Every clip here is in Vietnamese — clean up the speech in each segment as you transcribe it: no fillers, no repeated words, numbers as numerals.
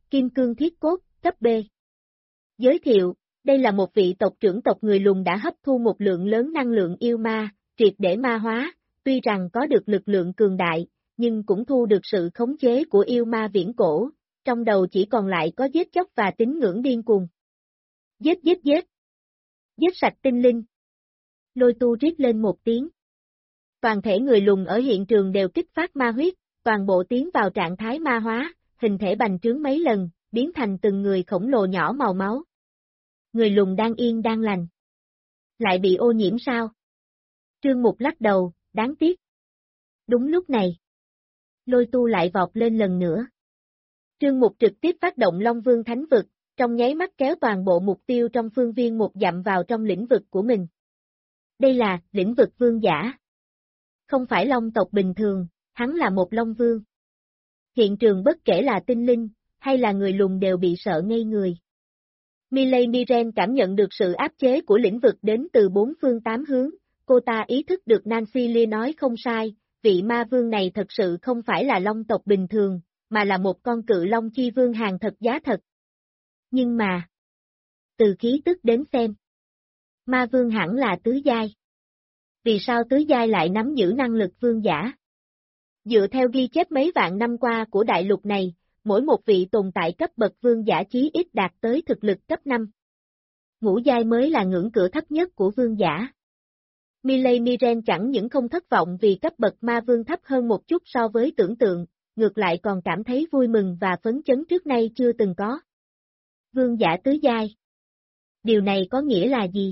Kim cương thiết cốt, cấp B. Giới thiệu, đây là một vị tộc trưởng tộc người lùn đã hấp thu một lượng lớn năng lượng yêu ma, triệt để ma hóa, tuy rằng có được lực lượng cường đại, nhưng cũng thu được sự khống chế của yêu ma viễn cổ, trong đầu chỉ còn lại có giết chóc và tín ngưỡng điên cuồng. Giết giết giết! Giết sạch tinh linh! Lôi tu rít lên một tiếng. Toàn thể người lùn ở hiện trường đều kích phát ma huyết, toàn bộ tiến vào trạng thái ma hóa, hình thể bành trướng mấy lần, biến thành từng người khổng lồ nhỏ màu máu. Người lùn đang yên đang lành. Lại bị ô nhiễm sao? Trương Mục lắc đầu, đáng tiếc. Đúng lúc này, lôi tu lại vọt lên lần nữa. Trương Mục trực tiếp phát động Long Vương Thánh Vực, trong nháy mắt kéo toàn bộ mục tiêu trong phương viên một dặm vào trong lĩnh vực của mình. Đây là lĩnh vực vương giả. Không phải long tộc bình thường, hắn là một long vương. Hiện trường bất kể là tinh linh, hay là người lùn đều bị sợ ngây người. Miley Miren cảm nhận được sự áp chế của lĩnh vực đến từ bốn phương tám hướng, cô ta ý thức được Nancy Lee nói không sai, vị ma vương này thật sự không phải là long tộc bình thường, mà là một con cự long chi vương hàng thật giá thật. Nhưng mà, từ khí tức đến xem, ma vương hẳn là tứ giai. Vì sao tứ giai lại nắm giữ năng lực vương giả? Dựa theo ghi chép mấy vạn năm qua của đại lục này, mỗi một vị tồn tại cấp bậc vương giả chí ít đạt tới thực lực cấp 5. Ngũ giai mới là ngưỡng cửa thấp nhất của vương giả. Miley Miren chẳng những không thất vọng vì cấp bậc ma vương thấp hơn một chút so với tưởng tượng, ngược lại còn cảm thấy vui mừng và phấn chấn trước nay chưa từng có. Vương giả tứ giai. Điều này có nghĩa là gì?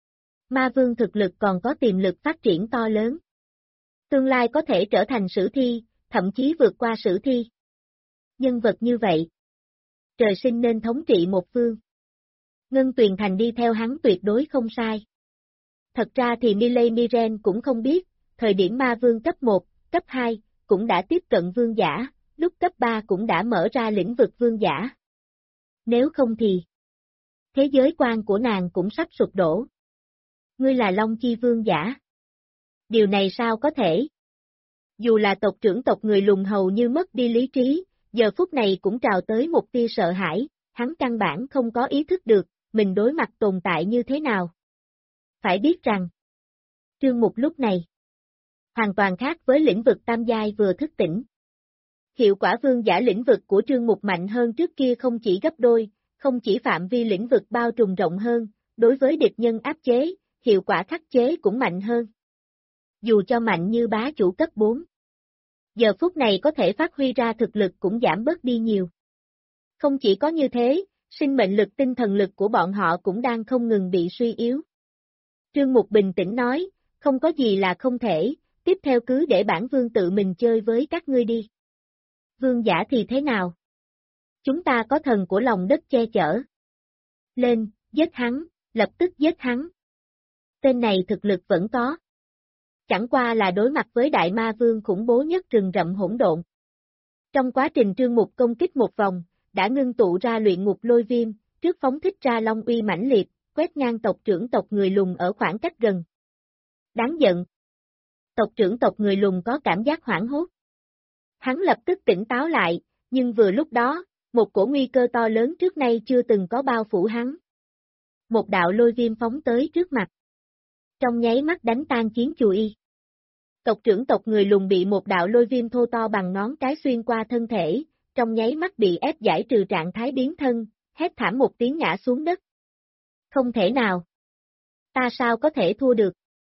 Ma vương thực lực còn có tiềm lực phát triển to lớn. Tương lai có thể trở thành sử thi, thậm chí vượt qua sử thi. Nhân vật như vậy, trời sinh nên thống trị một phương. Ngân Tuyền Thành đi theo hắn tuyệt đối không sai. Thật ra thì Miley Miren cũng không biết, thời điểm ma vương cấp 1, cấp 2, cũng đã tiếp cận vương giả, lúc cấp 3 cũng đã mở ra lĩnh vực vương giả. Nếu không thì, thế giới quan của nàng cũng sắp sụp đổ. Ngươi là Long Chi vương giả. Điều này sao có thể? Dù là tộc trưởng tộc người lùn hầu như mất đi lý trí, giờ phút này cũng trào tới một tia sợ hãi, hắn căn bản không có ý thức được, mình đối mặt tồn tại như thế nào. Phải biết rằng, Trương Mục lúc này, hoàn toàn khác với lĩnh vực tam giai vừa thức tỉnh. Hiệu quả vương giả lĩnh vực của Trương Mục mạnh hơn trước kia không chỉ gấp đôi, không chỉ phạm vi lĩnh vực bao trùm rộng hơn, đối với địch nhân áp chế, hiệu quả khắc chế cũng mạnh hơn. Dù cho mạnh như bá chủ cấp 4, giờ phút này có thể phát huy ra thực lực cũng giảm bớt đi nhiều. Không chỉ có như thế, sinh mệnh lực tinh thần lực của bọn họ cũng đang không ngừng bị suy yếu. Trương Mục bình tĩnh nói, không có gì là không thể, tiếp theo cứ để bản vương tự mình chơi với các ngươi đi. Vương giả thì thế nào? Chúng ta có thần của lòng đất che chở. Lên, giết hắn, lập tức giết hắn. Tên này thực lực vẫn có. Chẳng qua là đối mặt với đại ma vương khủng bố nhất rừng rậm hỗn độn. Trong quá trình Trương Mục công kích một vòng, đã ngưng tụ ra luyện ngục lôi viêm, trước phóng thích ra long uy mãnh liệt, quét ngang tộc trưởng tộc người lùn ở khoảng cách gần. Đáng giận. Tộc trưởng tộc người lùn có cảm giác hoảng hốt. Hắn lập tức tỉnh táo lại, nhưng vừa lúc đó, một cổ nguy cơ to lớn trước nay chưa từng có bao phủ hắn. Một đạo lôi viêm phóng tới trước mặt. Trong nháy mắt đánh tan chiến chù y. Tộc trưởng tộc người lùn bị một đạo lôi viêm thô to bằng ngón cái xuyên qua thân thể, trong nháy mắt bị ép giải trừ trạng thái biến thân, hét thảm một tiếng ngã xuống đất. Không thể nào. Ta sao có thể thua được?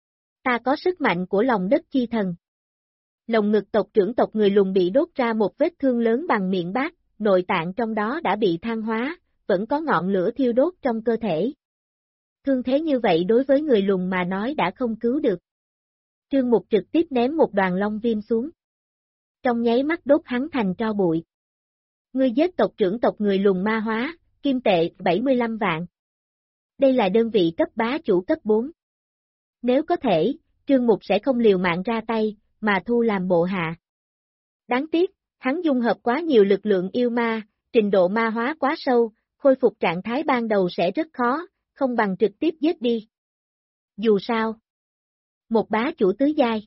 Ta có sức mạnh của lòng đất chi thần. Lồng ngực tộc trưởng tộc người lùn bị đốt ra một vết thương lớn bằng miệng bát, nội tạng trong đó đã bị than hóa, vẫn có ngọn lửa thiêu đốt trong cơ thể. Thương thế như vậy đối với người lùn mà nói đã không cứu được. Trương Mục trực tiếp ném một đoàn long viêm xuống. Trong nháy mắt đốt hắn thành tro bụi. Ngươi giết tộc trưởng tộc người lùn ma hóa, kim tệ 75 vạn. Đây là đơn vị cấp bá chủ cấp 4. Nếu có thể, Trương Mục sẽ không liều mạng ra tay, mà thu làm bộ hạ. Đáng tiếc, hắn dung hợp quá nhiều lực lượng yêu ma, trình độ ma hóa quá sâu, khôi phục trạng thái ban đầu sẽ rất khó, không bằng trực tiếp giết đi. Dù sao, một bá chủ tứ giai,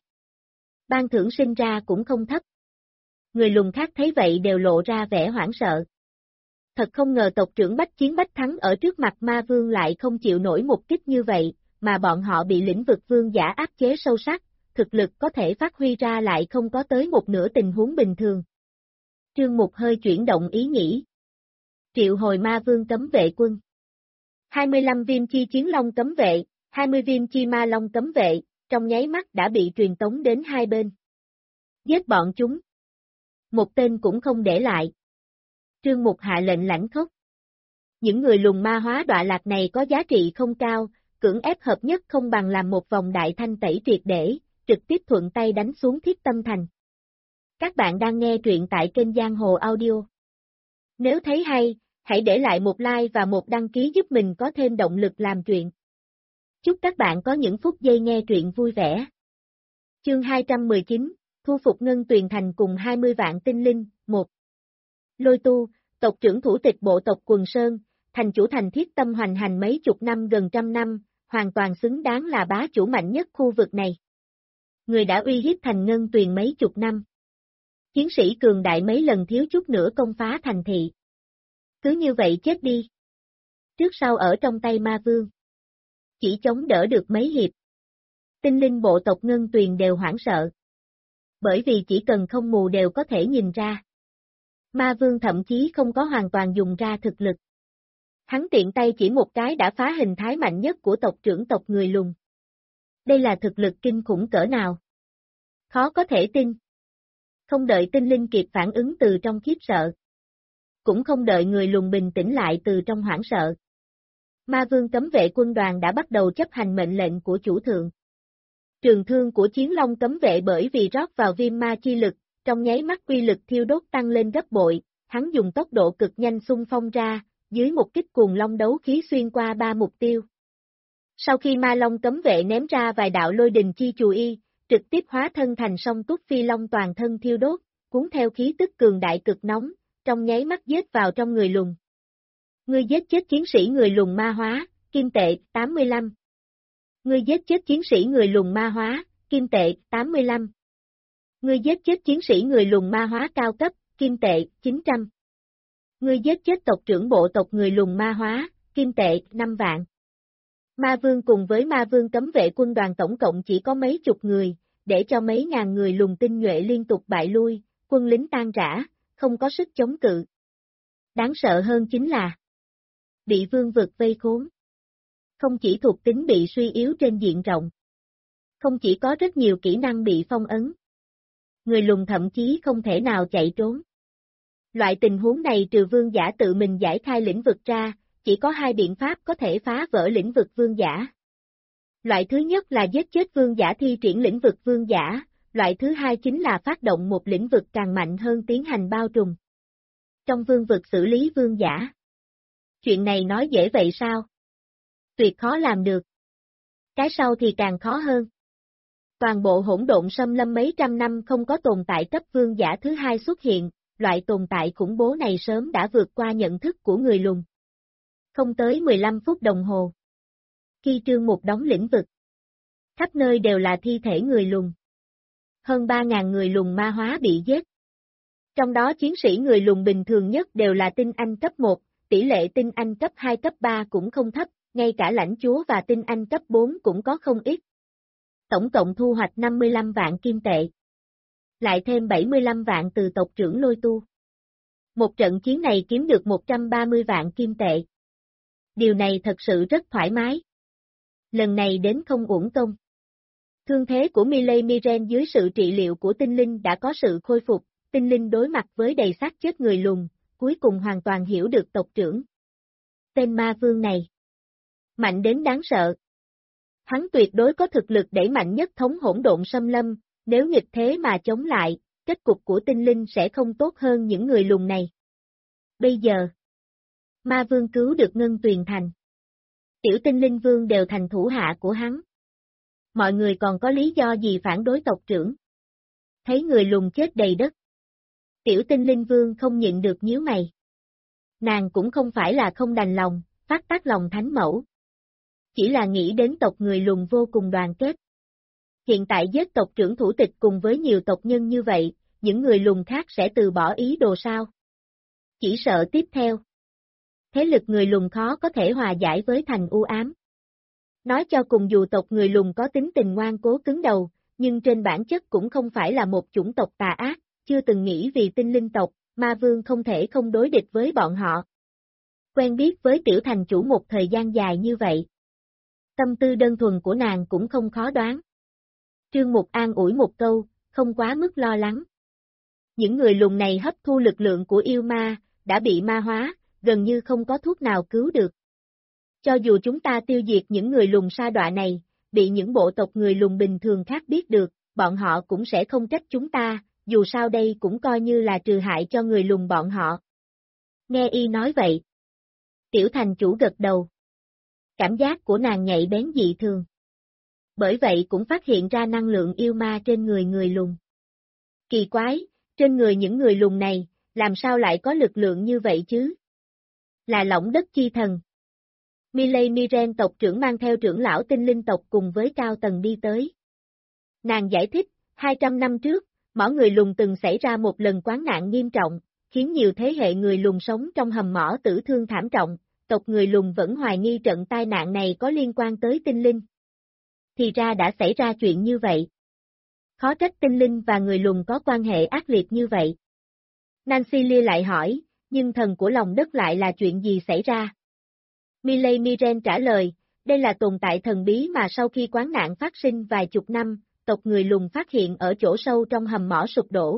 ban thưởng sinh ra cũng không thấp. Người lùn khác thấy vậy đều lộ ra vẻ hoảng sợ. Thật không ngờ tộc trưởng bách chiến bách thắng ở trước mặt ma vương lại không chịu nổi một kích như vậy, mà bọn họ bị lĩnh vực vương giả áp chế sâu sắc, thực lực có thể phát huy ra lại không có tới một nửa tình huống bình thường. Trương Mục hơi chuyển động ý nghĩ. Triệu hồi ma vương cấm vệ quân. 25 viên chi chiến long cấm vệ, 20 viên chi ma long cấm vệ, trong nháy mắt đã bị truyền tống đến hai bên. Giết bọn chúng. Một tên cũng không để lại. Trương Mục hạ lệnh lãnh khốc. Những người lùng ma hóa đọa lạc này có giá trị không cao, cưỡng ép hợp nhất không bằng làm một vòng đại thanh tẩy triệt để, trực tiếp thuận tay đánh xuống Thiết Tâm Thành. Các bạn đang nghe truyện tại kênh Giang Hồ Audio. Nếu thấy hay, hãy để lại một like và một đăng ký giúp mình có thêm động lực làm truyện. Chúc các bạn có những phút giây nghe truyện vui vẻ. Chương 219, thu phục Ngân Tuyền Thành cùng 20 vạn tinh linh, 1. Lôi Tu, tộc trưởng thủ tịch bộ tộc Quần Sơn, thành chủ thành Thiết Tâm hoành hành mấy chục năm gần trăm năm, hoàn toàn xứng đáng là bá chủ mạnh nhất khu vực này. Người đã uy hiếp thành Ngân Tuyền mấy chục năm. Chiến sĩ cường đại mấy lần thiếu chút nữa công phá thành thị. Cứ như vậy chết đi. Trước sau ở trong tay ma vương. Chỉ chống đỡ được mấy hiệp. Tinh linh bộ tộc Ngân Tuyền đều hoảng sợ. Bởi vì chỉ cần không mù đều có thể nhìn ra. Ma vương thậm chí không có hoàn toàn dùng ra thực lực. Hắn tiện tay chỉ một cái đã phá hình thái mạnh nhất của tộc trưởng tộc người lùn. Đây là thực lực kinh khủng cỡ nào? Khó có thể tin. Không đợi tinh linh kịp phản ứng từ trong khiếp sợ. Cũng không đợi người lùn bình tĩnh lại từ trong hoảng sợ. Ma vương cấm vệ quân đoàn đã bắt đầu chấp hành mệnh lệnh của chủ thượng. Trường thương của chiến long cấm vệ bởi vì rót vào viêm ma chi lực, trong nháy mắt uy lực thiêu đốt tăng lên gấp bội, hắn dùng tốc độ cực nhanh xung phong ra, dưới một kích cuồng long đấu khí xuyên qua 3 mục tiêu. Sau khi ma long cấm vệ ném ra vài đạo lôi đình chi chù y, trực tiếp hóa thân thành song túc phi long toàn thân thiêu đốt, cuốn theo khí tức cường đại cực nóng, trong nháy mắt giết vào trong người lùn. Ngươi giết chết chiến sĩ người lùn ma hóa, kim tệ, 85. Ngươi giết chết chiến sĩ người lùn ma hóa, kim tệ, 85. Ngươi giết chết chiến sĩ người lùn ma hóa cao cấp, kim tệ, 900. Ngươi giết chết tộc trưởng bộ tộc người lùn ma hóa, kim tệ, 5 vạn. Ma vương cùng với ma vương cấm vệ quân đoàn tổng cộng chỉ có mấy chục người, để cho mấy ngàn người lùn tinh nhuệ liên tục bại lui, quân lính tan rã, không có sức chống cự. Đáng sợ hơn chính là bị vương vực vây khốn. Không chỉ thuộc tính bị suy yếu trên diện rộng. Không chỉ có rất nhiều kỹ năng bị phong ấn. Người lùn thậm chí không thể nào chạy trốn. Loại tình huống này trừ vương giả tự mình giải khai lĩnh vực ra, chỉ có hai biện pháp có thể phá vỡ lĩnh vực vương giả. Loại thứ nhất là giết chết vương giả thi triển lĩnh vực vương giả, loại thứ hai chính là phát động một lĩnh vực càng mạnh hơn tiến hành bao trùm. Trong vương vực xử lý vương giả. Chuyện này nói dễ vậy sao? Tuyệt khó làm được. Cái sau thì càng khó hơn. Toàn bộ hỗn độn xâm lâm mấy trăm năm không có tồn tại cấp vương giả thứ hai xuất hiện, loại tồn tại khủng bố này sớm đã vượt qua nhận thức của người lùn. Không tới 15 phút đồng hồ. Khi Trương Mục đóng lĩnh vực, khắp nơi đều là thi thể người lùn. Hơn 3.000 người lùn ma hóa bị giết. Trong đó chiến sĩ người lùn bình thường nhất đều là tinh anh cấp 1, tỷ lệ tinh anh cấp 2 cấp 3 cũng không thấp, ngay cả lãnh chúa và tinh anh cấp 4 cũng có không ít. Tổng cộng thu hoạch 55 vạn kim tệ. Lại thêm 75 vạn từ tộc trưởng Lôi Tu. Một trận chiến này kiếm được 130 vạn kim tệ. Điều này thật sự rất thoải mái. Lần này đến không uổng công. Thương thế của Miley Miren dưới sự trị liệu của tinh linh đã có sự khôi phục, tinh linh đối mặt với đầy xác chết người lùn, cuối cùng hoàn toàn hiểu được tộc trưởng. Tên ma vương này. Mạnh đến đáng sợ. Hắn tuyệt đối có thực lực đẩy mạnh nhất thống hỗn độn xâm lâm, nếu nghịch thế mà chống lại, kết cục của tinh linh sẽ không tốt hơn những người lùn này. Bây giờ, ma vương cứu được Ngân Tuyền Thành. Tiểu tinh linh vương đều thành thủ hạ của hắn. Mọi người còn có lý do gì phản đối tộc trưởng? Thấy người lùn chết đầy đất. Tiểu tinh linh vương không nhịn được nhíu mày. Nàng cũng không phải là không đành lòng, phát tác lòng thánh mẫu. Chỉ là nghĩ đến tộc người lùn vô cùng đoàn kết. Hiện tại giết tộc trưởng thủ tịch cùng với nhiều tộc nhân như vậy, những người lùn khác sẽ từ bỏ ý đồ sao? Chỉ sợ tiếp theo. Thế lực người lùn khó có thể hòa giải với thành u ám. Nói cho cùng dù tộc người lùn có tính tình ngoan cố cứng đầu, nhưng trên bản chất cũng không phải là một chủng tộc tà ác, chưa từng nghĩ vì tinh linh tộc, ma vương không thể không đối địch với bọn họ. Quen biết với tiểu thành chủ một thời gian dài như vậy. Tâm tư đơn thuần của nàng cũng không khó đoán. Trương Mục an ủi một câu, không quá mức lo lắng. Những người lùn này hấp thu lực lượng của yêu ma, đã bị ma hóa, gần như không có thuốc nào cứu được. Cho dù chúng ta tiêu diệt những người lùn sa đọa này, bị những bộ tộc người lùn bình thường khác biết được, bọn họ cũng sẽ không trách chúng ta, dù sao đây cũng coi như là trừ hại cho người lùn bọn họ. Nghe y nói vậy. Tiểu thành chủ gật đầu. Cảm giác của nàng nhạy bén dị thường. Bởi vậy cũng phát hiện ra năng lượng yêu ma trên người lùn. Kỳ quái, trên người những người lùn này, làm sao lại có lực lượng như vậy chứ? Là lỏng đất chi thần. Miley Miren tộc trưởng mang theo trưởng lão tinh linh tộc cùng với cao tầng đi tới. Nàng giải thích, 200 năm trước, mỏ người lùn từng xảy ra một lần quán nạn nghiêm trọng, khiến nhiều thế hệ người lùn sống trong hầm mỏ tử thương thảm trọng, tộc người lùn vẫn hoài nghi trận tai nạn này có liên quan tới tinh linh. Thì ra đã xảy ra chuyện như vậy. Khó trách tinh linh và người lùn có quan hệ ác liệt như vậy. Nancy Lia lại hỏi, nhưng thần của lòng đất lại là chuyện gì xảy ra? Miley Miren trả lời, đây là tồn tại thần bí mà sau khi quán nạn phát sinh vài chục năm, tộc người lùn phát hiện ở chỗ sâu trong hầm mỏ sụp đổ.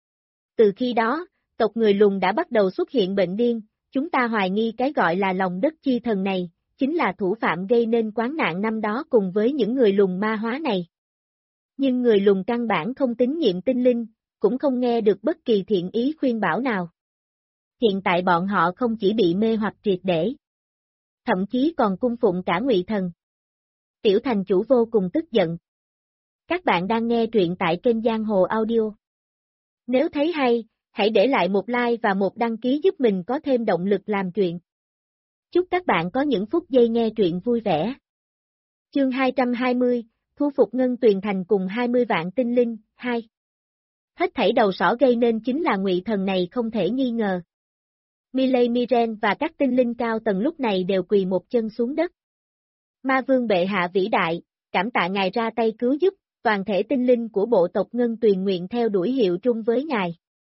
Từ khi đó, tộc người lùn đã bắt đầu xuất hiện bệnh điên, chúng ta hoài nghi cái gọi là lòng đất chi thần này, chính là thủ phạm gây nên quán nạn năm đó cùng với những người lùn ma hóa này. Nhưng người lùn căn bản không tín nhiệm tinh linh, cũng không nghe được bất kỳ thiện ý khuyên bảo nào. Hiện tại bọn họ không chỉ bị mê hoặc triệt để, thậm chí còn cung phụng cả Ngụy Thần. Tiểu thành chủ vô cùng tức giận. Các bạn đang nghe truyện tại kênh Giang Hồ Audio. Nếu thấy hay, hãy để lại một like và một đăng ký giúp mình có thêm động lực làm truyện. Chúc các bạn có những phút giây nghe truyện vui vẻ. Chương 220, thu phục Ngân Tuyền Thành cùng 20 vạn tinh linh, 2. Hết thảy đầu sỏ gây nên chính là Ngụy Thần này không thể nghi ngờ. Miley Miren và các tinh linh cao tầng lúc này đều quỳ một chân xuống đất. Ma vương bệ hạ vĩ đại, cảm tạ ngài ra tay cứu giúp, toàn thể tinh linh của bộ tộc Ngân Tuyền nguyện theo đuổi hiệu trung với ngài.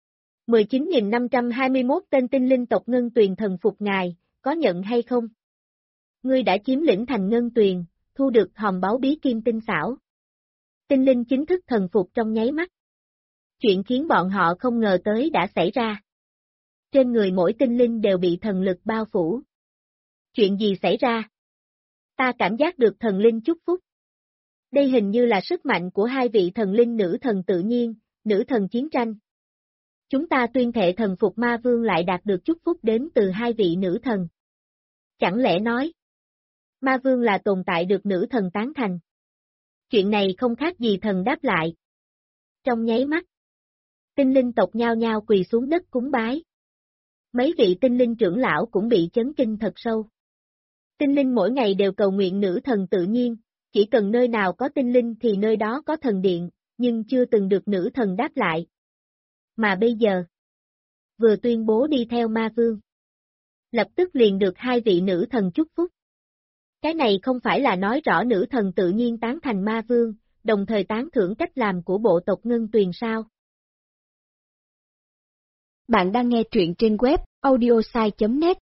19.521 tên tinh linh tộc Ngân Tuyền thần phục ngài, có nhận hay không? Ngươi đã chiếm lĩnh thành Ngân Tuyền, thu được hòm báu bí kim tinh xảo. Tinh linh chính thức thần phục trong nháy mắt. Chuyện khiến bọn họ không ngờ tới đã xảy ra. Trên người mỗi tinh linh đều bị thần lực bao phủ. Chuyện gì xảy ra? Ta cảm giác được thần linh chúc phúc. Đây hình như là sức mạnh của hai vị thần linh nữ thần tự nhiên, nữ thần chiến tranh. Chúng ta tuyên thệ thần phục ma vương lại đạt được chúc phúc đến từ hai vị nữ thần. Chẳng lẽ nói, ma vương là tồn tại được nữ thần tán thành? Chuyện này không khác gì thần đáp lại. Trong nháy mắt, tinh linh tộc nhao nhao quỳ xuống đất cúng bái. Mấy vị tinh linh trưởng lão cũng bị chấn kinh thật sâu. Tinh linh mỗi ngày đều cầu nguyện nữ thần tự nhiên, chỉ cần nơi nào có tinh linh thì nơi đó có thần điện, nhưng chưa từng được nữ thần đáp lại. Mà bây giờ, vừa tuyên bố đi theo ma vương, lập tức liền được hai vị nữ thần chúc phúc. Cái này không phải là nói rõ nữ thần tự nhiên tán thành ma vương, đồng thời tán thưởng cách làm của bộ tộc Ngân Tuyền sao? Bạn đang nghe truyện trên web audiosai.net.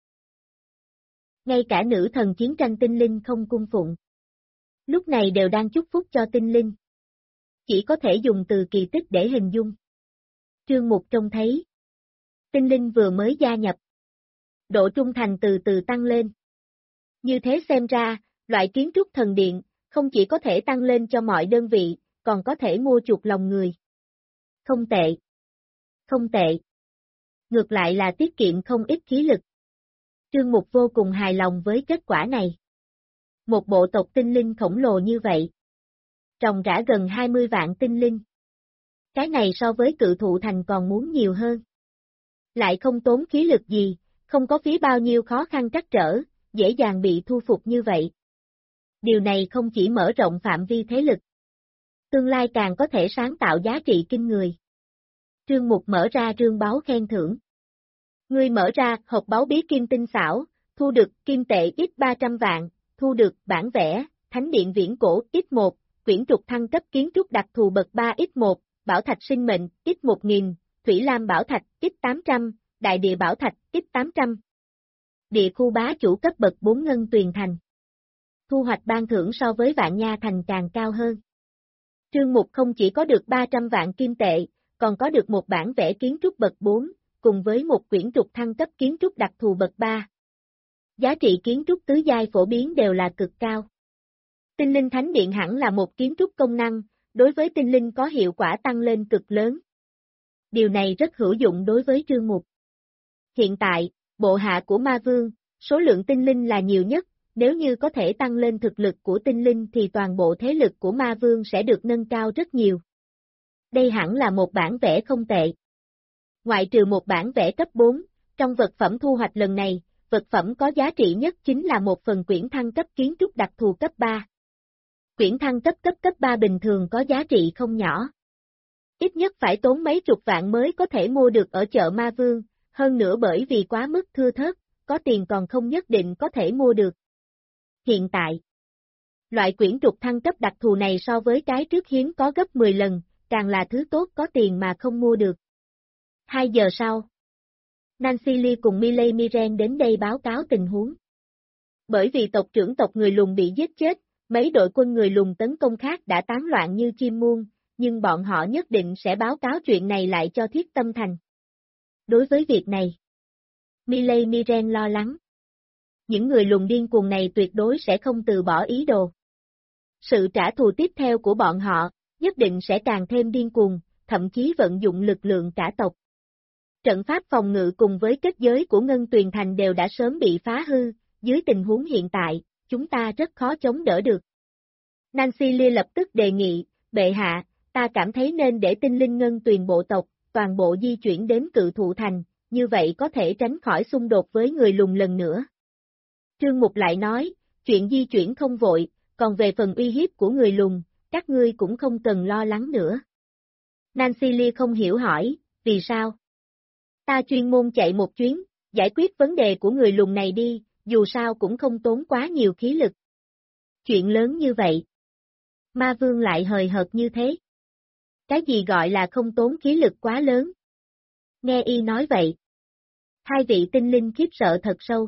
Ngay cả nữ thần chiến tranh tinh linh không cung phụng. Lúc này đều đang chúc phúc cho tinh linh. Chỉ có thể dùng từ kỳ tích để hình dung. Trương Mục trông thấy. Tinh linh vừa mới gia nhập. Độ trung thành từ từ tăng lên. Như thế xem ra, loại kiến trúc thần điện, không chỉ có thể tăng lên cho mọi đơn vị, còn có thể mua chuộc lòng người. Không tệ. Không tệ. Ngược lại là tiết kiệm không ít khí lực. Trương Mục vô cùng hài lòng với kết quả này. Một bộ tộc tinh linh khổng lồ như vậy. Trồng rã gần 20 vạn tinh linh. Cái này so với cự thụ thành còn muốn nhiều hơn. Lại không tốn khí lực gì, không có phí bao nhiêu khó khăn trắc trở, dễ dàng bị thu phục như vậy. Điều này không chỉ mở rộng phạm vi thế lực. Tương lai càng có thể sáng tạo giá trị kinh người. Trương Mục mở ra rương báu khen thưởng. Ngươi mở ra hộp báu bí kim tinh xảo, thu được kim tệ ít 300 vạn, thu được bản vẽ, thánh điện viễn cổ ít 1, quyển trục thăng cấp kiến trúc đặc thù bậc 3 ít 1, bảo thạch sinh mệnh ít 1000, thủy lam bảo thạch ít 800, đại địa bảo thạch ít 800. Địa khu bá chủ cấp bậc 4 ngân tuyền thành. Thu hoạch ban thưởng so với Vạn Nha thành càng cao hơn. Trương Mục không chỉ có được 300 vạn kim tệ, còn có được một bản vẽ kiến trúc bậc 4, cùng với một quyển trục thăng cấp kiến trúc đặc thù bậc 3. Giá trị kiến trúc tứ giai phổ biến đều là cực cao. Tinh linh thánh điện hẳn là một kiến trúc công năng, đối với tinh linh có hiệu quả tăng lên cực lớn. Điều này rất hữu dụng đối với Trương Mục. Hiện tại, bộ hạ của Ma Vương, số lượng tinh linh là nhiều nhất, nếu như có thể tăng lên thực lực của tinh linh thì toàn bộ thế lực của Ma Vương sẽ được nâng cao rất nhiều. Đây hẳn là một bản vẽ không tệ. Ngoại trừ một bản vẽ cấp 4, trong vật phẩm thu hoạch lần này, vật phẩm có giá trị nhất chính là một phần quyển thăng cấp kiến trúc đặc thù cấp 3. Quyển thăng cấp 3 bình thường có giá trị không nhỏ. Ít nhất phải tốn mấy chục vạn mới có thể mua được ở chợ Ma Vương, hơn nữa bởi vì quá mức thưa thớt, có tiền còn không nhất định có thể mua được. Hiện tại, loại quyển trục thăng cấp đặc thù này so với cái trước hiếm có gấp 10 lần, càng là thứ tốt có tiền mà không mua được. 2 giờ sau, Nancy Lee cùng Miley Miren đến đây báo cáo tình huống. Bởi vì tộc trưởng tộc người lùn bị giết chết, mấy đội quân người lùn tấn công khác đã tán loạn như chim muông, nhưng bọn họ nhất định sẽ báo cáo chuyện này lại cho Thiết Tâm Thành. Đối với việc này, Miley Miren lo lắng. Những người lùn điên cuồng này tuyệt đối sẽ không từ bỏ ý đồ. Sự trả thù tiếp theo của bọn họ, nhất định sẽ càng thêm điên cuồng, thậm chí vận dụng lực lượng cả tộc. Trận pháp phòng ngự cùng với kết giới của Ngân Tuyền Thành đều đã sớm bị phá hư, dưới tình huống hiện tại, chúng ta rất khó chống đỡ được. Nancy Lee lập tức đề nghị, bệ hạ, ta cảm thấy nên để tinh linh Ngân Tuyền bộ tộc, toàn bộ di chuyển đến Cự Thụ Thành, như vậy có thể tránh khỏi xung đột với người lùn lần nữa. Trương Mục lại nói, chuyện di chuyển không vội, còn về phần uy hiếp của người lùn, các ngươi cũng không cần lo lắng nữa. Nancy Lee không hiểu hỏi, vì sao? Ta chuyên môn chạy một chuyến, giải quyết vấn đề của người lùn này đi, dù sao cũng không tốn quá nhiều khí lực. Chuyện lớn như vậy. Ma Vương lại hời hợt như thế. Cái gì gọi là không tốn khí lực quá lớn? Nghe y nói vậy. Hai vị tinh linh khiếp sợ thật sâu.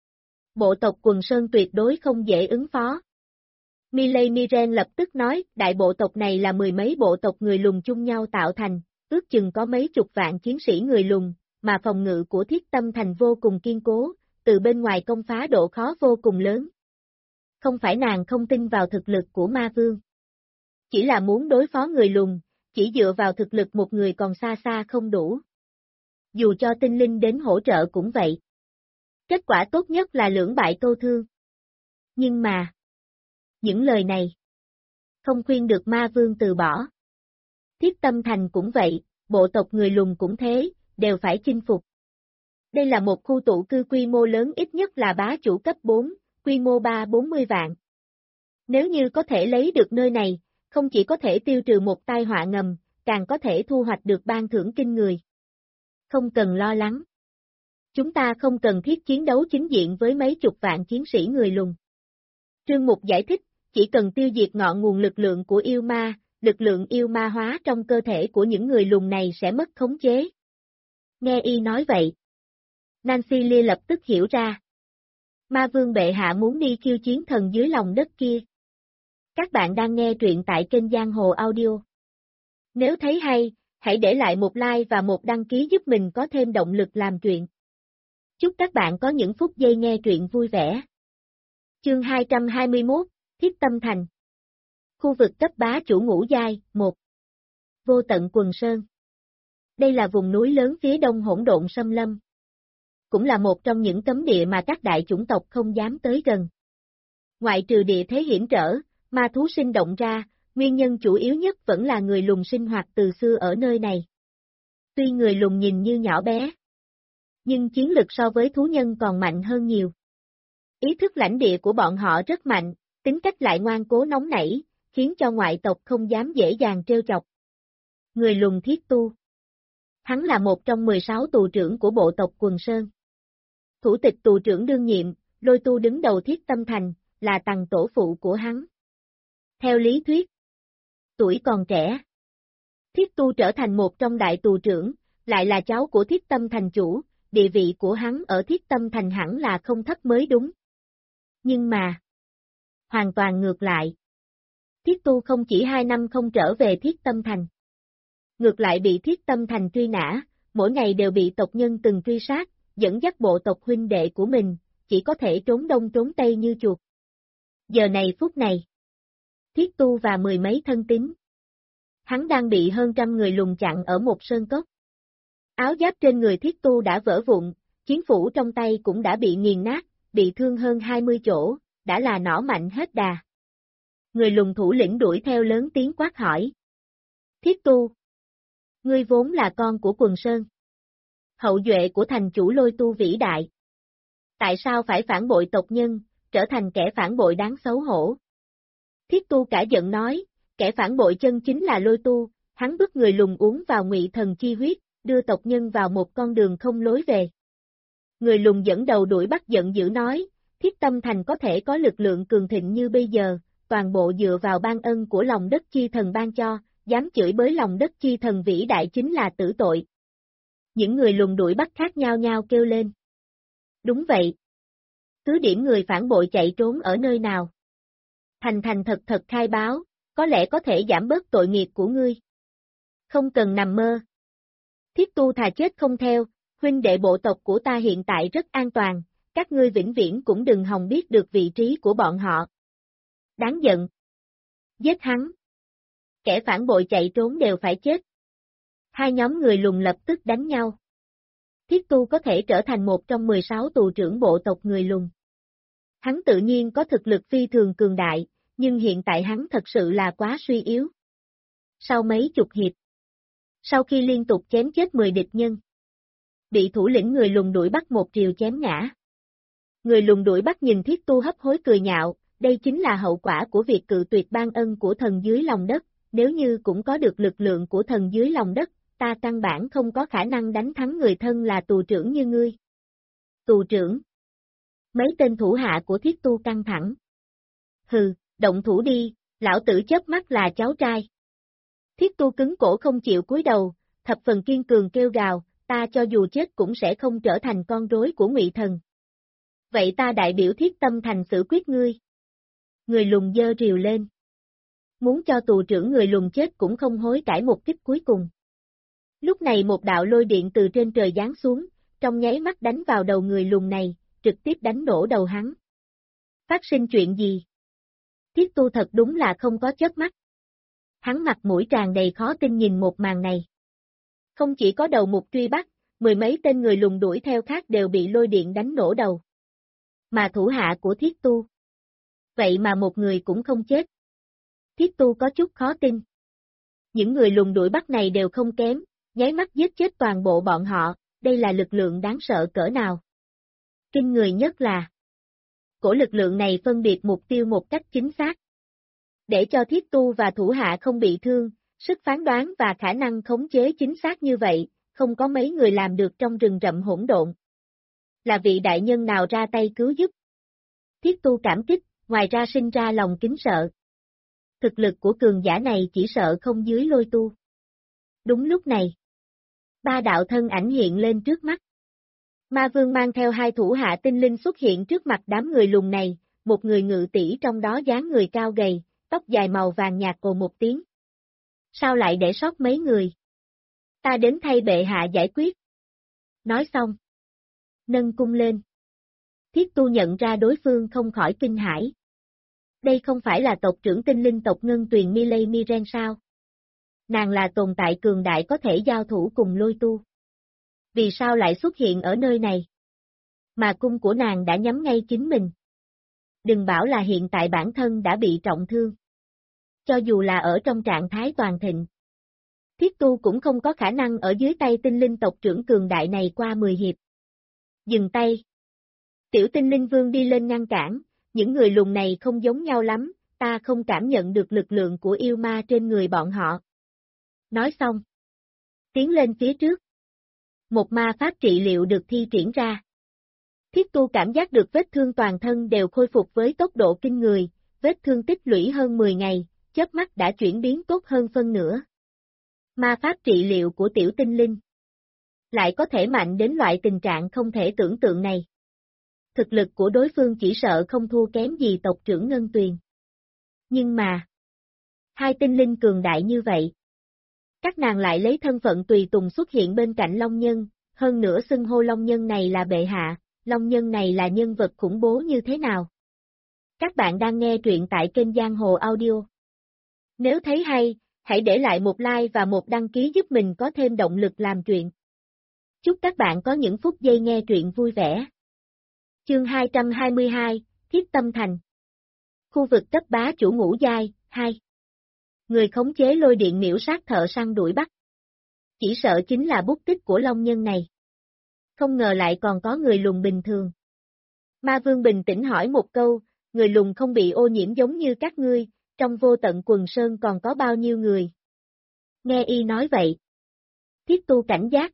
Bộ tộc Quần Sơn tuyệt đối không dễ ứng phó. Miley Miren lập tức nói, đại bộ tộc này là mười mấy bộ tộc người lùn chung nhau tạo thành, ước chừng có mấy chục vạn chiến sĩ người lùn, mà phòng ngự của Thiết Tâm Thành vô cùng kiên cố, từ bên ngoài công phá độ khó vô cùng lớn. Không phải nàng không tin vào thực lực của Ma Vương. Chỉ là muốn đối phó người lùn, chỉ dựa vào thực lực một người còn xa xa không đủ. Dù cho tinh linh đến hỗ trợ cũng vậy. Kết quả tốt nhất là lưỡng bại câu thương. Nhưng mà, những lời này không khuyên được Ma Vương từ bỏ. Thiết Tâm Thành cũng vậy, bộ tộc người lùn cũng thế, đều phải chinh phục. Đây là một khu tụ cư quy mô lớn, ít nhất là bá chủ cấp 4, quy mô 3-40 vạn. Nếu như có thể lấy được nơi này, không chỉ có thể tiêu trừ một tai họa ngầm, càng có thể thu hoạch được ban thưởng kinh người. Không cần lo lắng. Chúng ta không cần thiết chiến đấu chính diện với mấy chục vạn chiến sĩ người lùn. Trương Mục giải thích, chỉ cần tiêu diệt ngọn nguồn lực lượng của yêu ma, lực lượng yêu ma hóa trong cơ thể của những người lùn này sẽ mất khống chế. Nghe y nói vậy. Nancy Lee lập tức hiểu ra. Ma Vương bệ hạ muốn đi khiêu chiến thần dưới lòng đất kia. Các bạn đang nghe truyện tại kênh Giang Hồ Audio. Nếu thấy hay, hãy để lại một like và một đăng ký giúp mình có thêm động lực làm truyện. Chúc các bạn có những phút giây nghe truyện vui vẻ. Chương 221, Thiết Tâm Thành. Khu vực cấp bá chủ ngũ giai, 1. Vô tận quần sơn. Đây là vùng núi lớn phía đông hỗn độn xâm lâm. Cũng là một trong những cấm địa mà các đại chủng tộc không dám tới gần. Ngoại trừ địa thế hiểm trở, ma thú sinh động ra, nguyên nhân chủ yếu nhất vẫn là người lùn sinh hoạt từ xưa ở nơi này. Tuy người lùn nhìn như nhỏ bé, nhưng chiến lực so với thú nhân còn mạnh hơn nhiều. Ý thức lãnh địa của bọn họ rất mạnh, tính cách lại ngoan cố nóng nảy, khiến cho ngoại tộc không dám dễ dàng trêu chọc. Người lùn thiết tu. Hắn là một trong 16 tù trưởng của bộ tộc Quần Sơn. Thủ tịch tù trưởng đương nhiệm, Lôi Tu đứng đầu Thiết Tâm Thành, là tầng tổ phụ của hắn. Theo lý thuyết, tuổi còn trẻ, Thiết Tu trở thành một trong đại tù trưởng, lại là cháu của Thiết Tâm Thành chủ, địa vị của hắn ở Thiết Tâm Thành hẳn là không thấp mới đúng. Nhưng mà, hoàn toàn ngược lại. Thiết Tu không chỉ 2 năm không trở về Thiết Tâm Thành. Ngược lại bị Thiết Tâm Thành truy nã, mỗi ngày đều bị tộc nhân từng truy sát, dẫn dắt bộ tộc huynh đệ của mình, chỉ có thể trốn đông trốn tây như chuột. Giờ này phút này, Thiết Tu và 10 mấy thân tín. Hắn đang bị hơn trăm người lùng chặn ở một sơn cốc. Áo giáp trên người Thiết Tu đã vỡ vụn, chiến phủ trong tay cũng đã bị nghiền nát, bị thương hơn 20 chỗ, đã là nỏ mạnh hết đà. Người lùng thủ lĩnh đuổi theo lớn tiếng quát hỏi. Thiết Tu, ngươi vốn là con của Quần Sơn. Hậu duệ của thành chủ Lôi Tu vĩ đại. Tại sao phải phản bội tộc nhân, trở thành kẻ phản bội đáng xấu hổ? Thiết Tu cả giận nói, kẻ phản bội chân chính là Lôi Tu, hắn bức người lùng uống vào ngụy thần chi huyết, đưa tộc nhân vào một con đường không lối về. Người lùng dẫn đầu đuổi bắt giận dữ nói, Thiết Tâm Thành có thể có lực lượng cường thịnh như bây giờ, toàn bộ dựa vào ban ân của lòng đất chi thần ban cho, dám chửi bới lòng đất chi thần vĩ đại chính là tử tội. Những người lùng đuổi bắt khác nhau nhau kêu lên. Đúng vậy. Cứ điểm người phản bội chạy trốn ở nơi nào? Thành thật thật khai báo, có lẽ có thể giảm bớt tội nghiệp của ngươi. Không cần nằm mơ. Thiết Tu thà chết không theo, huynh đệ bộ tộc của ta hiện tại rất an toàn, các ngươi vĩnh viễn cũng đừng hòng biết được vị trí của bọn họ. Đáng giận. Giết hắn. Kẻ phản bội chạy trốn đều phải chết. Hai nhóm người lùng lập tức đánh nhau. Thiết Tu có thể trở thành một trong 16 tù trưởng bộ tộc người lùng. Hắn tự nhiên có thực lực phi thường cường đại, nhưng hiện tại hắn thật sự là quá suy yếu. Sau mấy chục hiệp, sau khi liên tục chém chết 10 địch nhân, bị thủ lĩnh người lùng đuổi bắt một triều chém ngã. Người lùng đuổi bắt nhìn Thiết Tu hấp hối cười nhạo, đây chính là hậu quả của việc cự tuyệt ban ân của thần dưới lòng đất, nếu như cũng có được lực lượng của thần dưới lòng đất, ta căn bản không có khả năng đánh thắng người thân là tù trưởng như ngươi. Tù trưởng. Mấy tên thủ hạ của Thiết Tu căng thẳng. Hừ, động thủ đi, lão tử chớp mắt là cháu trai. Thiết Tu cứng cổ không chịu cúi đầu, thập phần kiên cường kêu gào, ta cho dù chết cũng sẽ không trở thành con rối của Ngụy Thần. Vậy ta đại biểu Thiết Tâm Thành xử quyết ngươi. Người lùng giơ rìu lên. Muốn cho tù trưởng người lùng chết cũng không hối cải một kích cuối cùng. Lúc này một đạo lôi điện từ trên trời giáng xuống, trong nháy mắt đánh vào đầu người lùng này, trực tiếp đánh nổ đầu hắn. Phát sinh chuyện gì? Thiết Tu thật đúng là không có chớp mắt. Hắn mặt mũi tràn đầy khó tin nhìn một màn này. Không chỉ có đầu mục truy bắt, 10 mấy tên người lùng đuổi theo khác đều bị lôi điện đánh nổ đầu. Mà thủ hạ của Thiết Tu. Vậy mà một người cũng không chết. Thiết Tu có chút khó tin. Những người lùng đuổi bắt này đều không kém, nháy mắt giết chết toàn bộ bọn họ, đây là lực lượng đáng sợ cỡ nào. Kinh người nhất là cổ lực lượng này phân biệt mục tiêu một cách chính xác. Để cho Thiết Tu và thủ hạ không bị thương, sức phán đoán và khả năng khống chế chính xác như vậy, không có mấy người làm được trong rừng rậm hỗn độn. Là vị đại nhân nào ra tay cứu giúp? Thiết Tu cảm kích, ngoài ra sinh ra lòng kính sợ. Thực lực của cường giả này chỉ sợ không dưới Lôi Tu. Đúng lúc này, 3 đạo thân ảnh hiện lên trước mắt. Ma Vương mang theo 2 thủ hạ tinh linh xuất hiện trước mặt đám người lùng này, một người ngự tỷ trong đó dáng người cao gầy, tóc dài màu vàng nhạt ồ một tiếng. Sao lại để sót mấy người? Ta đến thay bệ hạ giải quyết. Nói xong. Nâng cung lên. Thiết Tu nhận ra đối phương không khỏi kinh hãi. Đây không phải là tộc trưởng tinh linh tộc Ngân Tuyền Miley Miren sao? Nàng là tồn tại cường đại có thể giao thủ cùng Lôi Tu. Vì sao lại xuất hiện ở nơi này? Mà cung của nàng đã nhắm ngay chính mình. Đừng bảo là hiện tại bản thân đã bị trọng thương. Cho dù là ở trong trạng thái toàn thịnh. Thiết Tu cũng không có khả năng ở dưới tay tinh linh tộc trưởng cường đại này qua 10 hiệp. Dừng tay. Tiểu tinh linh vương đi lên ngăn cản, những người lùng này không giống nhau lắm, ta không cảm nhận được lực lượng của yêu ma trên người bọn họ. Nói xong. Tiến lên phía trước. một ma pháp trị liệu được thi triển ra. Thiết Tu cảm giác được vết thương toàn thân đều khôi phục với tốc độ kinh người, vết thương tích lũy hơn 10 ngày, chớp mắt đã chuyển biến tốt hơn phân nửa. Ma pháp trị liệu của tiểu tinh linh lại có thể mạnh đến loại tình trạng không thể tưởng tượng này. Thực lực của đối phương chỉ sợ không thua kém gì tộc trưởng Ngân Tuyền. Nhưng mà, hai tinh linh cường đại như vậy. Các nàng lại lấy thân phận tùy tùng xuất hiện bên cạnh Long Nhân, hơn nữa xưng hô Long Nhân này là bệ hạ, Long Nhân này là nhân vật khủng bố như thế nào? Các bạn đang nghe truyện tại kênh Giang Hồ Audio. Nếu thấy hay, hãy để lại một like và một đăng ký giúp mình có thêm động lực làm truyện. Chúc các bạn có những phút giây nghe truyện vui vẻ. Chương 222, Thiết Tâm Thành. Khu vực cấp bá chủ ngũ giai, 2. Người khống chế lôi điện miễu sát thợ săn đuổi bắt. Chỉ sợ chính là bút tích của Long Nhân này. Không ngờ lại còn có người lùn bình thường. Ma Vương bình tĩnh hỏi một câu, người lùn không bị ô nhiễm giống như các ngươi, trong vô tận quần sơn còn có bao nhiêu người? Nghe y nói vậy. Thiết Tu cảnh giác.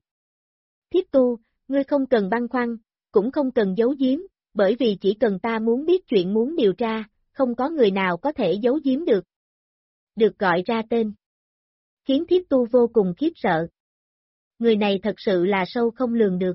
Thiết Tu, ngươi không cần băn khoăn, cũng không cần giấu giếm, bởi vì chỉ cần ta muốn biết chuyện muốn điều tra, không có người nào có thể giấu giếm được. Được gọi ra tên. Khiến Thiết Tu vô cùng khiếp sợ. Người này thật sự là sâu không lường được.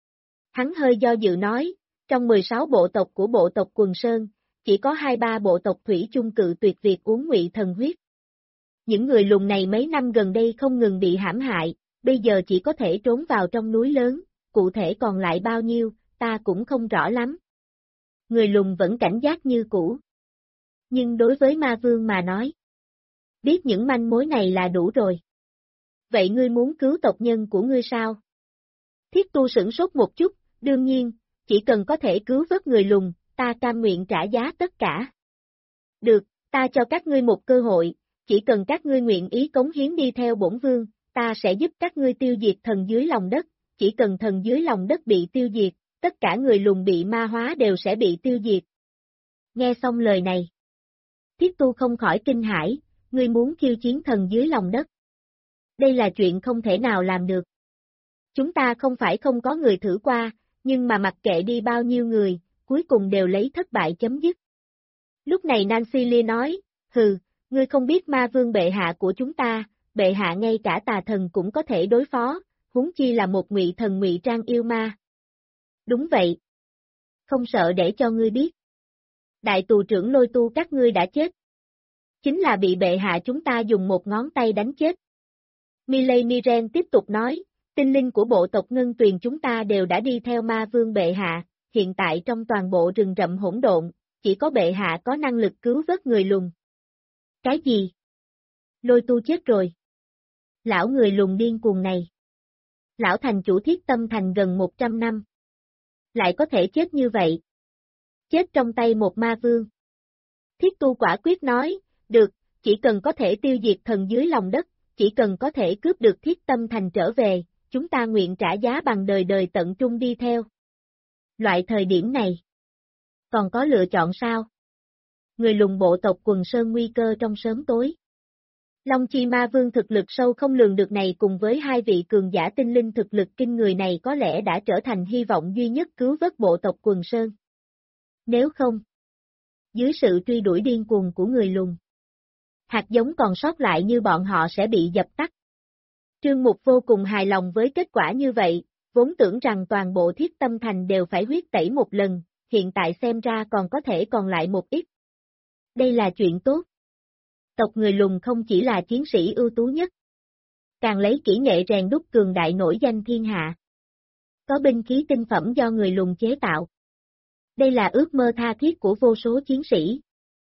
Hắn hơi do dự nói, trong 16 bộ tộc của bộ tộc Quần Sơn, chỉ có 2-3 bộ tộc thủy chung cự tuyệt việc uống ngụy thần huyết. Những người lùn này mấy năm gần đây không ngừng bị hãm hại, bây giờ chỉ có thể trốn vào trong núi lớn, cụ thể còn lại bao nhiêu, ta cũng không rõ lắm. Người lùn vẫn cảnh giác như cũ. Nhưng đối với Ma Vương mà nói, biết những manh mối này là đủ rồi. Vậy ngươi muốn cứu tộc nhân của ngươi sao? Thiết Tu sửng sốt một chút, đương nhiên, chỉ cần có thể cứu vớt người lùn, ta cam nguyện trả giá tất cả. Được, ta cho các ngươi một cơ hội, chỉ cần các ngươi nguyện ý cống hiến đi theo bổn vương, ta sẽ giúp các ngươi tiêu diệt thần dưới lòng đất, chỉ cần thần dưới lòng đất bị tiêu diệt, tất cả người lùn bị ma hóa đều sẽ bị tiêu diệt. Nghe xong lời này, Thiết Tu không khỏi kinh hãi, ngươi muốn khiêu chiến thần dưới lòng đất. Đây là chuyện không thể nào làm được. Chúng ta không phải không có người thử qua, nhưng mà mặc kệ đi bao nhiêu người, cuối cùng đều lấy thất bại chấm dứt. Lúc này Nancy Lee nói, hừ, ngươi không biết Ma Vương bệ hạ của chúng ta, bệ hạ ngay cả tà thần cũng có thể đối phó, huống chi là một ngụy thần ngụy trang yêu ma. Đúng vậy. Không sợ để cho ngươi biết. Đại tù trưởng Lôi Tu các ngươi đã chết. Chính là bị bệ hạ chúng ta dùng một ngón tay đánh chết. Miley Miren tiếp tục nói, tinh linh của bộ tộc Ngân Tuyền chúng ta đều đã đi theo Ma Vương bệ hạ, hiện tại trong toàn bộ rừng rậm hỗn độn, chỉ có bệ hạ có năng lực cứu vớt người lùn. Cái gì? Lôi Tu chết rồi. Lão người lùn điên cuồng này. Lão thành chủ Thiết Tâm Thành gần 100 năm. Lại có thể chết như vậy. Chết trong tay một ma vương. Thiết Tu quả quyết nói, được, chỉ cần có thể tiêu diệt thần dưới lòng đất, chỉ cần có thể cướp được Thiết Tâm Thành trở về, chúng ta nguyện trả giá bằng đời đời tận trung đi theo. Loại thời điểm này, còn có lựa chọn sao? Người lùn bộ tộc Quần Sơn nguy cơ trong sớm tối. Long Chi Ma Vương thực lực sâu không lường được này cùng với hai vị cường giả tinh linh thực lực kinh người này có lẽ đã trở thành hy vọng duy nhất cứu vớt bộ tộc Quần Sơn. Nếu không, dưới sự truy đuổi điên cuồng của người lùn, hạt giống còn sót lại như bọn họ sẽ bị dập tắt. Trương Mục vô cùng hài lòng với kết quả như vậy, vốn tưởng rằng toàn bộ Thiết Tâm Thành đều phải huyết tẩy một lần, hiện tại xem ra còn có thể còn lại một ít. Đây là chuyện tốt. Tộc người lùn không chỉ là chiến sĩ ưu tú nhất, càng lấy kỹ nghệ rèn đúc cường đại nổi danh thiên hạ. Có binh khí tinh phẩm do người lùn chế tạo. Đây là ước mơ tha thiết của vô số chiến sĩ.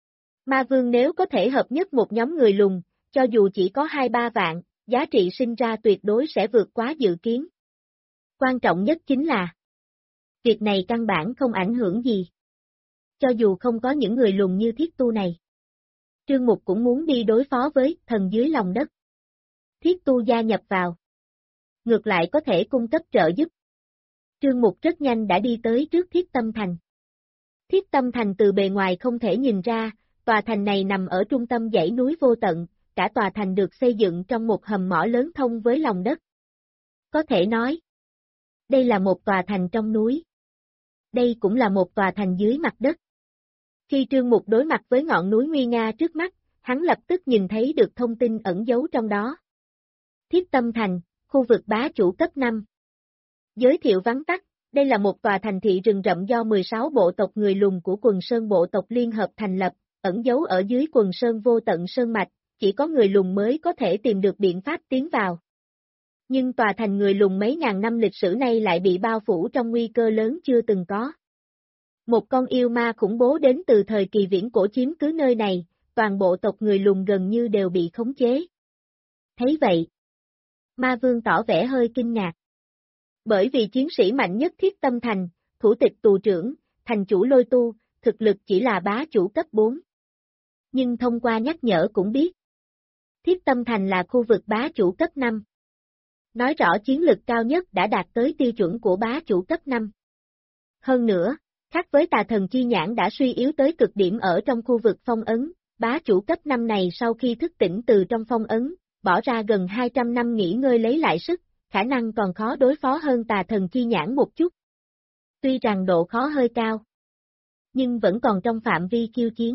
Ma Vương nếu có thể hợp nhất một nhóm người lùn, cho dù chỉ có 2-3 vạn, giá trị sinh ra tuyệt đối sẽ vượt quá dự kiến. Quan trọng nhất chính là, việc này căn bản không ảnh hưởng gì. Cho dù không có những người lùn như Thiết Tu này, Trương Mục cũng muốn đi đối phó với thần dưới lòng đất. Thiết Tu gia nhập vào. Ngược lại có thể cung cấp trợ giúp. Trương Mục rất nhanh đã đi tới trước Thiết Tâm Thành. Thiết Tâm Thành từ bề ngoài không thể nhìn ra, tòa thành này nằm ở trung tâm dãy núi vô tận, cả tòa thành được xây dựng trong một hầm mỏ lớn thông với lòng đất. Có thể nói, đây là một tòa thành trong núi. Đây cũng là một tòa thành dưới mặt đất. Khi Trương Mục đối mặt với ngọn núi nguy nga trước mắt, hắn lập tức nhìn thấy được thông tin ẩn giấu trong đó. Thiết Tâm Thành, khu vực bá chủ cấp 5. Giới thiệu vắn tắt, đây là một tòa thành thị rừng rậm do 16 bộ tộc người lùn của quần sơn bộ tộc liên hợp thành lập, ẩn giấu ở dưới quần sơn vô tận sơn mạch, chỉ có người lùn mới có thể tìm được biện pháp tiến vào. Nhưng tòa thành người lùn mấy ngàn năm lịch sử này lại bị bao phủ trong nguy cơ lớn chưa từng có. Một con yêu ma khủng bố đến từ thời kỳ viễn cổ chiếm cứ nơi này, toàn bộ tộc người lùn gần như đều bị khống chế. Thấy vậy, Ma Vương tỏ vẻ hơi kinh ngạc. Bởi vì chiến sĩ mạnh nhất Thiết Tâm Thành, thủ tịch tù trưởng, thành chủ Lôi Tu, thực lực chỉ là bá chủ cấp 4. Nhưng thông qua nhắc nhở cũng biết, Thiết Tâm Thành là khu vực bá chủ cấp 5. Nói rõ chiến lực cao nhất đã đạt tới tiêu chuẩn của bá chủ cấp 5. Hơn nữa, khác với tà thần chi nhãn đã suy yếu tới cực điểm ở trong khu vực phong ấn, bá chủ cấp 5 này sau khi thức tỉnh từ trong phong ấn, bỏ ra gần 200 năm nghỉ ngơi lấy lại sức, khả năng còn khó đối phó hơn tà thần chi nhãn một chút. Tuy rằng độ khó hơi cao, nhưng vẫn còn trong phạm vi khiêu chiến.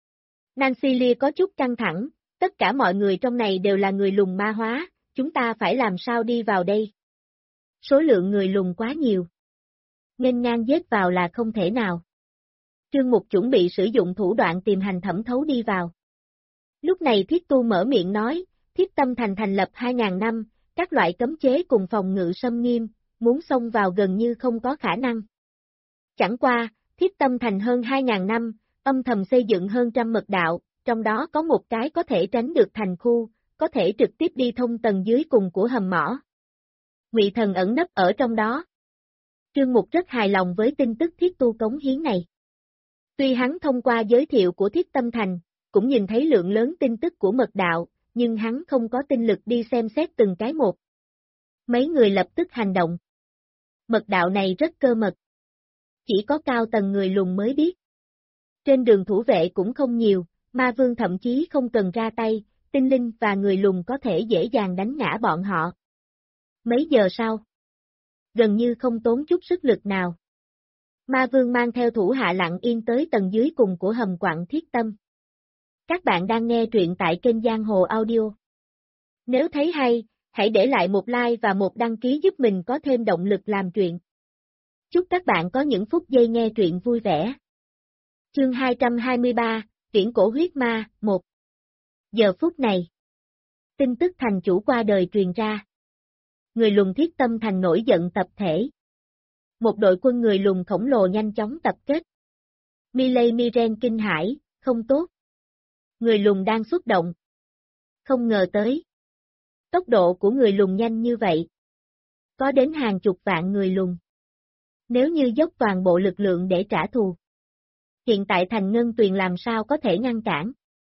Nancy Lia có chút căng thẳng, tất cả mọi người trong này đều là người lùn ma hóa, chúng ta phải làm sao đi vào đây? Số lượng người lùn quá nhiều. Nghênh ngang giết vào là không thể nào. Trương Mục chuẩn bị sử dụng thủ đoạn tìm hành thẩm thấu đi vào. Lúc này Thiết Tu mở miệng nói, Thiết Tâm Thành thành lập 2.000 năm, các loại cấm chế cùng phòng ngự xâm nghiêm, muốn xông vào gần như không có khả năng. Chẳng qua, Thiết Tâm Thành hơn 2.000 năm, âm thầm xây dựng hơn trăm mật đạo, trong đó có một cái có thể tránh được thành khu, có thể trực tiếp đi thông tầng dưới cùng của hầm mỏ. Ngụy Thần ẩn nấp ở trong đó. Trương Mục rất hài lòng với tin tức Thiết Tu cống hiến này. Tuy hắn thông qua giới thiệu của Thiết Tâm Thành, cũng nhìn thấy lượng lớn tin tức của mật đạo, nhưng hắn không có tinh lực đi xem xét từng cái một. Mấy người lập tức hành động. Mật đạo này rất cơ mật. Chỉ có cao tầng người lùn mới biết. Trên đường thủ vệ cũng không nhiều, Ma Vương thậm chí không cần ra tay, tinh linh và người lùn có thể dễ dàng đánh ngã bọn họ. Mấy giờ sau? Gần như không tốn chút sức lực nào. Ma Vương mang theo thủ hạ lặng yên tới tầng dưới cùng của hầm quặng Thiết Tâm. Các bạn đang nghe truyện tại kênh Giang Hồ Audio. Nếu thấy hay, hãy để lại một like và một đăng ký giúp mình có thêm động lực làm truyện. Chúc các bạn có những phút giây nghe truyện vui vẻ. Chương 223, Viễn cổ huyết ma, 1. Giờ phút này, tin tức thành chủ qua đời truyền ra. Người lùn Thiết Tâm Thành nổi giận tập thể. Một đội quân người lùn khổng lồ nhanh chóng tập kết. Miley Miren kinh hãi, không tốt. Người lùn đang xuất động. Không ngờ tới. Tốc độ của người lùn nhanh như vậy. Có đến hàng chục vạn người lùn. Nếu như dốc toàn bộ lực lượng để trả thù. Hiện tại thành Ngân Tuyền làm sao có thể ngăn cản.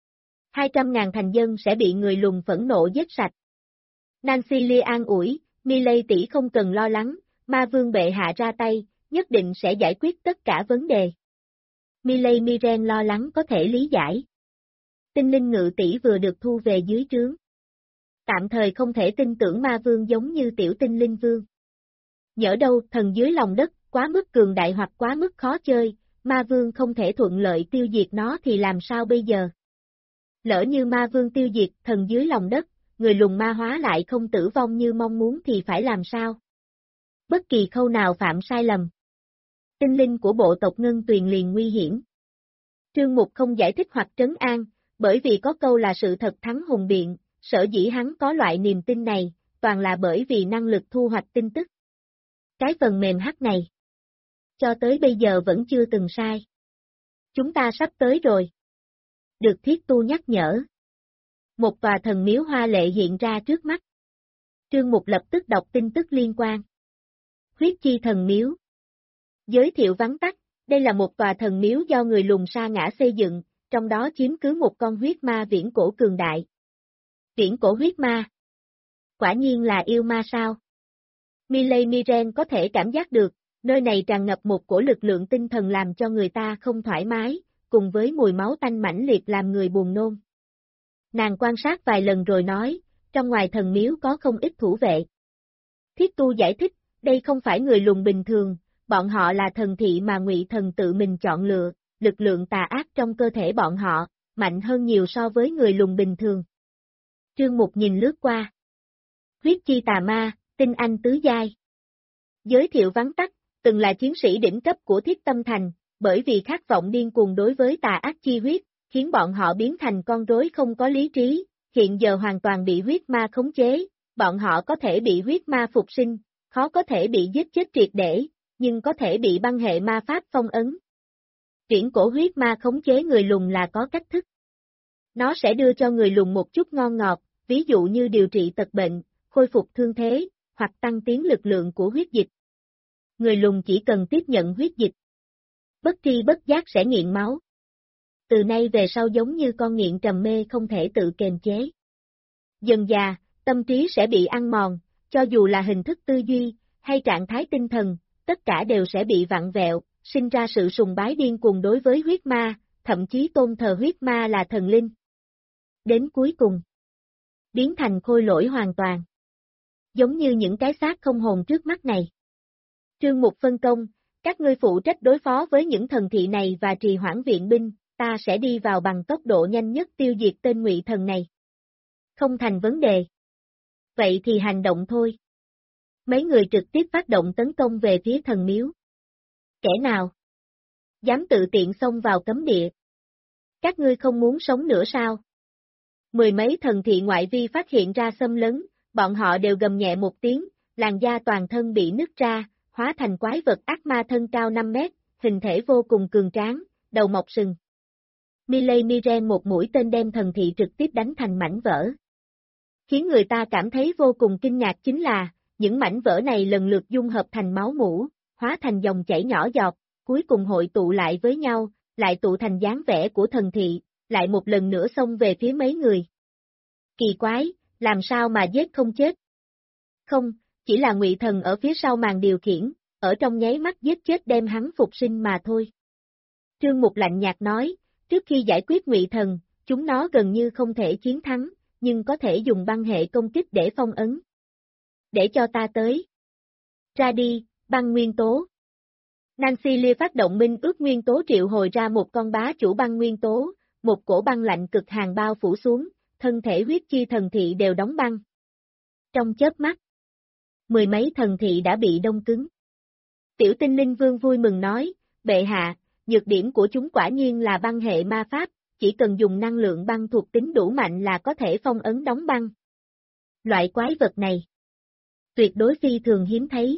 200.000 thành dân sẽ bị người lùn phẫn nộ giết sạch. Nancy Lia an ủi, Miley tỷ không cần lo lắng, Ma Vương bệ hạ ra tay, nhất định sẽ giải quyết tất cả vấn đề. Miley Miren lo lắng có thể lý giải. Tinh linh ngự tỷ vừa được thu về dưới trướng. Tạm thời không thể tin tưởng Ma Vương giống như tiểu tinh linh vương. Nhỡ đâu thần dưới lòng đất, quá mức cường đại hoặc quá mức khó chơi, Ma Vương không thể thuận lợi tiêu diệt nó thì làm sao bây giờ? Lỡ như Ma Vương tiêu diệt thần dưới lòng đất, người lùn ma hóa lại không tử vong như mong muốn thì phải làm sao? Bất kỳ khâu nào phạm sai lầm. Tinh linh của bộ tộc Ngân Tuyền liền nguy hiểm. Trương Mục không giải thích hoặc trấn an, bởi vì có câu là sự thật thắng hùng biện, sở dĩ hắn có loại niềm tin này, toàn là bởi vì năng lực thu hoạch tin tức. Cái phần mềm hack này, cho tới bây giờ vẫn chưa từng sai. Chúng ta sắp tới rồi. Được Thiết Tu nhắc nhở. Một tòa thần miếu hoa lệ hiện ra trước mắt. Trương Mục lập tức đọc tin tức liên quan. Huyết chi thần miếu. Giới thiệu vắn tắt, đây là một tòa thần miếu do người lùn sa ngã xây dựng, trong đó chiếm cứ một con huyết ma viễn cổ cường đại. Viễn cổ huyết ma. Quả nhiên là yêu ma sao? Miley Miren có thể cảm giác được, nơi này tràn ngập một cổ lực lượng tinh thần làm cho người ta không thoải mái, cùng với mùi máu tanh mãnh liệt làm người buồn nôn. Nàng quan sát vài lần rồi nói, trong ngoài thần miếu có không ít thủ vệ. Thiết Tu giải thích, Đây không phải người lùn bình thường, bọn họ là thần thị mà Ngụy Thần tự mình chọn lựa, lực lượng tà ác trong cơ thể bọn họ, mạnh hơn nhiều so với người lùn bình thường. Trương Mục nhìn lướt qua. Huyết chi tà ma, tinh anh tứ giai. Giới thiệu vắn tắt, từng là chiến sĩ đỉnh cấp của Thiết Tâm Thành, bởi vì khát vọng điên cuồng đối với tà ác chi huyết, khiến bọn họ biến thành con rối không có lý trí, hiện giờ hoàn toàn bị huyết ma khống chế, bọn họ có thể bị huyết ma phục sinh, khó có thể bị giết chết triệt để, nhưng có thể bị băng hệ ma pháp phong ấn. Viễn cổ huyết ma khống chế người lùn là có cách thức. Nó sẽ đưa cho người lùn một chút ngon ngọt, ví dụ như điều trị tật bệnh, khôi phục thương thế, hoặc tăng tiến lực lượng của huyết dịch. Người lùn chỉ cần tiếp nhận huyết dịch, bất tri bất giác sẽ nghiện máu. Từ nay về sau giống như con nghiện trầm mê không thể tự kiềm chế. Dần già, tâm trí sẽ bị ăn mòn, cho dù là hình thức tư duy, hay trạng thái tinh thần, tất cả đều sẽ bị vặn vẹo, sinh ra sự sùng bái điên cuồng đối với huyết ma, thậm chí tôn thờ huyết ma là thần linh. Đến cuối cùng, biến thành khôi lỗi hoàn toàn. Giống như những cái xác không hồn trước mắt này. Trương Mục phân công, các ngươi phụ trách đối phó với những thần thị này và trì hoãn viện binh, ta sẽ đi vào bằng tốc độ nhanh nhất tiêu diệt tên Ngụy Thần này. Không thành vấn đề. Vậy thì hành động thôi. Mấy người trực tiếp phát động tấn công về phía thần miếu. Kẻ nào dám tự tiện xông vào cấm địa? Các ngươi không muốn sống nữa sao? Mười mấy thần thị ngoại vi phát hiện ra xâm lấn, bọn họ đều gầm nhẹ một tiếng, làn da toàn thân bị nứt ra, hóa thành quái vật ác ma thân cao 5 mét, hình thể vô cùng cường tráng, đầu mọc sừng. Miley Miren một mũi tên đem thần thị trực tiếp đánh thành mảnh vỡ. Khiến người ta cảm thấy vô cùng kinh ngạc chính là, những mảnh vỡ này lần lượt dung hợp thành máu mủ, hóa thành dòng chảy nhỏ giọt, cuối cùng hội tụ lại với nhau, lại tụ thành dáng vẻ của thần thị, lại một lần nữa xông về phía mấy người. Kỳ quái, làm sao mà giết không chết? Không, chỉ là Ngụy Thần ở phía sau màn điều khiển, ở trong nháy mắt giết chết đem hắn phục sinh mà thôi. Trương Mục lạnh nhạt nói, trước khi giải quyết Ngụy Thần, chúng nó gần như không thể chiến thắng, nhưng có thể dùng băng hệ công kích để phong ấn. Để cho ta tới. Ra đi, băng nguyên tố. Nancy Lia phát động minh ước nguyên tố triệu hồi ra một con bá chủ băng nguyên tố, một cổ băng lạnh cực hàn bao phủ xuống, thân thể huyết chi thần thị đều đóng băng. Trong chớp mắt, mười mấy thần thị đã bị đông cứng. Tiểu Tinh Linh Vương vui mừng nói, bệ hạ, nhược điểm của chúng quả nhiên là băng hệ ma pháp, chỉ cần dùng năng lượng băng thuộc tính đủ mạnh là có thể phong ấn đóng băng. Loại quái vật này, tuyệt đối phi thường hiếm thấy.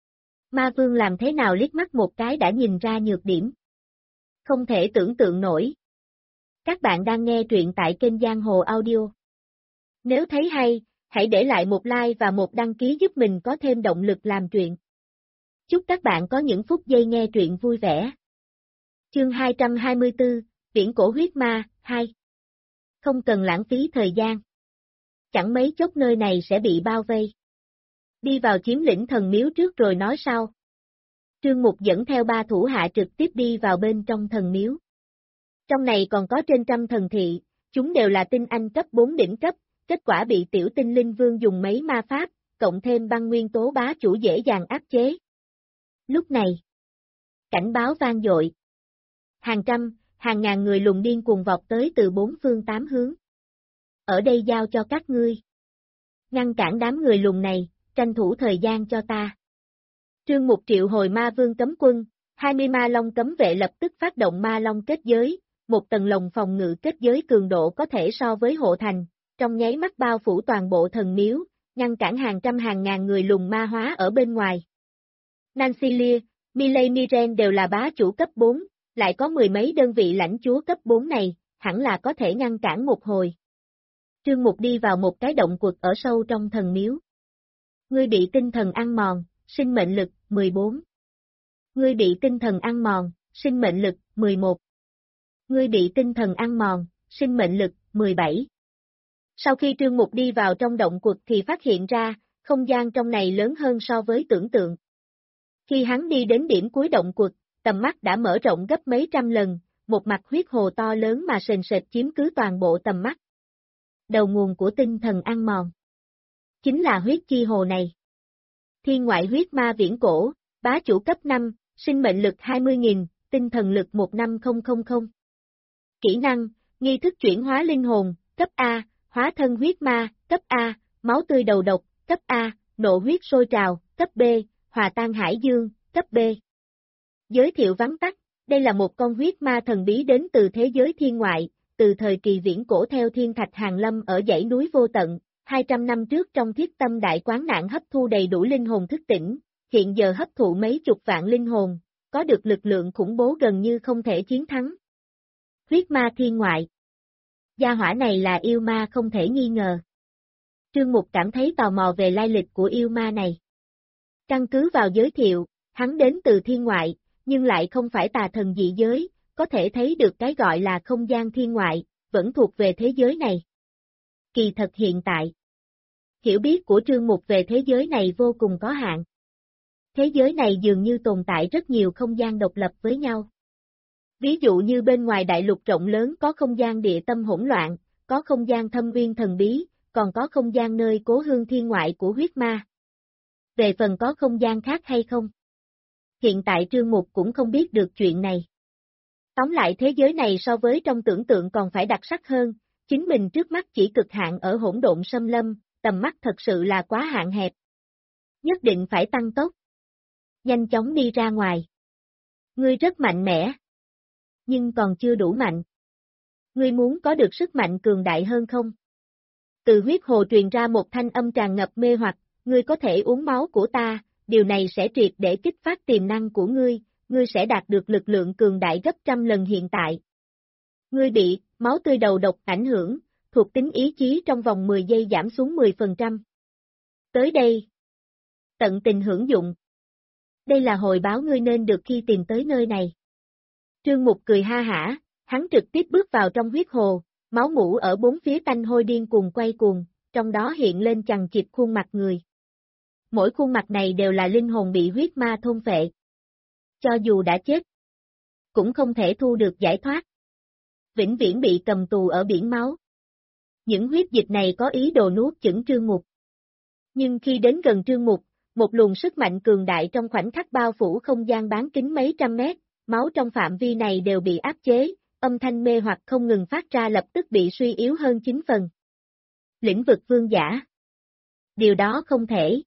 Ma Vương làm thế nào liếc mắt một cái đã nhìn ra nhược điểm. Không thể tưởng tượng nổi. Các bạn đang nghe truyện tại kênh Giang Hồ Audio. Nếu thấy hay, hãy để lại một like và một đăng ký giúp mình có thêm động lực làm truyện. Chúc các bạn có những phút giây nghe truyện vui vẻ. Chương 224, Viễn cổ huyết ma, 2. Không cần lãng phí thời gian. Chẳng mấy chốc nơi này sẽ bị bao vây. Đi vào chiếm lĩnh thần miếu trước rồi nói sau. Trương Mục dẫn theo 3 thủ hạ trực tiếp đi vào bên trong thần miếu. Trong này còn có trên trăm thần thị, chúng đều là tinh anh cấp 4 đỉnh cấp, kết quả bị Tiểu Tinh Linh Vương dùng mấy ma pháp, cộng thêm băng nguyên tố bá chủ dễ dàng áp chế. Lúc này, cảnh báo vang dội. Hàng trăm, hàng ngàn người lùn điên cuồng vọt tới từ 4 phương 8 hướng. Ở đây giao cho các ngươi. Ngăn cản đám người lùn này, tranh thủ thời gian cho ta. Trương Mục triệu hồi ma vương cấm quân, 20 ma long cấm vệ lập tức phát động ma long kết giới, một tầng lồng phòng ngự kết giới cường độ có thể so với hộ thành, trong nháy mắt bao phủ toàn bộ thần miếu, ngăn cản hàng trăm hàng ngàn người lùn ma hóa ở bên ngoài. Nancy Lia, Miley Miren đều là bá chủ cấp 4, lại có mười mấy đơn vị lãnh chúa cấp 4 này, hẳn là có thể ngăn cản một hồi. Trương Mục đi vào một cái động quật ở sâu trong thần miếu. Ngươi bị tinh thần ăn mòn, sinh mệnh lực, 14. Ngươi bị tinh thần ăn mòn, sinh mệnh lực, 11. Ngươi bị tinh thần ăn mòn, sinh mệnh lực, 17. Sau khi Trương Mục đi vào trong động quật thì phát hiện ra, không gian trong này lớn hơn so với tưởng tượng. Khi hắn đi đến điểm cuối động quật, tầm mắt đã mở rộng gấp mấy trăm lần, một mặt huyết hồ to lớn mà sền sệt chiếm cứ toàn bộ tầm mắt. Đầu nguồn của tinh thần ăn mòn chính là huyết chi hồ này. thiên ngoại huyết ma viễn cổ, bá chủ cấp 5, sinh mệnh lực 20.000, tinh thần lực 15000. Kỹ năng, nghi thức chuyển hóa linh hồn, cấp A, hóa thân huyết ma, cấp A, máu tươi đầu độc, cấp A, nộ huyết sôi trào, cấp B, hòa tan hải dương, cấp B. Giới thiệu vắn tắt, đây là một con huyết ma thần bí đến từ thế giới thiên ngoại, từ thời kỳ viễn cổ theo thiên thạch hàng lâm ở dãy núi vô tận, 200 năm trước trong thiết tâm đại quán nạn hấp thu đầy đủ linh hồn thức tỉnh, hiện giờ hấp thụ mấy chục vạn linh hồn, có được lực lượng khủng bố gần như không thể chiến thắng. Huyết ma thiên ngoại. Gia hỏa này là yêu ma không thể nghi ngờ. Trương Mục cảm thấy tò mò về lai lịch của yêu ma này. Căn cứ vào giới thiệu, hắn đến từ thiên ngoại, nhưng lại không phải tà thần dị giới, có thể thấy được cái gọi là không gian thiên ngoại, vẫn thuộc về thế giới này. Kỳ thật hiện tại, hiểu biết của Trương Mục về thế giới này vô cùng có hạn. Thế giới này dường như tồn tại rất nhiều không gian độc lập với nhau. Ví dụ như bên ngoài đại lục rộng lớn có không gian địa tâm hỗn loạn, có không gian thâm uyên thần bí, còn có không gian nơi cố hương thiên ngoại của huyết ma. Về phần có không gian khác hay không? Hiện tại Trương Mục cũng không biết được chuyện này. Tóm lại thế giới này so với trong tưởng tượng còn phải đặc sắc hơn, chính mình trước mắt chỉ cực hạn ở hỗn độn xâm lâm, tầm mắt thật sự là quá hạn hẹp. Nhất định phải tăng tốc. Nhanh chóng đi ra ngoài. Ngươi rất mạnh mẽ. Nhưng còn chưa đủ mạnh. Ngươi muốn có được sức mạnh cường đại hơn không? Từ huyết hồ truyền ra một thanh âm tràn ngập mê hoặc, ngươi có thể uống máu của ta, điều này sẽ triệt để kích phát tiềm năng của ngươi sẽ đạt được lực lượng cường đại gấp trăm lần hiện tại. Ngươi bị máu tươi đầu độc ảnh hưởng, thuộc tính ý chí trong vòng 10 giây giảm xuống 10%. Tới đây. Tận tình hưởng dụng. Đây là hồi báo ngươi nên được khi tìm tới nơi này. Trương Mục cười ha hả, hắn trực tiếp bước vào trong huyết hồ, máu mủ ở bốn phía tanh hôi điên cuồng quay cuồng, trong đó hiện lên chằng chịt khuôn mặt người. Mỗi khuôn mặt này đều là linh hồn bị huyết ma thôn phệ. Cho dù đã chết, cũng không thể thu được giải thoát. Vĩnh viễn bị cầm tù ở biển máu. Những huyết dịch này có ý đồ nuốt chửng Trương Mục. Nhưng khi đến gần Trương Mục, một luồng sức mạnh cường đại trong khoảnh khắc bao phủ không gian bán kính mấy trăm mét, máu trong phạm vi này đều bị áp chế, âm thanh mê hoặc không ngừng phát ra lập tức bị suy yếu hơn 9 phần. Lĩnh vực vương giả. Điều đó không thể.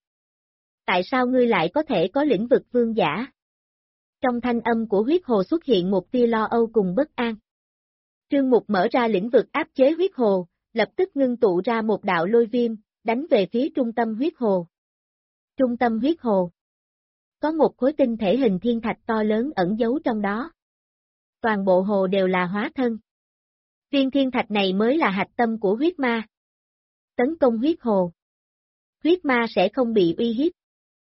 Tại sao ngươi lại có thể có lĩnh vực vương giả? Trong thanh âm của huyết hồ xuất hiện một tia lo âu cùng bất an. Trương Mục mở ra lĩnh vực áp chế huyết hồ, lập tức ngưng tụ ra một đạo lôi viêm, đánh về phía trung tâm huyết hồ. Trung tâm huyết hồ. Có một khối tinh thể hình thiên thạch to lớn ẩn giấu trong đó. Toàn bộ hồ đều là hóa thân. Viên thiên thạch này mới là hạch tâm của huyết ma. Tấn công huyết hồ. Huyết ma sẽ không bị uy hiếp.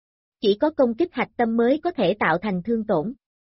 Chỉ có công kích hạch tâm mới có thể tạo thành thương tổn.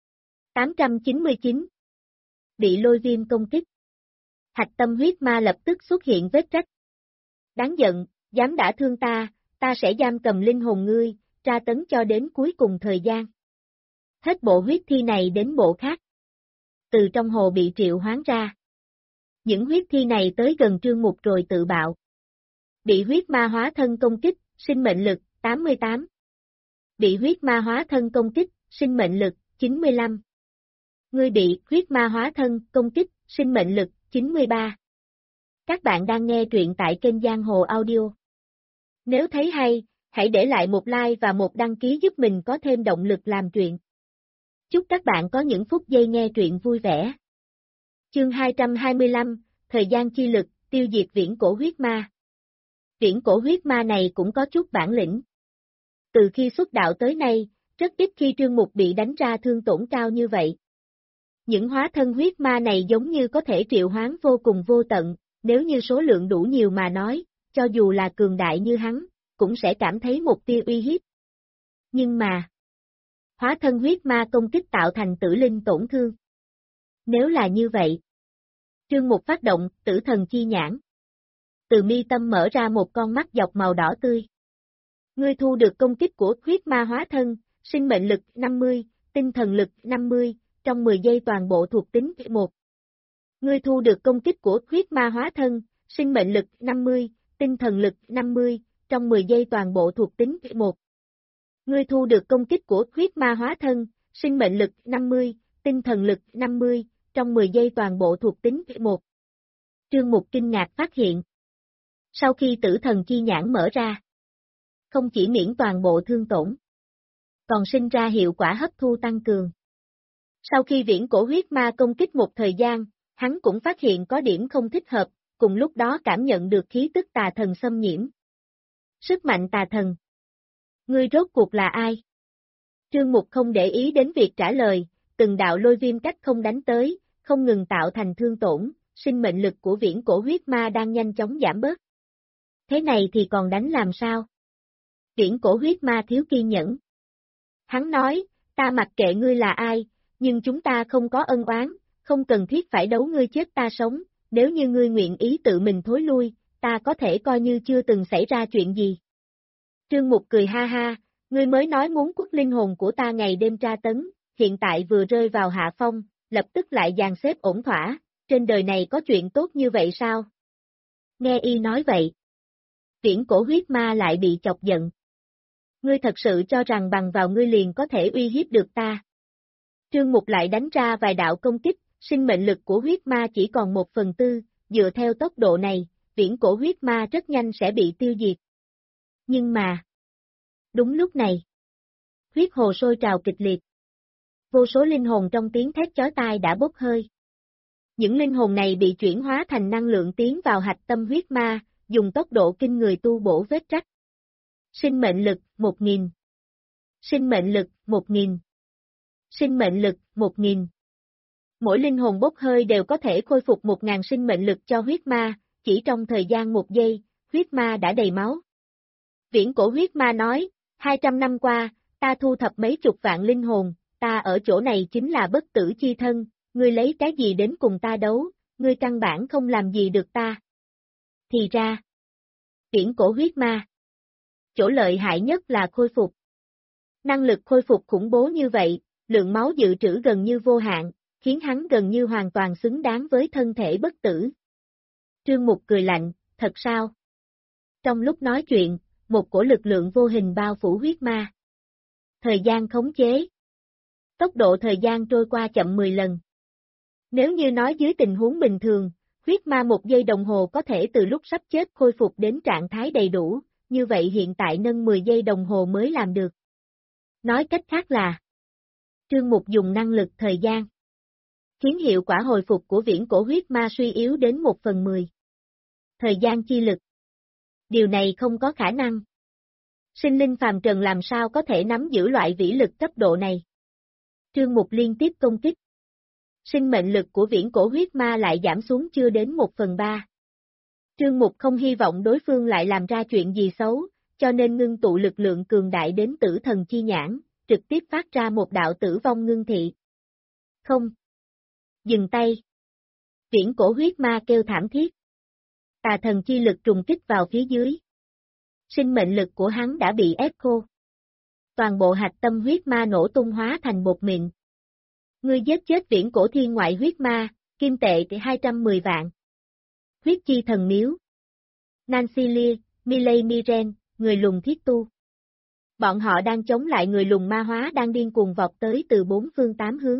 899. Bị lôi viêm công kích. Hạch tâm huyết ma lập tức xuất hiện vết rách. Đáng giận, dám đả thương ta, ta sẽ giam cầm linh hồn ngươi, tra tấn cho đến cuối cùng thời gian. Hết bộ huyết thi này đến bộ khác. Từ trong hồ bị triệu hoán ra. Những huyết thi này tới gần Trương Mục rồi tự bạo. Bị huyết ma hóa thân công kích, sinh mệnh lực, 88. Bị huyết ma hóa thân công kích, sinh mệnh lực, 95. Ngươi bị huyết ma hóa thân công kích, sinh mệnh lực, 93. Các bạn đang nghe truyện tại kênh Giang Hồ Audio. Nếu thấy hay, hãy để lại một like và một đăng ký giúp mình có thêm động lực làm truyện. Chúc các bạn có những phút giây nghe truyện vui vẻ. Chương 225, Thời gian chi lực, tiêu diệt viễn cổ huyết ma. Viễn cổ huyết ma này cũng có chút bản lĩnh. Từ khi xuất đạo tới nay, rất ít khi Trương Mục bị đánh ra thương tổn cao như vậy. Những hóa thân huyết ma này giống như có thể triệu hoán vô cùng vô tận, nếu như số lượng đủ nhiều mà nói, cho dù là cường đại như hắn, cũng sẽ cảm thấy một tia uy hiếp. Nhưng mà, hóa thân huyết ma công kích tạo thành tử linh tổn thương. Nếu là như vậy, Trương Mục phát động tử thần chi nhãn. Từ mi tâm mở ra một con mắt dọc màu đỏ tươi. Ngươi thu được công kích của huyết ma hóa thân, sinh mệnh lực 50, tinh thần lực 50, trong 10 giây toàn bộ thuộc tính 1. Ngươi thu được công kích của huyết ma hóa thân, sinh mệnh lực 50, tinh thần lực 50, trong 10 giây toàn bộ thuộc tính 1. Ngươi thu được công kích của huyết ma hóa thân, sinh mệnh lực 50, tinh thần lực 50, trong 10 giây toàn bộ thuộc tính 1. Trương Mục kinh ngạc phát hiện. Sau khi tử thần chi nhãn mở ra, không chỉ miễn toàn bộ thương tổn, còn sinh ra hiệu quả hấp thu tăng cường. Sau khi viễn cổ huyết ma công kích một thời gian, hắn cũng phát hiện có điểm không thích hợp, cùng lúc đó cảm nhận được khí tức tà thần xâm nhiễm. Sức mạnh tà thần. Ngươi rốt cuộc là ai? Trương Mục không để ý đến việc trả lời, từng đạo lôi viêm cách không đánh tới, không ngừng tạo thành thương tổn, sinh mệnh lực của viễn cổ huyết ma đang nhanh chóng giảm bớt. Thế này thì còn đánh làm sao? Viễn cổ huyết ma thiếu kiên nhẫn. Hắn nói, ta mặc kệ ngươi là ai, nhưng chúng ta không có ân oán, không cần thiết phải đấu ngươi chết ta sống, nếu như ngươi nguyện ý tự mình thối lui, ta có thể coi như chưa từng xảy ra chuyện gì. Trương Mục cười ha ha, ngươi mới nói muốn quất linh hồn của ta ngày đêm tra tấn, hiện tại vừa rơi vào hạ phong, lập tức lại dàn xếp ổn thỏa, trên đời này có chuyện tốt như vậy sao? Nghe y nói vậy. Viễn cổ huyết ma lại bị chọc giận. Ngươi thật sự cho rằng bằng vào ngươi liền có thể uy hiếp được ta. Trương Mục lại đánh ra vài đạo công kích, sinh mệnh lực của huyết ma chỉ còn 1/4, dựa theo tốc độ này, viễn cổ huyết ma rất nhanh sẽ bị tiêu diệt. Nhưng mà, đúng lúc này, huyết hồ sôi trào kịch liệt. Vô số linh hồn trong tiếng thét chói tai đã bốc hơi. Những linh hồn này bị chuyển hóa thành năng lượng tiến vào hạch tâm huyết ma, dùng tốc độ kinh người tu bổ vết rách. Sinh mệnh lực 1000. Sinh mệnh lực 1000. Sinh mệnh lực 1000. Mỗi linh hồn bốc hơi đều có thể khôi phục 1000 sinh mệnh lực cho huyết ma, chỉ trong thời gian 1 giây, huyết ma đã đầy máu. Viễn cổ huyết ma nói, 200 năm qua, ta thu thập mấy chục vạn linh hồn, ta ở chỗ này chính là bất tử chi thân, ngươi lấy cái gì đến cùng ta đấu, ngươi căn bản không làm gì được ta. Thì ra, viễn cổ huyết ma. Chỗ lợi hại nhất là khôi phục. Năng lực khôi phục khủng bố như vậy, lượng máu dự trữ gần như vô hạn, khiến hắn gần như hoàn toàn xứng đáng với thân thể bất tử. Trương Mục cười lạnh, thật sao? Trong lúc nói chuyện, một cổ lực lượng vô hình bao phủ huyết ma. Thời gian khống chế. Tốc độ thời gian trôi qua chậm 10 lần. Nếu như nói dưới tình huống bình thường, huyết ma 1 giây đồng hồ có thể từ lúc sắp chết khôi phục đến trạng thái đầy đủ, như vậy hiện tại nâng 10 giây đồng hồ mới làm được. Nói cách khác là, Trương Mục dùng năng lực thời gian, khiến hiệu quả hồi phục của viễn cổ huyết ma suy yếu đến 1/10. Thời gian chi lực. Điều này không có khả năng. Sinh linh phàm trần làm sao có thể nắm giữ loại vĩ lực cấp độ này. Trương Mục liên tiếp công kích. Sinh mệnh lực của viễn cổ huyết ma lại giảm xuống chưa đến 1/3. Trương Mục không hy vọng đối phương lại làm ra chuyện gì xấu, cho nên ngưng tụ lực lượng cường đại đến tử thần chi nhãn, trực tiếp phát ra một đạo tử vong ngưng thị. Không. Dừng tay. Viễn cổ huyết ma kêu thảm thiết. Tà thần chi lực trùng kích vào phía dưới. Sinh mệnh lực của hắn đã bị ép khô. Toàn bộ hạch tâm huyết ma nổ tung hóa thành bột mịn. Ngươi giết chết viễn cổ thiên ngoại huyết ma, kim tệ 210 vạn. Huyết chi thần miếu. Nancy Lear, Miley Miren, người lùn thiết tu. Bọn họ đang chống lại người lùn ma hóa đang điên cuồng vọt tới từ 4 phương 8 hướng.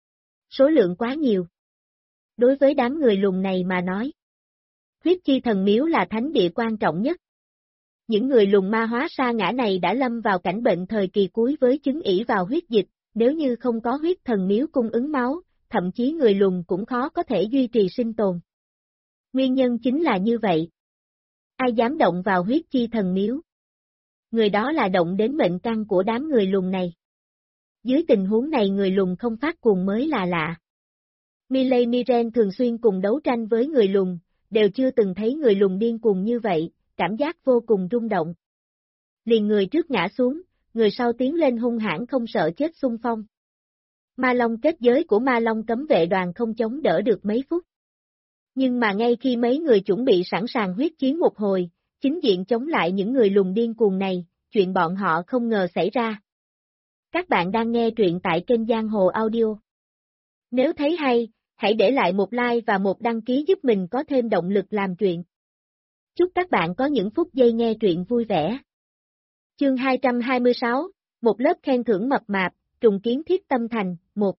Số lượng quá nhiều. Đối với đám người lùn này mà nói, huyết chi thần miếu là thánh địa quan trọng nhất. Những người lùn ma hóa sa ngã này đã lâm vào cảnh bệnh thời kỳ cuối với chứng ỷ vào huyết dịch, nếu như không có huyết thần miếu cung ứng máu, thậm chí người lùn cũng khó có thể duy trì sinh tồn. Nguyên nhân chính là như vậy. Ai dám động vào huyết chi thần miếu? Người đó là động đến mệnh căn của đám người lùn này. Dưới tình huống này người lùn không phát cuồng mới là lạ. Miley Miren thường xuyên cùng đấu tranh với người lùn, đều chưa từng thấy người lùn điên cuồng như vậy, cảm giác vô cùng rung động. Liền người trước ngã xuống, người sau tiến lên hung hãn không sợ chết xung phong. Ma Long kết giới của Ma Long cấm vệ đoàn không chống đỡ được mấy phút. Nhưng mà ngay khi mấy người chuẩn bị sẵn sàng huyết chiến một hồi, chính diện chống lại những người lùn điên cuồng này, chuyện bọn họ không ngờ xảy ra. Các bạn đang nghe truyện tại kênh Giang Hồ Audio. Nếu thấy hay, hãy để lại một like và một đăng ký giúp mình có thêm động lực làm truyện. Chúc các bạn có những phút giây nghe truyện vui vẻ. Chương 226, Một lớp khen thưởng mập mạp, trùng kiến thiết tâm thành, một.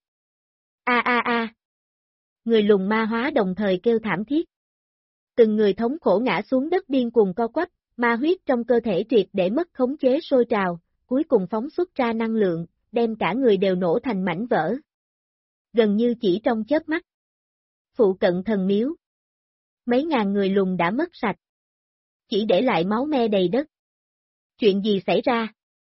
A. Người lùn ma hóa đồng thời kêu thảm thiết. Từng người thống khổ ngã xuống đất điên cuồng co quắp, ma huyết trong cơ thể triệt để mất khống chế sôi trào, cuối cùng phóng xuất ra năng lượng, đem cả người đều nổ thành mảnh vỡ. Gần như chỉ trong chớp mắt. Phụ cận thần miếu. Mấy ngàn người lùn đã mất sạch. Chỉ để lại máu me đầy đất. Chuyện gì xảy ra?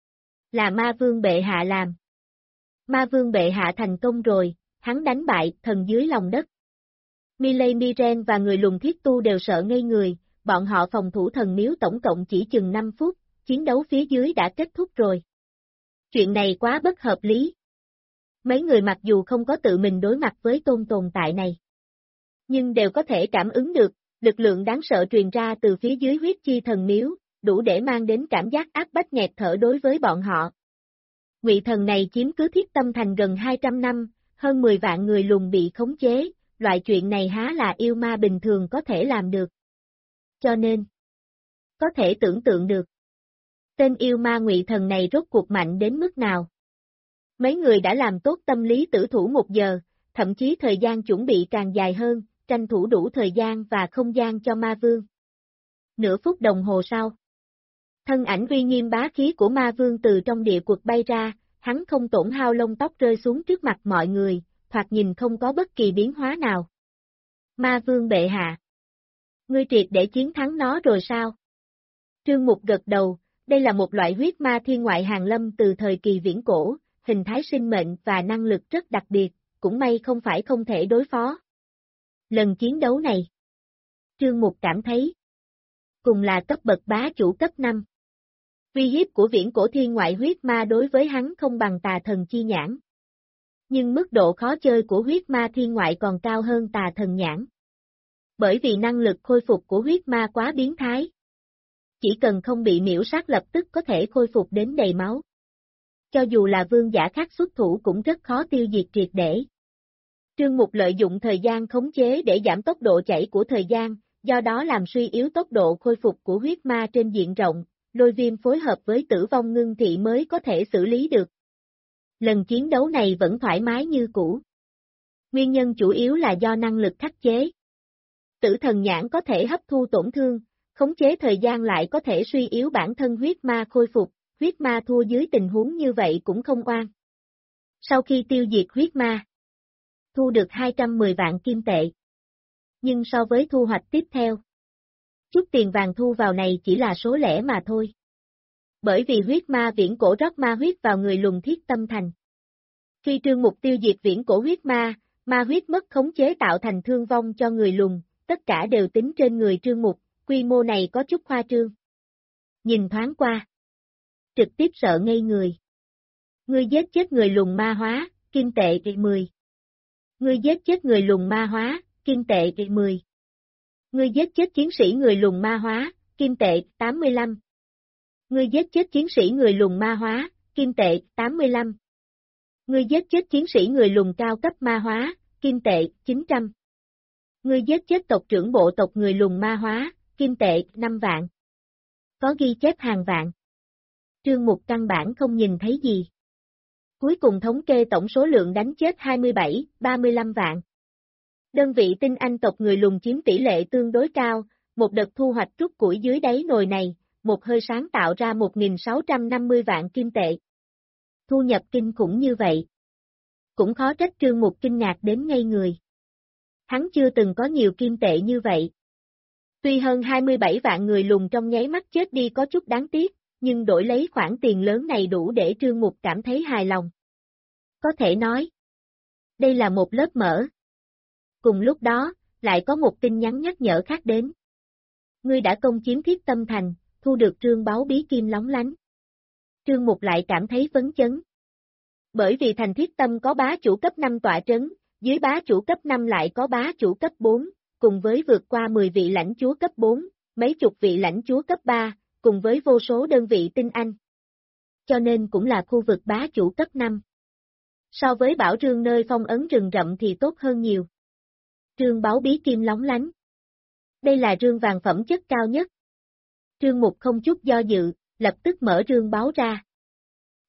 Là ma vương bệ hạ làm. Ma vương bệ hạ thành công rồi, hắn đánh bại thần dưới lòng đất. Miley Miren và người lùn thiết tu đều sợ ngây người, bọn họ phòng thủ thần miếu tổng cộng chỉ chừng 5 phút, chiến đấu phía dưới đã kết thúc rồi. Chuyện này quá bất hợp lý. Mấy người mặc dù không có tự mình đối mặt với tồn tại này, nhưng đều có thể cảm ứng được, lực lượng đáng sợ truyền ra từ phía dưới huyết chi thần miếu, đủ để mang đến cảm giác áp bách nghẹt thở đối với bọn họ. Ngụy thần này chiếm cứ thiết tâm thành gần 200 năm, hơn 10 vạn người lùn bị khống chế, loại chuyện này há là yêu ma bình thường có thể làm được. Cho nên, có thể tưởng tượng được, tên yêu ma Ngụy thần này rốt cuộc mạnh đến mức nào. Mấy người đã làm tốt tâm lý tử thủ 1 giờ, thậm chí thời gian chuẩn bị càng dài hơn, tranh thủ đủ thời gian và không gian cho ma vương. Nửa phút đồng hồ sau, thân ảnh uy nghiêm bá khí của ma vương từ trong địa quật bay ra, hắn không tổn hao lông tóc rơi xuống trước mặt mọi người, thoạt nhìn không có bất kỳ biến hóa nào. Ma vương bệ hạ. Ngươi triệt để chiến thắng nó rồi sao? Trương Mục gật đầu, đây là một loại huyết ma thiên ngoại hàng lâm từ thời kỳ viễn cổ, hình thái sinh mệnh và năng lực rất đặc biệt, cũng may không phải không thể đối phó. Lần chiến đấu này, Trương Mục cảm thấy, cùng là cấp bậc bá chủ cấp 5. Uy hiếp của viễn cổ thiên ngoại huyết ma đối với hắn không bằng tà thần chi nhãn. Nhưng mức độ khó chơi của huyết ma thiên ngoại còn cao hơn tà thần nhãn. Bởi vì năng lực khôi phục của huyết ma quá biến thái. Chỉ cần không bị miễu sát lập tức có thể khôi phục đến đầy máu. Cho dù là vương giả khác xuất thủ cũng rất khó tiêu diệt triệt để. Trương Mục lợi dụng thời gian khống chế để giảm tốc độ chảy của thời gian, do đó làm suy yếu tốc độ khôi phục của huyết ma trên diện rộng, Lôi Viêm phối hợp với Tử Vong Ngưng Thị mới có thể xử lý được. Lần chiến đấu này vẫn thoải mái như cũ. Nguyên nhân chủ yếu là do năng lực khắc chế. Tử thần nhãn có thể hấp thu tổn thương, khống chế thời gian lại có thể suy yếu bản thân huyết ma khôi phục, huyết ma thua dưới tình huống như vậy cũng không oan. Sau khi tiêu diệt huyết ma, thu được 210 vạn kim tệ. Nhưng so với thu hoạch tiếp theo, chút tiền vàng thu vào này chỉ là số lẻ mà thôi. Bởi vì huyết ma viễn cổ rót ma huyết vào người lùn thiết tâm thành. Khi Trương Mục tiêu diệt viễn cổ huyết ma, ma huyết mất khống chế tạo thành thương vong cho người lùn, tất cả đều tính trên người Trương Mục, quy mô này có chút khoa trương. Nhìn thoáng qua, trực tiếp sợ ngây người. Ngươi giết chết người lùn ma hóa, kim tệ 10. Ngươi giết chết người lùn ma hóa, kim tệ 10. Ngươi giết chết chiến sĩ người lùn ma hóa, kim tệ 85. Ngươi giết chết chiến sĩ người lùn ma hóa, kim tệ 85. Ngươi giết chết chiến sĩ người lùn cao cấp ma hóa, kim tệ 900. Ngươi giết chết tộc trưởng bộ tộc người lùn ma hóa, kim tệ 5 vạn. Có ghi chép hàng vạn. Trương Mục căn bản không nhìn thấy gì. Cuối cùng thống kê tổng số lượng đánh chết 35 vạn. Đơn vị tinh anh tộc người lùn chiếm tỷ lệ tương đối cao, một đợt thu hoạch trút củi dưới đáy nồi này, một hơi sáng tạo ra 1.650 vạn kim tệ. Thu nhập kinh khủng như vậy. Cũng khó trách Trương Mục kinh ngạc đến ngây người. Hắn chưa từng có nhiều kim tệ như vậy. Tuy hơn 27 vạn người lùn trong nháy mắt chết đi có chút đáng tiếc, nhưng đổi lấy khoản tiền lớn này đủ để Trương Mục cảm thấy hài lòng. Có thể nói, đây là một lớp mở. Cùng lúc đó, lại có một tin nhắn nhắc nhở khác đến. Ngươi đã công chiếm thiết tâm thành, thu được trương báu bí kim lóng lánh. Trương Mục lại cảm thấy phấn chấn. Bởi vì thành thiết tâm có bá chủ cấp 5 tọa trấn, dưới bá chủ cấp 5 lại có bá chủ cấp 4, cùng với vượt qua 10 vị lãnh chúa cấp 4, mấy chục vị lãnh chúa cấp 3, cùng với vô số đơn vị tinh anh. Cho nên cũng là khu vực bá chủ cấp 5. So với bảo rương nơi phong ấn rừng rậm thì tốt hơn nhiều. Trương báu bí kim lóng lánh. Đây là rương vàng phẩm chất cao nhất. Trương Mục không chút do dự, lập tức mở rương báu ra.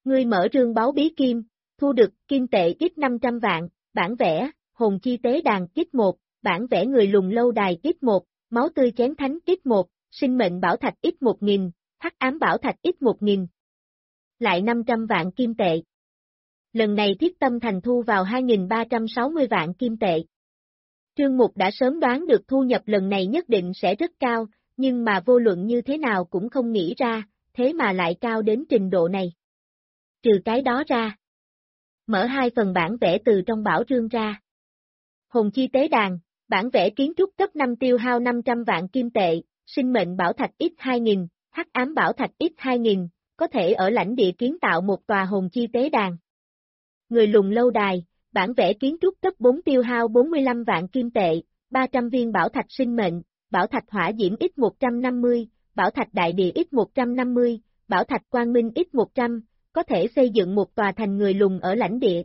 Ngươi mở rương báu bí kim, thu được kim tệ ít 500 vạn, bản vẽ, hồn chi tế đàn ít 1, bản vẽ người lùn lâu đài ít 1, máu tươi chén thánh ít 1, sinh mệnh bảo thạch ít 1000, hắc ám bảo thạch ít 1000. Lại 500 vạn kim tệ. Lần này Thiết Tâm Thành thu vào 2360 vạn kim tệ. Trương Mục đã sớm đoán được thu nhập lần này nhất định sẽ rất cao, nhưng mà vô luận như thế nào cũng không nghĩ ra, thế mà lại cao đến trình độ này. Trừ cái đó ra. Mở 2 phần bản vẽ từ trong bảo rương ra. Hồn chi tế đàn, bản vẽ kiến trúc cấp 5 tiêu hao 500 vạn kim tệ, sinh mệnh bảo thạch ít 2000, hắc ám bảo thạch ít 2000, có thể ở lãnh địa kiến tạo một tòa hồn chi tế đàn. Người lùn lâu đài, bản vẽ kiến trúc cấp 4 tiêu hao 45 vạn kim tệ, 300 viên bảo thạch sinh mệnh, bảo thạch hỏa diễm ít 150, bảo thạch đại địa ít 150, bảo thạch quang minh ít 100, có thể xây dựng một tòa thành người lùn ở lãnh địa.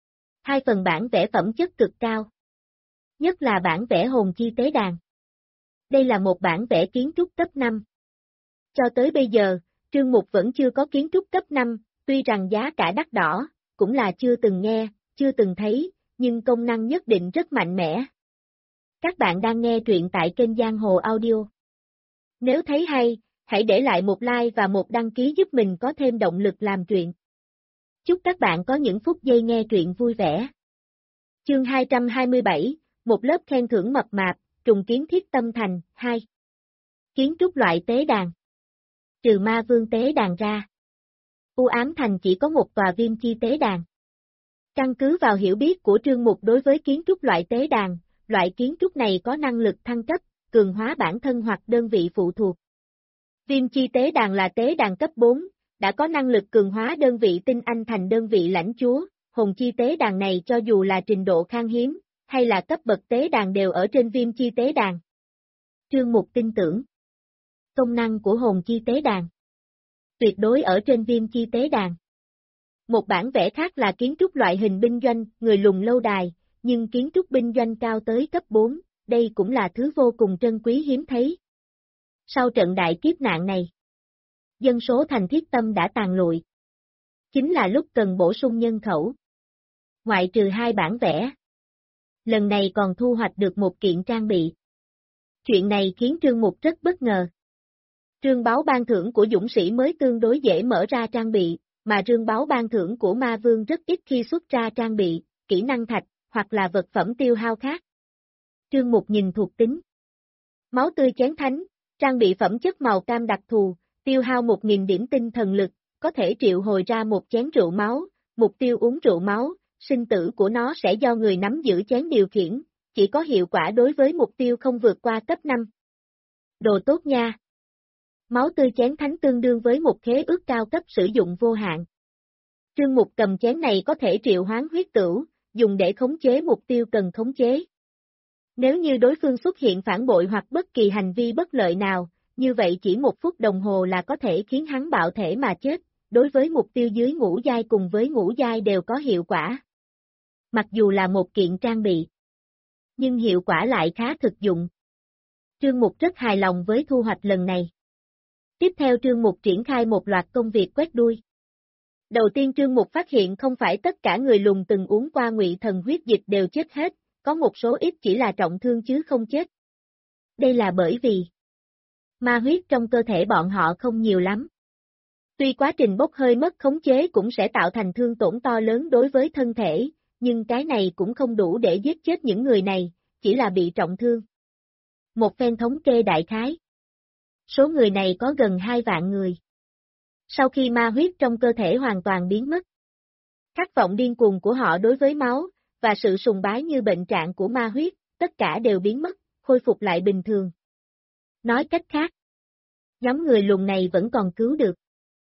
2 phần bản vẽ phẩm chất cực cao. Nhất là bản vẽ hồn chi tế đàn. Đây là một bản vẽ kiến trúc cấp 5. Cho tới bây giờ, Trương Mục vẫn chưa có kiến trúc cấp 5, tuy rằng giá cả đắt đỏ, cũng là chưa từng nghe, chưa từng thấy, nhưng công năng nhất định rất mạnh mẽ. Các bạn đang nghe truyện tại kênh Giang Hồ Audio. Nếu thấy hay, hãy để lại một like và một đăng ký giúp mình có thêm động lực làm truyện. Chúc các bạn có những phút giây nghe truyện vui vẻ. Chương 227, một lớp khen thưởng mập mạp, trùng kiến Thiết Tâm Thành, 2. Kiến trúc loại tế đàn. Trừ ma vương tế đàn ra. U ám thành chỉ có một tòa viêm chi tế đàn. Căn cứ vào hiểu biết của Trương Mục đối với kiến trúc loại tế đàn, loại kiến trúc này có năng lực thăng cấp, cường hóa bản thân hoặc đơn vị phụ thuộc. Viêm chi tế đàn là tế đàn cấp 4, đã có năng lực cường hóa đơn vị tinh anh thành đơn vị lãnh chúa, hồn chi tế đàn này cho dù là trình độ khan hiếm, hay là cấp bậc tế đàn đều ở trên viêm chi tế đàn. Trương Mục tin tưởng. Công năng của hồn chi tế đàn. Tuyệt đối ở trên viêm chi tế đàn. Một bản vẽ khác là kiến trúc loại hình binh doanh, người lùn lâu đài, nhưng kiến trúc binh doanh cao tới cấp 4, đây cũng là thứ vô cùng trân quý hiếm thấy. Sau trận đại kiếp nạn này, dân số thành Thiết Tâm đã tàn lụi. Chính là lúc cần bổ sung nhân khẩu. Ngoại trừ 2 bản vẽ. Lần này còn thu hoạch được một kiện trang bị. Chuyện này khiến Trương Mục rất bất ngờ. Rương báu ban thưởng của dũng sĩ mới tương đối dễ mở ra trang bị, mà rương báu ban thưởng của ma vương rất ít khi xuất ra trang bị, kỹ năng thạch, hoặc là vật phẩm tiêu hao khác. Trương Mục nhìn thuộc tính. Máu tươi chén thánh, trang bị phẩm chất màu cam đặc thù, tiêu hao 1000 điểm tinh thần lực, có thể triệu hồi ra một chén rượu máu, mục tiêu uống rượu máu, sinh tử của nó sẽ do người nắm giữ chén điều khiển, chỉ có hiệu quả đối với mục tiêu không vượt qua cấp 5. Đồ tốt nha. Máu tươi chén thánh tương đương với một khế ước cao cấp sử dụng vô hạn. Trương Mục cầm chén này có thể triệu hoán huyết tửu, dùng để khống chế mục tiêu cần khống chế. Nếu như đối phương xuất hiện phản bội hoặc bất kỳ hành vi bất lợi nào, như vậy chỉ 1 phút đồng hồ là có thể khiến hắn bạo thể mà chết, đối với mục tiêu dưới ngũ giai cùng với ngũ giai đều có hiệu quả. Mặc dù là một kiện trang bị, nhưng hiệu quả lại khá thực dụng. Trương Mục rất hài lòng với thu hoạch lần này. Tiếp theo Trương Mục triển khai một loạt công việc quét đuôi. Đầu tiên Trương Mục phát hiện không phải tất cả người lùn từng uống qua ngụy thần huyết dịch đều chết hết, có một số ít chỉ là trọng thương chứ không chết. Đây là bởi vì ma huyết trong cơ thể bọn họ không nhiều lắm. Tuy quá trình bốc hơi mất khống chế cũng sẽ tạo thành thương tổn to lớn đối với thân thể, nhưng cái này cũng không đủ để giết chết những người này, chỉ là bị trọng thương. Một phen thống kê đại khái. Số người này có gần 2 vạn người. Sau khi ma huyết trong cơ thể hoàn toàn biến mất, khát vọng điên cuồng của họ đối với máu, và sự sùng bái như bệnh trạng của ma huyết, tất cả đều biến mất, khôi phục lại bình thường. Nói cách khác, nhóm người lùn này vẫn còn cứu được.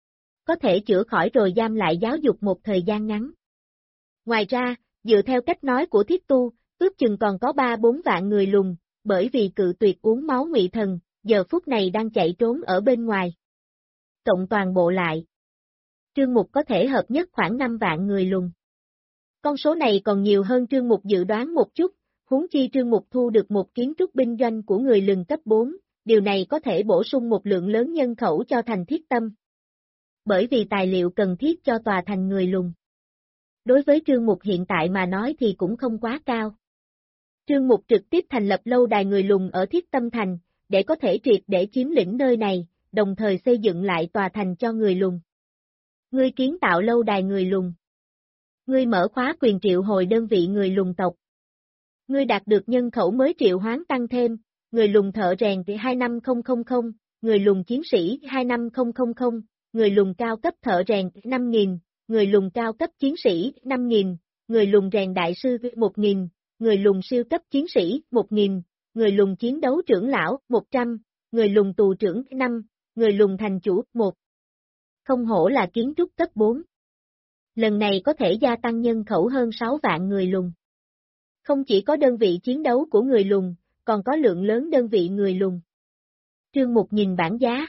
Có thể chữa khỏi rồi giam lại giáo dục một thời gian ngắn. Ngoài ra, dựa theo cách nói của Thiết Tu, ước chừng còn có 3-4 vạn người lùn, bởi vì cự tuyệt uống máu ngụy thần, giờ phút này đang chạy trốn ở bên ngoài. Cộng toàn bộ lại, Trương Mục có thể hợp nhất khoảng 5 vạn người lùn. Con số này còn nhiều hơn Trương Mục dự đoán một chút, huống chi Trương Mục thu được một kiến trúc binh doanh của người lùn cấp 4, điều này có thể bổ sung một lượng lớn nhân khẩu cho thành Thiết Tâm. bởi vì tài liệu cần thiết cho tòa thành người lùn. Đối với Trương Mục hiện tại mà nói thì cũng không quá cao. Trương Mục trực tiếp thành lập lâu đài người lùn ở Thiết Tâm Thành, để có thể triệt để chiếm lĩnh nơi này, đồng thời xây dựng lại tòa thành cho người lùn. Ngươi kiến tạo lâu đài người lùn. Ngươi mở khóa quyền triệu hồi đơn vị người lùn tộc. Ngươi đạt được nhân khẩu mới triệu hoán tăng thêm, người lùn thợ rèn 25000, người lùn chiến sĩ 25000, người lùn cao cấp thợ rèn 5000, người lùn cao cấp chiến sĩ 5000, người lùn rèn đại sư 1000, người lùn siêu cấp chiến sĩ 1000, người lùn chiến đấu trưởng lão 100, người lùn tù trưởng 5, người lùn thành chủ 1. Không hổ là kiến trúc cấp 4. Lần này có thể gia tăng nhân khẩu hơn 6 vạn người lùn. Không chỉ có đơn vị chiến đấu của người lùn, còn có lượng lớn đơn vị người lùn. Trương Mục nhìn bảng giá.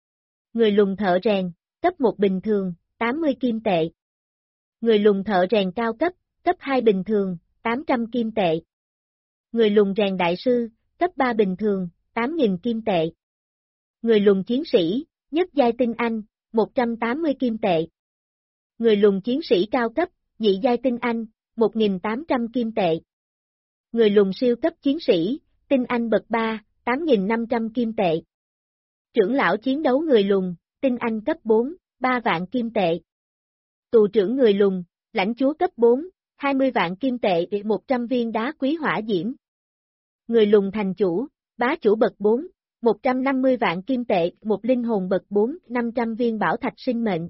Người lùn thợ rèn, cấp 1 bình thường, 80 kim tệ. Người lùn thợ rèn cao cấp, cấp 2 bình thường, 800 kim tệ. Người lùn rèn đại sư, cấp 3 bình thường, 8.000 kim tệ. Người lùn chiến sĩ, nhất giai tinh anh, 180 kim tệ. Người lùn chiến sĩ cao cấp, nhị giai tinh anh, 1.800 kim tệ. Người lùn siêu cấp chiến sĩ, tinh anh bậc 3, 8.500 kim tệ. Trưởng lão chiến đấu người lùn, tinh anh cấp 4, 3 vạn kim tệ. Tù trưởng người lùn, lãnh chúa cấp 4, 20 vạn kim tệ, 100 viên đá quý hỏa diễm. Người lùn thành chủ, bá chủ bậc 4, 150 vạn kim tệ, một linh hồn bậc 4, 500 viên bảo thạch sinh mệnh.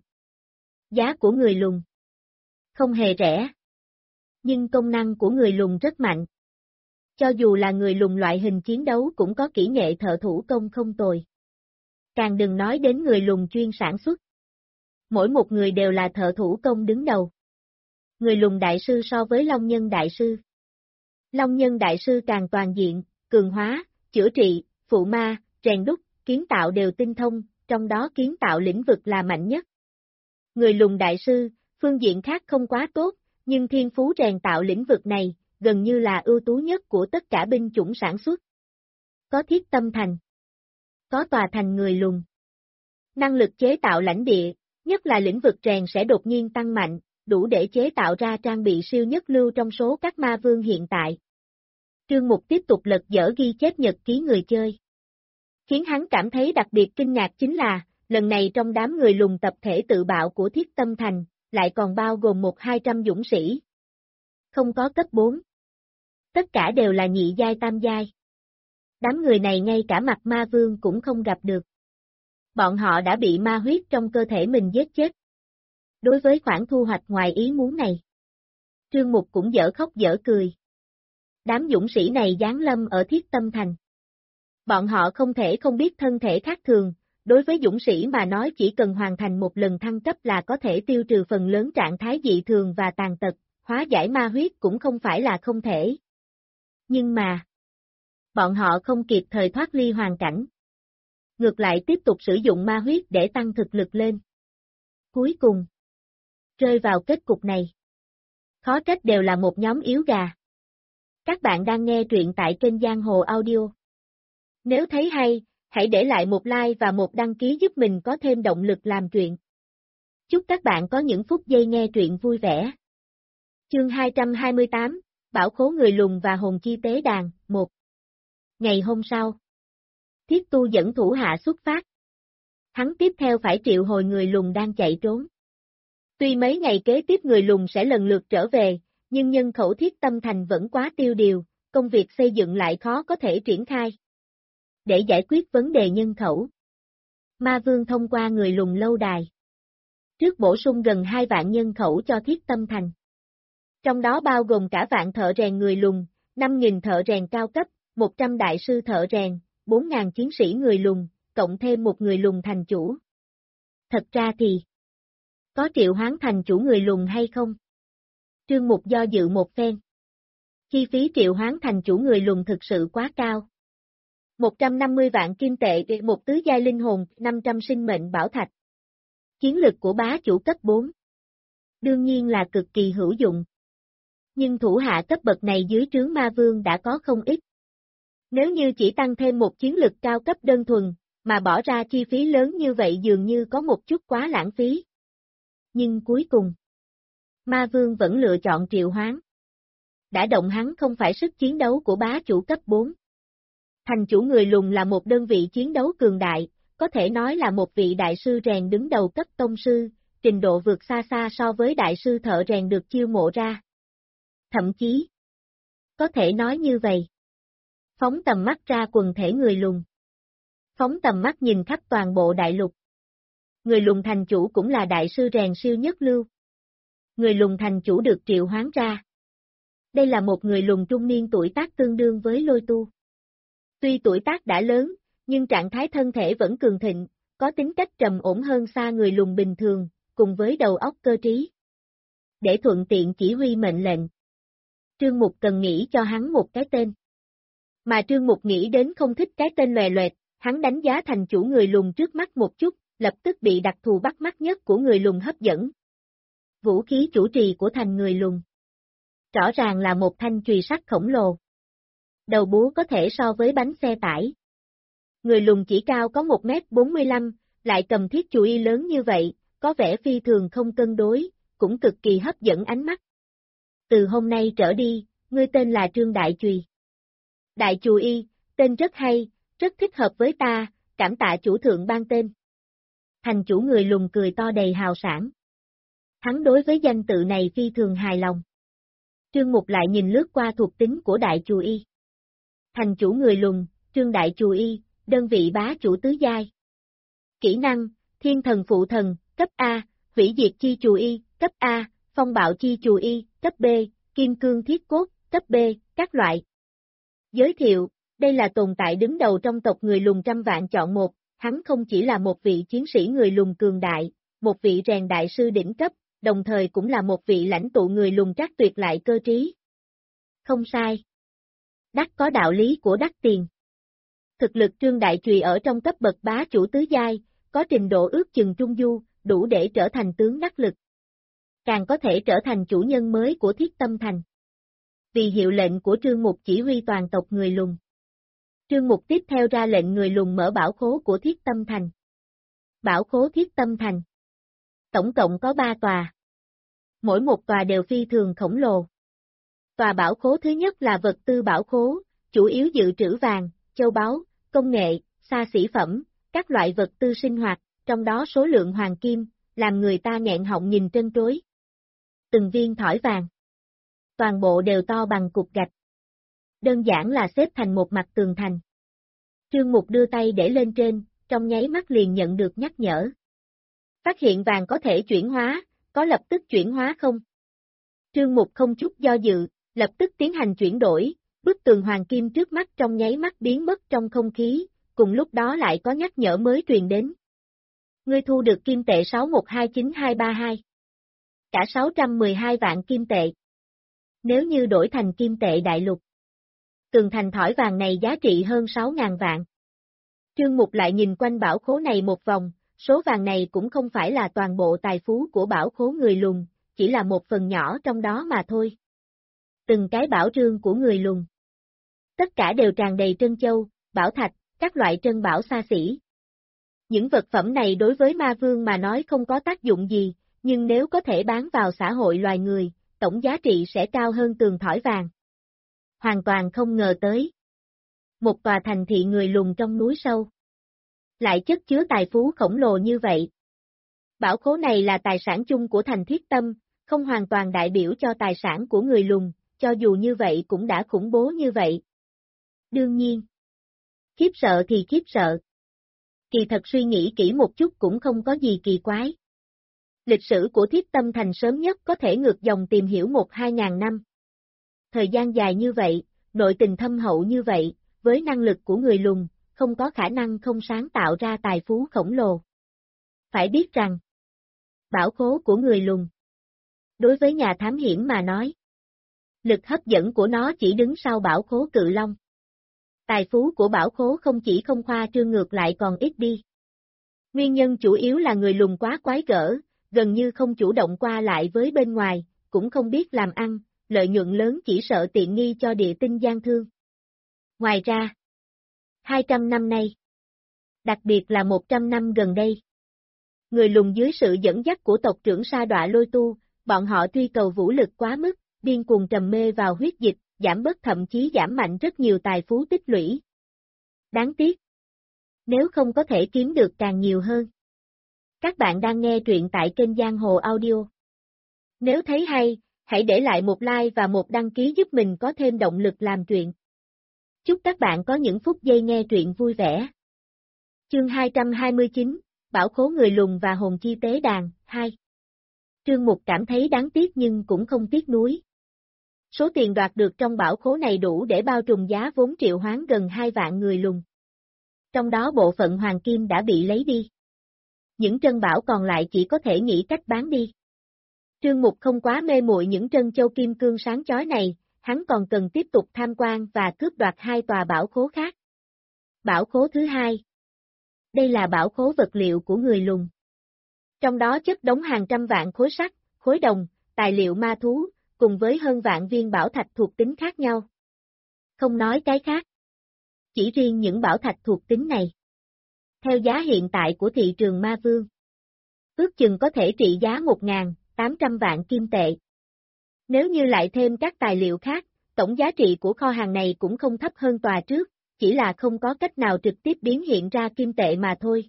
Giá của người lùn không hề rẻ. Nhưng công năng của người lùn rất mạnh. Cho dù là người lùn loại hình chiến đấu cũng có kỹ nghệ thợ thủ công không tồi. Càng đừng nói đến người lùn chuyên sản xuất. Mỗi một người đều là thợ thủ công đứng đầu. Người lùn đại sư so với Long Nhân đại sư. Long Nhân đại sư càng toàn diện, cường hóa, chữa trị, phụ ma, rèn đúc, kiến tạo đều tinh thông, trong đó kiến tạo lĩnh vực là mạnh nhất. Người lùn đại sư, phương diện khác không quá tốt, nhưng thiên phú rèn tạo lĩnh vực này, gần như là ưu tú nhất của tất cả binh chủng sản xuất. Có Thiết Tâm Thành. Có tòa thành người lùn. Năng lực chế tạo lãnh địa, nhất là lĩnh vực rèn sẽ đột nhiên tăng mạnh, đủ để chế tạo ra trang bị siêu nhất lưu trong số các ma vương hiện tại. Trương Mục tiếp tục lật dở ghi chép nhật ký người chơi. Khiến hắn cảm thấy đặc biệt kinh ngạc chính là, lần này trong đám người lùn tập thể tự bạo của Thiết Tâm Thành, lại còn bao gồm 1-200 dũng sĩ. Không có cấp 4. Tất cả đều là nhị giai tam giai. Đám người này ngay cả mặt ma vương cũng không gặp được. Bọn họ đã bị ma huyết trong cơ thể mình giết chết. Đối với khoản thu hoạch ngoài ý muốn này, Trương Mục cũng dở khóc dở cười. Đám dũng sĩ này giáng lâm ở Thiết Tâm Thành. Bọn họ không thể không biết thân thể khác thường, đối với dũng sĩ mà nói chỉ cần hoàn thành một lần thăng cấp là có thể tiêu trừ phần lớn trạng thái dị thường và tàn tật, hóa giải ma huyết cũng không phải là không thể. Nhưng mà, bọn họ không kịp thời thoát ly hoàn cảnh. Ngược lại tiếp tục sử dụng ma huyết để tăng thực lực lên. Cuối cùng, rơi vào kết cục này. Khó trách đều là một nhóm yếu gà. Các bạn đang nghe truyện tại kênh Giang Hồ Audio. Nếu thấy hay, hãy để lại một like và một đăng ký giúp mình có thêm động lực làm truyện. Chúc các bạn có những phút giây nghe truyện vui vẻ. Chương 228, Bảo khố người lùn và hồn chi tế đàn, 1. Ngày hôm sau, Thiết Tu dẫn thủ hạ xuất phát. Hắn tiếp theo phải triệu hồi người lùn đang chạy trốn. Tuy mấy ngày kế tiếp người lùn sẽ lần lượt trở về, nhưng nhân khẩu Thiết Tâm Thành vẫn quá tiêu điều, công việc xây dựng lại khó có thể triển khai. Để giải quyết vấn đề nhân khẩu, Ma Vương thông qua người lùn lâu đài. Trước bổ sung gần 2 vạn nhân khẩu cho Thiết Tâm Thành. Trong đó bao gồm cả vạn thợ rèn người lùn, 5.000 thợ rèn cao cấp, 100 đại sư thợ rèn, 4.000 chiến sĩ người lùn, cộng thêm một người lùn thành chủ. Thật ra thì, có triệu hoán thành chủ người lùn hay không? Trương Mục do dự một phen. Chi phí triệu hoán thành chủ người lùn thực sự quá cao. 150 vạn kim tệ, một tứ giai linh hồn, 500 sinh mệnh bảo thạch. Chiến lực của bá chủ cấp 4. Đương nhiên là cực kỳ hữu dụng. Nhưng thủ hạ cấp bậc này dưới trướng ma vương đã có không ít. Nếu như chỉ tăng thêm một chiến lực cao cấp đơn thuần, mà bỏ ra chi phí lớn như vậy dường như có một chút quá lãng phí. Nhưng cuối cùng, Ma Vương vẫn lựa chọn triệu hoán. Đã động hắn không phải sức chiến đấu của bá chủ cấp 4. Thành chủ người lùn là một đơn vị chiến đấu cường đại, có thể nói là một vị đại sư rèn đứng đầu cấp tông sư, trình độ vượt xa xa so với đại sư thợ rèn được chiêu mộ ra. Thậm chí, có thể nói như vậy. Phóng tầm mắt ra quần thể người lùn. Phóng tầm mắt nhìn khắp toàn bộ đại lục. Người lùn thành chủ cũng là đại sư rèn siêu nhất lưu. Người lùn thành chủ được triệu hoán ra. Đây là một người lùn trung niên tuổi tác tương đương với Lôi Tu. Tuy tuổi tác đã lớn, nhưng trạng thái thân thể vẫn cường thịnh, có tính cách trầm ổn hơn xa người lùn bình thường, cùng với đầu óc cơ trí. Để thuận tiện chỉ huy mệnh lệnh, Trương Mục cần nghĩ cho hắn một cái tên. Mà Trương Mục nghĩ đến không thích cái tên lòe loẹt, hắn đánh giá thành chủ người lùn trước mắt một chút, lập tức bị đặc thù bắt mắt nhất của người lùn hấp dẫn. Vũ khí chủ trì của thành người lùn. Rõ ràng là một thanh chùy sắt khổng lồ. Đầu búa có thể so với bánh xe tải. Người lùn chỉ cao có 1m45, lại cầm thiết chùy lớn như vậy, có vẻ phi thường không cân đối, cũng cực kỳ hấp dẫn ánh mắt. Từ hôm nay trở đi, ngươi tên là Trương Đại Chùy. Đại Chùy, tên rất hay, rất thích hợp với ta, cảm tạ chủ thượng ban tên. Thành chủ người lùn cười to đầy hào sảng. Hắn đối với danh tự này phi thường hài lòng. Trương Mục lại nhìn lướt qua thuộc tính của Đại Chùy. Thành chủ người lùn, Trương Đại Chùy, đơn vị bá chủ tứ giai. Kỹ năng, Thiên Thần Phụ Thần, cấp A, Hủy Diệt Chi Chùy, cấp A, Phong Bạo Chi Chùy, cấp B, Kim Cương Thiết Cốt, cấp B, các loại. Giới thiệu, đây là tồn tại đứng đầu trong tộc người lùn trăm vạn chọn một, hắn không chỉ là một vị chiến sĩ người lùn cường đại, một vị rèn đại sư đỉnh cấp, đồng thời cũng là một vị lãnh tụ người lùn trác tuyệt lại cơ trí. Không sai. Đắc có đạo lý của đắc tiền. Thực lực Trương Đại Chùy ở trong cấp bậc bá chủ tứ giai, có trình độ ước chừng trung du, đủ để trở thành tướng đắc lực. Càng có thể trở thành chủ nhân mới của Thiết Tâm Thành. Vì hiệu lệnh của Trương Mục chỉ huy toàn tộc người lùn. Trương Mục tiếp theo ra lệnh người lùn mở bảo khố của Thiết Tâm Thành. Bảo khố Thiết Tâm Thành. Tổng cộng có 3 tòa. Mỗi một tòa đều phi thường khổng lồ. Tòa bảo khố thứ nhất là vật tư bảo khố, chủ yếu dự trữ vàng, châu báu, công nghệ, xa xỉ phẩm, các loại vật tư sinh hoạt, trong đó số lượng hoàng kim, làm người ta nghẹn họng nhìn trân trối. Từng viên thỏi vàng. Toàn bộ đều to bằng cục gạch. Đơn giản là xếp thành một mặt tường thành. Trương Mục đưa tay để lên trên, trong nháy mắt liền nhận được nhắc nhở. Phát hiện vàng có thể chuyển hóa, có lập tức chuyển hóa không? Trương Mục không chút do dự, lập tức tiến hành chuyển đổi, bức tường hoàng kim trước mắt trong nháy mắt biến mất trong không khí, cùng lúc đó lại có nhắc nhở mới truyền đến. Ngươi thu được kim tệ 6129232. Cả 612 vạn kim tệ. Nếu như đổi thành kim tệ đại lục. Tường thành thỏi vàng này giá trị hơn 6.000 vạn. Trương Mục lại nhìn quanh bảo khố này một vòng, số vàng này cũng không phải là toàn bộ tài phú của bảo khố người lùn, chỉ là một phần nhỏ trong đó mà thôi. Từng cái bảo trương của người lùn. Tất cả đều tràn đầy trân châu, bảo thạch, các loại trân bảo xa xỉ. Những vật phẩm này đối với ma vương mà nói không có tác dụng gì, nhưng nếu có thể bán vào xã hội loài người, tổng giá trị sẽ cao hơn tường thỏi vàng. Hoàn toàn không ngờ tới. Một tòa thành thị người lùn trong núi sâu. Lại chất chứa tài phú khổng lồ như vậy. Bảo khố này là tài sản chung của thành Thiết Tâm, không hoàn toàn đại biểu cho tài sản của người lùn, cho dù như vậy cũng đã khủng bố như vậy. Đương nhiên. Khiếp sợ thì khiếp sợ. Kỳ thật suy nghĩ kỹ một chút cũng không có gì kỳ quái. Lịch sử của Thiết Tâm Thành sớm nhất có thể ngược dòng tìm hiểu 1-2 ngàn năm. Thời gian dài như vậy, nội tình thâm hậu như vậy, với năng lực của người lùn, không có khả năng không sáng tạo ra tài phú khổng lồ. Phải biết rằng, bảo khố của người lùn, đối với nhà thám hiểm mà nói, lực hấp dẫn của nó chỉ đứng sau bảo khố Cự Long. Tài phú của bảo khố không chỉ không khoa trương ngược lại còn ít đi. Nguyên nhân chủ yếu là người lùn quá quái gở, gần như không chủ động qua lại với bên ngoài, cũng không biết làm ăn, lợi nhuận lớn chỉ sợ tiện nghi cho địa tinh gian thương. Ngoài ra, 200 năm nay, Đặc biệt là 100 năm gần đây. Người lùn dưới sự dẫn dắt của tộc trưởng Sa Đọa Lôi Tu, bọn họ truy cầu vũ lực quá mức, điên cuồng trầm mê vào huyết dịch, giảm bớt thậm chí giảm mạnh rất nhiều tài phú tích lũy. Đáng tiếc. Nếu không có thể kiếm được càng nhiều hơn. Các bạn đang nghe truyện tại kênh Giang Hồ Audio. Nếu thấy hay, hãy để lại một like và một đăng ký giúp mình có thêm động lực làm truyện. Chúc các bạn có những phút giây nghe truyện vui vẻ. Chương 229, Bảo khố người lùn và hồn chi tế đàn, 2. Trương Mục cảm thấy đáng tiếc nhưng cũng không tiếc nuối. Số tiền đoạt được trong bảo khố này đủ để bao trùm giá vốn triệu hoán gần 2 vạn người lùn. Trong đó bộ phận hoàng kim đã bị lấy đi. Những trân bảo còn lại chỉ có thể nghĩ cách bán đi. Trương Mục không quá mê muội những trân châu kim cương sáng chói này, hắn còn cần tiếp tục tham quan và cướp đoạt 2 tòa bảo khố khác. Bảo khố thứ 2. Đây là bảo khố vật liệu của người lùn. Trong đó chất đống hàng trăm vạn khối sắt, khối đồng, tài liệu ma thú, cùng với hơn vạn viên bảo thạch thuộc tính khác nhau. Không nói cái khác. Chỉ riêng những bảo thạch thuộc tính này. Theo giá hiện tại của thị trường ma vương, ước chừng có thể trị giá 1.800 vạn kim tệ. Nếu như lại thêm các tài liệu khác, tổng giá trị của kho hàng này cũng không thấp hơn tòa trước, chỉ là không có cách nào trực tiếp biến hiện ra kim tệ mà thôi.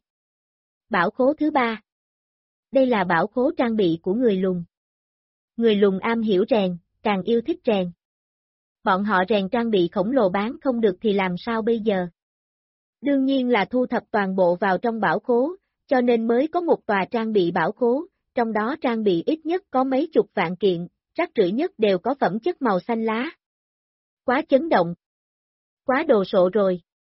Bảo khố thứ 3. Đây là bảo khố trang bị của người lùn. Người lùn am hiểu rèn, càng yêu thích rèn. Bọn họ rèn trang bị khổng lồ bán không được thì làm sao bây giờ? Đương nhiên là thu thập toàn bộ vào trong bảo khố, cho nên mới có một tòa trang bị bảo khố, trong đó trang bị ít nhất có mấy chục vạn kiện, rác rưởi nhất đều có phẩm chất màu xanh lá. Quá chấn động. Quá đồ sộ rồi.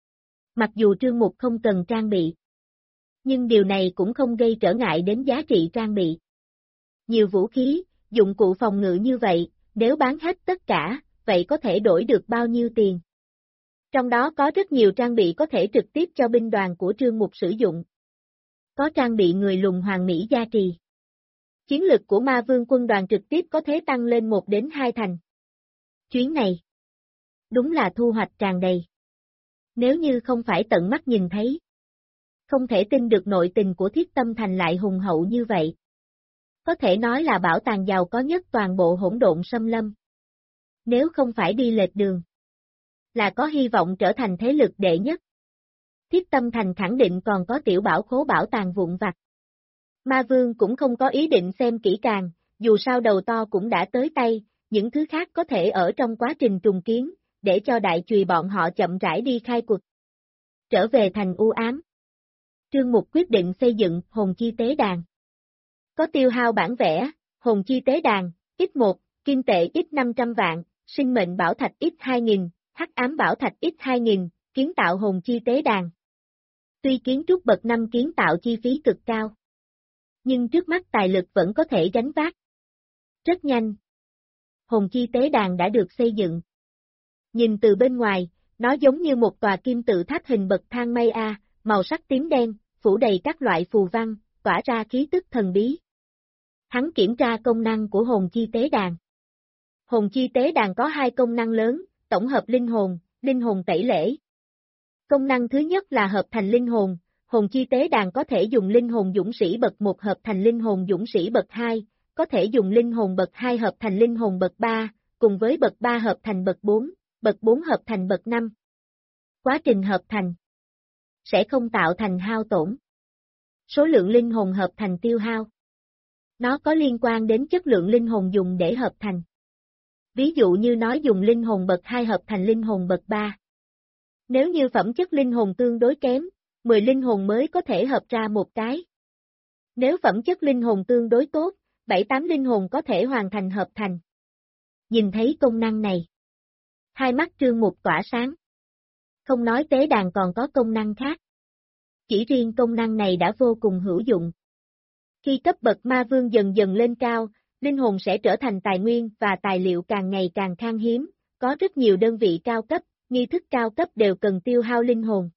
Mặc dù Trương Mục không cần trang bị, nhưng điều này cũng không gây trở ngại đến giá trị trang bị. Nhiều vũ khí, dụng cụ phòng ngự như vậy, nếu bán hết tất cả, vậy có thể đổi được bao nhiêu tiền? Trong đó có rất nhiều trang bị có thể trực tiếp cho binh đoàn của Trương Mục sử dụng. Có trang bị người lùn hoàng mỹ gia trì. Chiến lực của ma vương quân đoàn trực tiếp có thể tăng lên 1 đến 2 thành. Chuyến này, đúng là thu hoạch tràn đầy. Nếu như không phải tận mắt nhìn thấy, không thể tin được nội tình của Thiết Tâm Thành lại hùng hậu như vậy. Có thể nói là bảo tàng giàu có nhất toàn bộ hỗn độn xâm lâm. Nếu không phải đi lệch đường, là có hy vọng trở thành thế lực đệ nhất. Thiết Tâm Thành khẳng định còn có tiểu bảo khố bảo tàng vụn vặt. Ma Vương cũng không có ý định xem kỹ càng, dù sao đầu to cũng đã tới tay, những thứ khác có thể ở trong quá trình trùng kiến, để cho đại chùy bọn họ chậm rãi đi khai cuộc. Trở về thành u ám. Trương Mục quyết định xây dựng hồn chi tế đàn. Có tiêu hao bản vẽ, hồn chi tế đàn, x1, kim tệ x500 vạn, sinh mệnh bảo thạch x2000, hắc ám bảo thạch x2000, kiến tạo hồn chi tế đàn. Tuy kiến trúc bậc 5 kiến tạo chi phí cực cao, nhưng trước mắt tài lực vẫn có thể gánh vác. Rất nhanh. Hồn chi tế đàn đã được xây dựng. Nhìn từ bên ngoài, nó giống như một tòa kim tự tháp hình bậc thang mây A, màu sắc tím đen, phủ đầy các loại phù văn, tỏa ra khí tức thần bí. Hắn kiểm tra công năng của hồn chi tế đàn. Hồn chi tế đàn có 2 công năng lớn, tổng hợp linh hồn tẩy lễ. Công năng thứ nhất là hợp thành linh hồn, hồn chi tế đàn có thể dùng linh hồn dũng sĩ bậc 1 hợp thành linh hồn dũng sĩ bậc 2, có thể dùng linh hồn bậc 2 hợp thành linh hồn bậc 3, cùng với bậc 3 hợp thành bậc 4, bậc 4 hợp thành bậc 5. Quá trình hợp thành sẽ không tạo thành hao tổn. Số lượng linh hồn hợp thành tiêu hao. Nó có liên quan đến chất lượng linh hồn dùng để hợp thành. Ví dụ như nó dùng linh hồn bậc 2 hợp thành linh hồn bậc 3. Nếu như phẩm chất linh hồn tương đối kém, 10 linh hồn mới có thể hợp ra một cái. Nếu phẩm chất linh hồn tương đối tốt, 7-8 linh hồn có thể hoàn thành hợp thành. Nhìn thấy công năng này, hai mắt Trương Mục tỏa sáng. Không nói tế đàn còn có công năng khác. Chỉ riêng công năng này đã vô cùng hữu dụng. Khi cấp bậc ma vương dần dần lên cao, linh hồn sẽ trở thành tài nguyên và tài liệu càng ngày càng khan hiếm, có rất nhiều đơn vị cao cấp, nghi thức cao cấp đều cần tiêu hao linh hồn.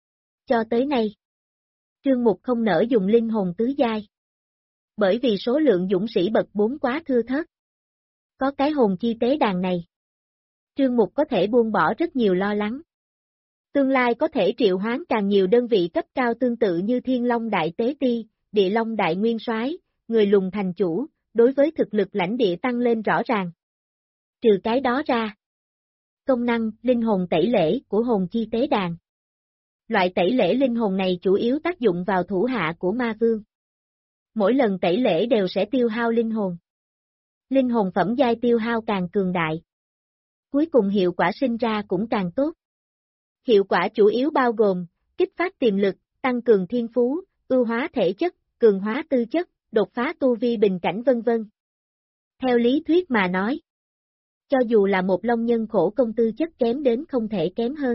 Cho tới nay, Trương Mục không nỡ dùng linh hồn tứ giai. Bởi vì số lượng dũng sĩ bậc 4 quá thưa thớt. Có cái hồn chi tế đàn này, Trương Mục có thể buông bỏ rất nhiều lo lắng. Tương lai có thể triệu hoán càng nhiều đơn vị cấp cao tương tự như Thiên Long Đại Tế Ti, Địa Long Đại Nguyên Soái, người lùn thành chủ, đối với thực lực lãnh địa tăng lên rõ ràng. Trừ cái đó ra, công năng linh hồn tẩy lễ của hồn chi tế đàn. Loại tẩy lễ linh hồn này chủ yếu tác dụng vào thủ hạ của ma vương. Mỗi lần tẩy lễ đều sẽ tiêu hao linh hồn. Linh hồn phẩm giai tiêu hao càng cường đại. Cuối cùng hiệu quả sinh ra cũng càng tốt. Hiệu quả chủ yếu bao gồm, kích phát tiềm lực, tăng cường thiên phú, ưu hóa thể chất, cường hóa tư chất, đột phá tu vi bình cảnh vân vân. Theo lý thuyết mà nói, cho dù là một long nhân khổ công tư chất kém đến không thể kém hơn.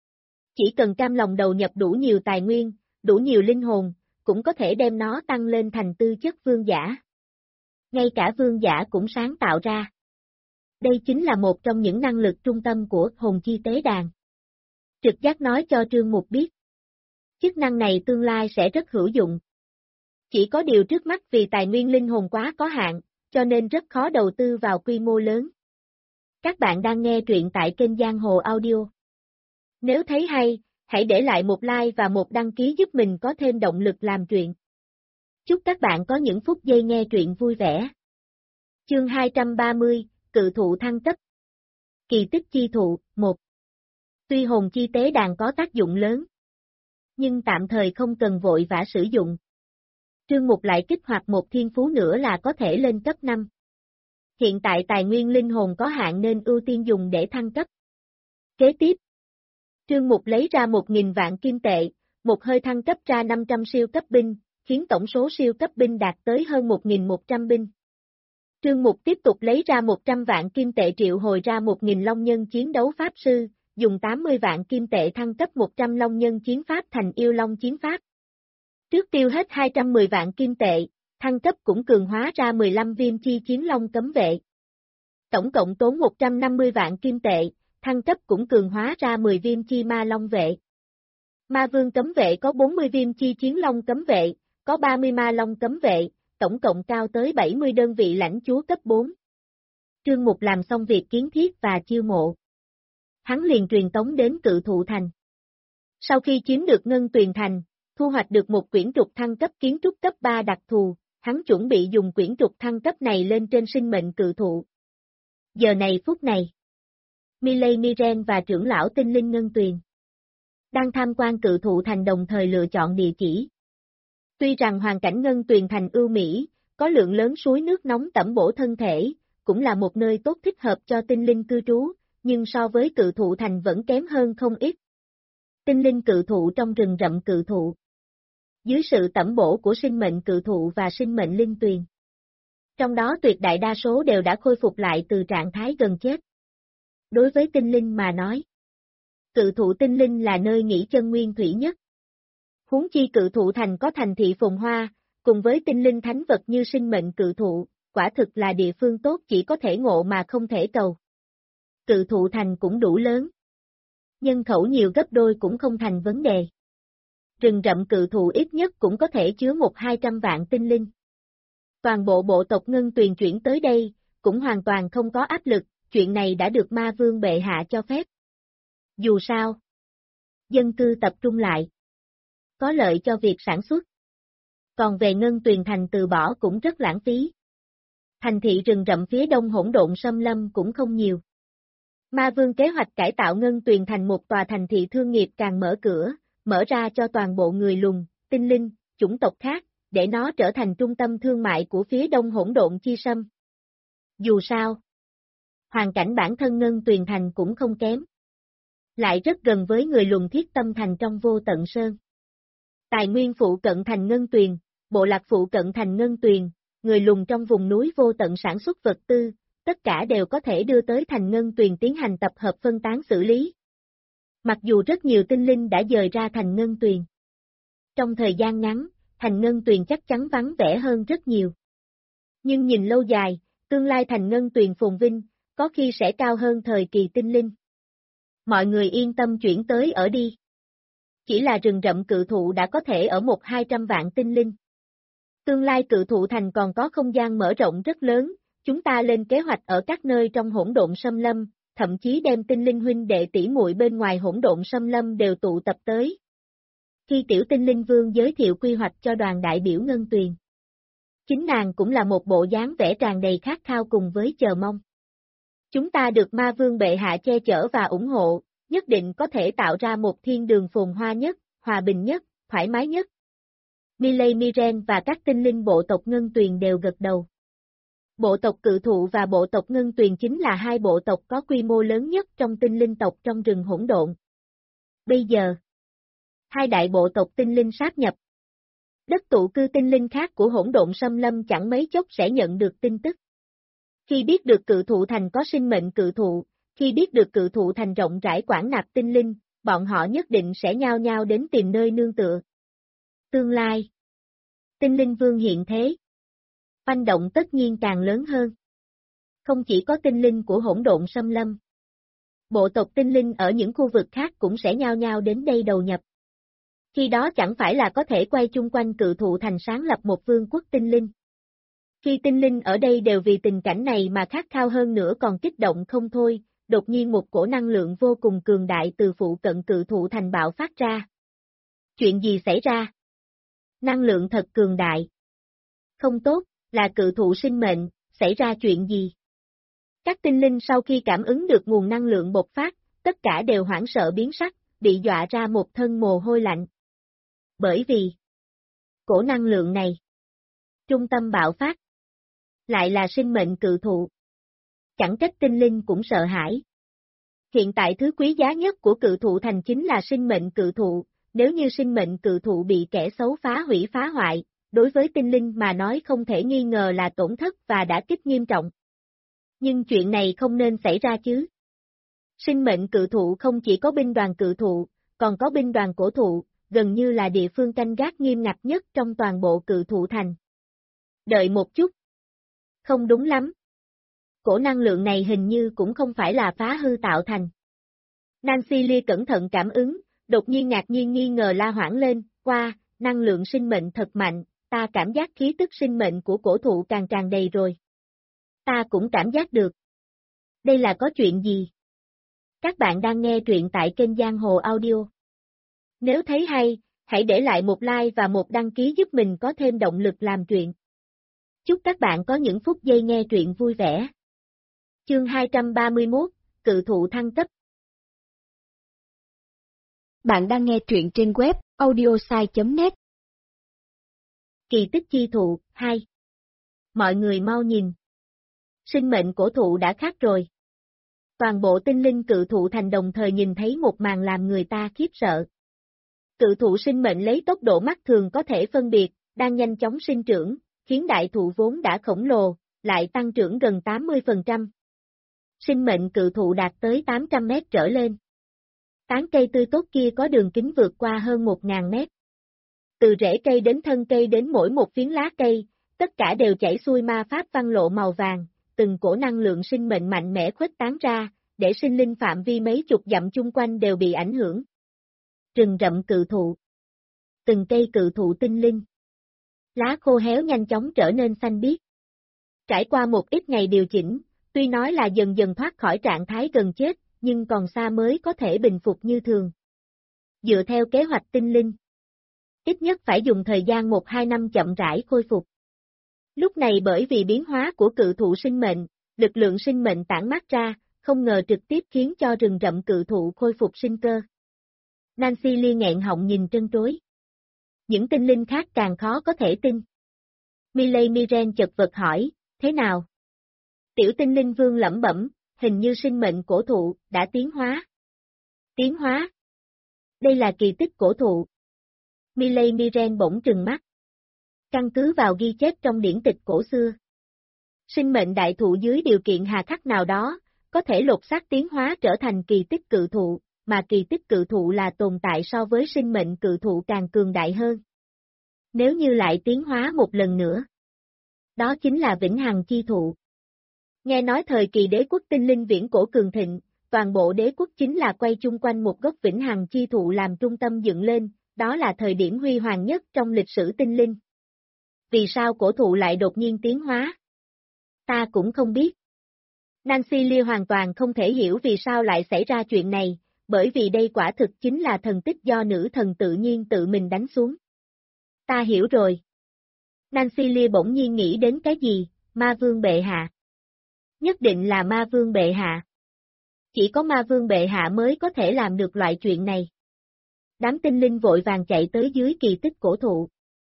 Chỉ cần cam lòng đầu nhập đủ nhiều tài nguyên, đủ nhiều linh hồn, cũng có thể đem nó tăng lên thành tư chất vương giả. Ngay cả vương giả cũng sáng tạo ra. Đây chính là một trong những năng lực trung tâm của hồn chi tế đàn. Trực giác nói cho Trương Mục biết. Chức năng này tương lai sẽ rất hữu dụng. Chỉ có điều trước mắt vì tài nguyên linh hồn quá có hạn, cho nên rất khó đầu tư vào quy mô lớn. Các bạn đang nghe truyện tại kênh Giang Hồ Audio. Nếu thấy hay, hãy để lại một like và một đăng ký giúp mình có thêm động lực làm truyện. Chúc các bạn có những phút giây nghe truyện vui vẻ. Chương 230, Cự thụ thăng cấp. Kỳ tích chi thụ, 1. Tuy hồn chi tế đàn có tác dụng lớn, nhưng tạm thời không cần vội vã sử dụng. Trương Mục lại kích hoạt một thiên phú nữa là có thể lên cấp 5. Hiện tại tài nguyên linh hồn có hạn nên ưu tiên dùng để thăng cấp. Kế tiếp, Trương Mục lấy ra 1.000 vạn kim tệ, một hơi thăng cấp ra 500 siêu cấp binh, khiến tổng số siêu cấp binh đạt tới hơn 1.100 binh. Trương Mục tiếp tục lấy ra 100 vạn kim tệ triệu hồi ra 1.000 long nhân chiến đấu pháp sư, dùng 80 vạn kim tệ thăng cấp 100 long nhân chiến pháp thành yêu long chiến pháp. Trước tiêu hết 210 vạn kim tệ, thăng cấp cũng cường hóa ra 15 viêm chi chiến long cấm vệ. Tổng cộng tốn 150 vạn kim tệ, thăng cấp cũng cường hóa ra 10 viêm chi ma long vệ. Ma vương cấm vệ có 40 viêm chi chiến long cấm vệ, có 30 ma long cấm vệ, tổng cộng cao tới 70 đơn vị lãnh chúa cấp 4. Trương Mục làm xong việc kiến thiết và chiêu mộ. Hắn liền truyền tống đến Cự Thụ Thành. Sau khi chiếm được Ngân Tuyền Thành, thu hoạch được một quyển trục thăng cấp kiến trúc cấp 3 đặc thù, hắn chuẩn bị dùng quyển trục thăng cấp này lên trên sinh mệnh cự thụ. Giờ này phút này, Miley Miren và trưởng lão tinh linh Ngân Tuyền đang tham quan Cự Thụ Thành đồng thời lựa chọn địa chỉ. Tuy rằng hoàn cảnh Ngân Tuyền Thành ưu mỹ, có lượng lớn suối nước nóng tẩm bổ thân thể, cũng là một nơi tốt thích hợp cho tinh linh cư trú, nhưng so với Cự Thụ Thành vẫn kém hơn không ít. Tinh linh cự thụ trong rừng rậm cự thụ. Dưới sự tẩm bổ của sinh mệnh cự thụ và sinh mệnh linh tuyền. Trong đó tuyệt đại đa số đều đã khôi phục lại từ trạng thái gần chết. Đối với tinh linh mà nói, Cự Thụ tinh linh là nơi nghỉ chân nguyên thủy nhất. Huống chi Cự Thụ Thành có thành thị phồn hoa, cùng với tinh linh thánh vật như sinh mệnh cự thụ, quả thực là địa phương tốt chỉ có thể ngộ mà không thể cầu. Cự Thụ Thành cũng đủ lớn. Nhân khẩu nhiều gấp đôi cũng không thành vấn đề. Rừng rậm cự thụ ít nhất cũng có thể chứa 100-200 vạn tinh linh. Toàn bộ bộ tộc Ngân Tuyền chuyển tới đây, cũng hoàn toàn không có áp lực, chuyện này đã được ma vương bệ hạ cho phép. Dù sao, dân cư tập trung lại, có lợi cho việc sản xuất. Còn về Ngân Tuyền Thành từ bỏ cũng rất lãng phí. Thành thị rừng rậm phía đông hỗn độn xâm lâm cũng không nhiều. Ma vương kế hoạch cải tạo Ngân Tuyền thành một tòa thành thị thương nghiệp càng mở cửa, mở ra cho toàn bộ người lùn, tinh linh, chủng tộc khác, để nó trở thành trung tâm thương mại của phía đông hỗn độn chi sâm. Dù sao, hoàn cảnh bản thân Ngân Tuyền thành cũng không kém. Lại rất gần với người lùn Thiết Tâm thành trong Vô Tận Sơn. Tài nguyên phụ cận thành Ngân Tuyền, bộ lạc phụ cận thành Ngân Tuyền, người lùn trong vùng núi Vô Tận sản xuất vật tư, tất cả đều có thể đưa tới thành Ngân Tuyền tiến hành tập hợp phân tán xử lý. Mặc dù rất nhiều tinh linh đã dời ra thành Ngân Tuyền. Trong thời gian ngắn, thành Ngân Tuyền chắc chắn vắng vẻ hơn rất nhiều. Nhưng nhìn lâu dài, tương lai thành Ngân Tuyền phồn vinh, có khi sẽ cao hơn thời kỳ tinh linh. Mọi người yên tâm chuyển tới ở đi. Chỉ là rừng rậm cự thụ đã có thể ở 100-200 vạn tinh linh. Tương lai Cự Thụ Thành còn có không gian mở rộng rất lớn, chúng ta lên kế hoạch ở các nơi trong hỗn độn xâm lâm, thậm chí đem tinh linh huynh đệ tỷ muội bên ngoài hỗn độn xâm lâm đều tụ tập tới. Khi tiểu tinh linh vương giới thiệu quy hoạch cho đoàn đại biểu Ngân Tuyền, chính nàng cũng là một bộ dáng vẻ tràn đầy khát khao cùng với chờ mong. Chúng ta được ma vương bệ hạ che chở và ủng hộ, nhất định có thể tạo ra một thiên đường phồn hoa nhất, hòa bình nhất, thoải mái nhất. Miley Miren và các tinh linh bộ tộc Ngân Tuyền đều gật đầu. Bộ tộc Cự Thụ và bộ tộc Ngân Tuyền chính là hai bộ tộc có quy mô lớn nhất trong tinh linh tộc trong rừng hỗn độn. Bây giờ, hai đại bộ tộc tinh linh sáp nhập. Đất tụ cư tinh linh khác của hỗn độn xâm lâm chẳng mấy chốc sẽ nhận được tin tức. Khi biết được Cự Thụ Thành có sinh mệnh cự thụ, khi biết được Cự Thụ Thành rộng rãi quản nạp tinh linh, bọn họ nhất định sẽ nhao nhao đến tìm nơi nương tựa. Tương lai, tinh linh vương hiện thế, oanh động tất nhiên càng lớn hơn. Không chỉ có tinh linh của hỗn độn xâm lâm, bộ tộc tinh linh ở những khu vực khác cũng sẽ nhao nhao đến đây đầu nhập. Khi đó chẳng phải là có thể quay chung quanh Cự Thụ Thành sáng lập một vương quốc tinh linh. Khi tinh linh ở đây đều vì tình cảnh này mà khát khao hơn nữa còn kích động không thôi, đột nhiên một cổ năng lượng vô cùng cường đại từ phụ cận Cự Thụ Thành bạo phát ra. Chuyện gì xảy ra? Năng lượng thật cường đại. Không tốt, là cự thụ sinh mệnh, xảy ra chuyện gì? Các tinh linh sau khi cảm ứng được nguồn năng lượng bộc phát, tất cả đều hoảng sợ biến sắc, bị dọa ra một thân mồ hôi lạnh. Bởi vì, cổ năng lượng này, trung tâm bạo phát, lại là sinh mệnh cự thụ. Chẳng trách tinh linh cũng sợ hãi. Hiện tại thứ quý giá nhất của Cự Thụ Thành chính là sinh mệnh cự thụ, nếu như sinh mệnh cự thụ bị kẻ xấu phá hủy phá hoại, đối với tinh linh mà nói không thể nghi ngờ là tổn thất và đả kích nghiêm trọng. Nhưng chuyện này không nên xảy ra chứ. Sinh mệnh cự thụ không chỉ có binh đoàn cự thụ, còn có binh đoàn cổ thụ, gần như là địa phương canh gác nghiêm ngặt nhất trong toàn bộ Cự Thụ Thành. Đợi một chút. Không đúng lắm. Cổ năng lượng này hình như cũng không phải là phá hư tạo thành. Nancy Lee cẩn thận cảm ứng, đột nhiên ngạc nhiên nghi ngờ la hoảng lên, qua, năng lượng sinh mệnh thật mạnh, ta cảm giác khí tức sinh mệnh của cổ thụ càng tràn đầy rồi. Ta cũng cảm giác được. Đây là có chuyện gì? Các bạn đang nghe truyện tại kênh Giang Hồ Audio. Nếu thấy hay, hãy để lại một like và một đăng ký giúp mình có thêm động lực làm truyện. Chúc các bạn có những phút giây nghe truyện vui vẻ. Chương 231, Cự Thụ thăng cấp. Bạn đang nghe truyện trên web audiosai.net. Kỳ tích chi thụ, 2. Mọi người mau nhìn. Sinh mệnh cổ thụ đã khác rồi. Toàn bộ tinh linh Cự Thụ Thành đồng thời nhìn thấy một màn làm người ta khiếp sợ. Cự thụ sinh mệnh lấy tốc độ mắt thường có thể phân biệt, đang nhanh chóng sinh trưởng, khiến đại thụ vốn đã khổng lồ, lại tăng trưởng gần 80%. Sinh mệnh cự thụ đạt tới 800 mét trở lên. Tán cây tươi tốt kia có đường kính vượt qua hơn 1.000 mét. Từ rễ cây đến thân cây đến mỗi một phiến lá cây, tất cả đều chảy xuôi ma pháp văn lộ màu vàng, từng cổ năng lượng sinh mệnh mạnh mẽ khuếch tán ra, để sinh linh phạm vi mấy chục dặm chung quanh đều bị ảnh hưởng. Rừng rậm cự thụ. Từng cây cự thụ tinh linh. Lá khô héo nhanh chóng trở nên xanh biếc. Trải qua một ít ngày điều chỉnh, tuy nói là dần dần thoát khỏi trạng thái gần chết, nhưng còn xa mới có thể bình phục như thường. Dựa theo kế hoạch tinh linh, ít nhất phải dùng thời gian 1-2 năm chậm rãi khôi phục. Lúc này bởi vì biến hóa của cự thụ sinh mệnh, lực lượng sinh mệnh tản mát ra, không ngờ trực tiếp khiến cho rừng rậm cự thụ khôi phục sinh cơ. Nancy Lee nghẹn họng nhìn trân trối. Những tinh linh khác càng khó có thể tin. Miley Miren chật vật hỏi, thế nào? Tiểu tinh linh vương lẩm bẩm, hình như sinh mệnh cổ thụ đã tiến hóa. Tiến hóa? Đây là kỳ tích cổ thụ. Miley Miren bỗng trừng mắt. Căn cứ vào ghi chép trong điển tịch cổ xưa. Sinh mệnh đại thụ dưới điều kiện hà khắc nào đó, có thể lột xác tiến hóa trở thành kỳ tích cự thụ, mà kỳ tích cự thụ là tồn tại so với sinh mệnh cự thụ càng cường đại hơn. Nếu như lại tiến hóa một lần nữa, đó chính là vĩnh hằng chi thụ. Nghe nói thời kỳ đế quốc tinh linh viễn cổ cường thịnh, toàn bộ đế quốc chính là quay chung quanh một gốc vĩnh hằng chi thụ làm trung tâm dựng lên, đó là thời điểm huy hoàng nhất trong lịch sử tinh linh. Vì sao cổ thụ lại đột nhiên tiến hóa? Ta cũng không biết. Nancy Lee hoàn toàn không thể hiểu vì sao lại xảy ra chuyện này, bởi vì đây quả thực chính là thần tích do nữ thần tự nhiên tự mình đánh xuống. Ta hiểu rồi. Nancy Lee bỗng nhiên nghĩ đến cái gì, ma vương bệ hạ. Nhất định là ma vương bệ hạ. Chỉ có ma vương bệ hạ mới có thể làm được loại chuyện này. Đám tinh linh vội vàng chạy tới dưới kỳ tích cổ thụ.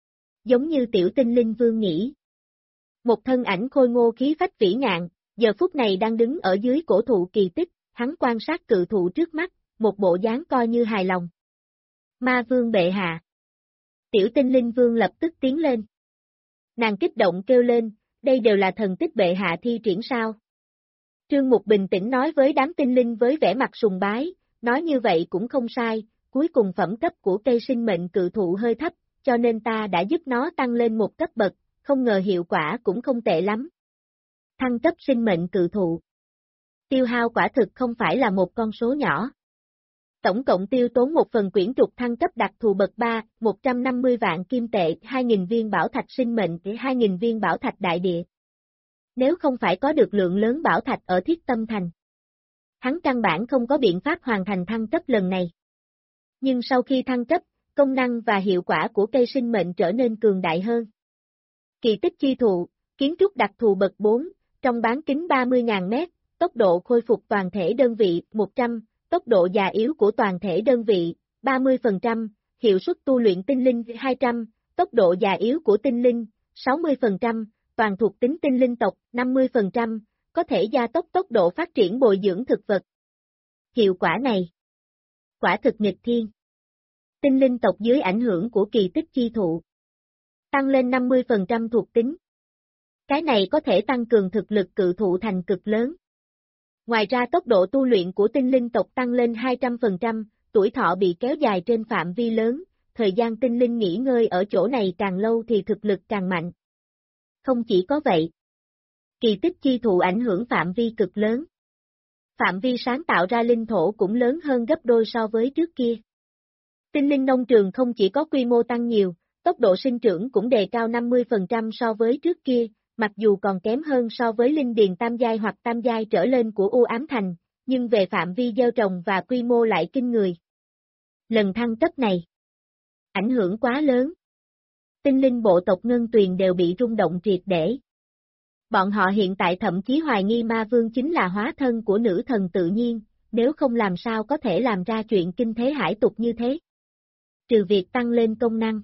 Giống như tiểu tinh linh vương nghĩ. Một thân ảnh khôi ngô khí phách vĩ ngạn, giờ phút này đang đứng ở dưới cổ thụ kỳ tích, hắn quan sát cự thụ trước mắt, một bộ dáng coi như hài lòng. Ma vương bệ hạ. Tiểu tinh linh vương lập tức tiến lên. Nàng kích động kêu lên, đây đều là thần tích bệ hạ thi triển sao? Trương Mục bình tĩnh nói với đám tinh linh với vẻ mặt sùng bái, nói như vậy cũng không sai, cuối cùng phẩm cấp của cây sinh mệnh cự thụ hơi thấp, cho nên ta đã giúp nó tăng lên một cấp bậc, không ngờ hiệu quả cũng không tệ lắm. Thăng cấp sinh mệnh cự thụ. Tiêu hao quả thực không phải là một con số nhỏ. Tổng cộng tiêu tốn một phần quyển trục thăng cấp đặc thù bậc 3, 150 vạn kim tệ, 2.000 viên bảo thạch sinh mệnh, 2.000 viên bảo thạch đại địa. Nếu không phải có được lượng lớn bảo thạch ở Thiết Tâm Thành, hắn căn bản không có biện pháp hoàn thành thăng cấp lần này. Nhưng sau khi thăng cấp, công năng và hiệu quả của cây sinh mệnh trở nên cường đại hơn. Kỳ tích chi thụ, kiến trúc đặc thù bậc 4, trong bán kính 30.000 mét, tốc độ khôi phục toàn thể đơn vị 100, tốc độ già yếu của toàn thể đơn vị 30%, hiệu suất tu luyện tinh linh 200, tốc độ già yếu của tinh linh 60%, toàn thuộc tính tinh linh tộc 50%, có thể gia tốc tốc độ phát triển bồi dưỡng thực vật. Hiệu quả này quả thực nghịch thiên. Tinh linh tộc dưới ảnh hưởng của kỳ tích chi thụ tăng lên 50% thuộc tính. Cái này có thể tăng cường thực lực cự thụ thành cực lớn. Ngoài ra tốc độ tu luyện của tinh linh tộc tăng lên 200%, tuổi thọ bị kéo dài trên phạm vi lớn, thời gian tinh linh nghỉ ngơi ở chỗ này càng lâu thì thực lực càng mạnh. Không chỉ có vậy, kỳ tích chi thụ ảnh hưởng phạm vi cực lớn. Phạm vi sáng tạo ra linh thổ cũng lớn hơn gấp đôi so với trước kia. Tinh linh nông trường không chỉ có quy mô tăng nhiều, tốc độ sinh trưởng cũng đề cao 50% so với trước kia, mặc dù còn kém hơn so với linh điền tam giai hoặc tam giai trở lên của U Ám Thành, nhưng về phạm vi gieo trồng và quy mô lại kinh người. Lần thăng cấp này, ảnh hưởng quá lớn. Tinh linh bộ tộc Ngân Tuyền đều bị rung động triệt để. Bọn họ hiện tại thậm chí hoài nghi ma vương chính là hóa thân của nữ thần tự nhiên, nếu không làm sao có thể làm ra chuyện kinh thế hải tục như thế. Trừ việc tăng lên công năng,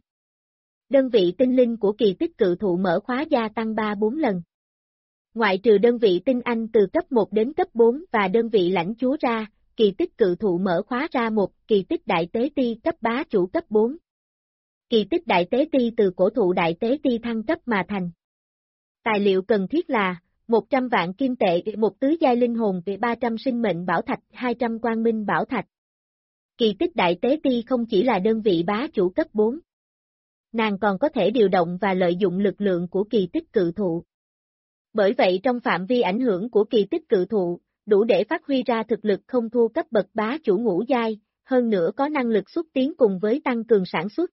đơn vị tinh linh của kỳ tích cự thụ mở khóa gia tăng 3-4 lần. Ngoại trừ đơn vị tinh anh từ cấp 1 đến cấp 4 và đơn vị lãnh chúa ra, kỳ tích cự thụ mở khóa ra một kỳ tích đại tế ti cấp bá chủ cấp 4. Kỳ tích đại tế ti từ cổ thụ đại tế ti thăng cấp mà thành. Tài liệu cần thiết là 100 vạn kim tệ, một tứ giai linh hồn, 300 sinh mệnh bảo thạch, 200 quang minh bảo thạch. Kỳ tích đại tế ti không chỉ là đơn vị bá chủ cấp 4. Nàng còn có thể điều động và lợi dụng lực lượng của kỳ tích cự thụ. Bởi vậy trong phạm vi ảnh hưởng của kỳ tích cự thụ, đủ để phát huy ra thực lực không thua cấp bậc bá chủ ngũ giai, hơn nữa có năng lực xúc tiến cùng với tăng cường sản xuất.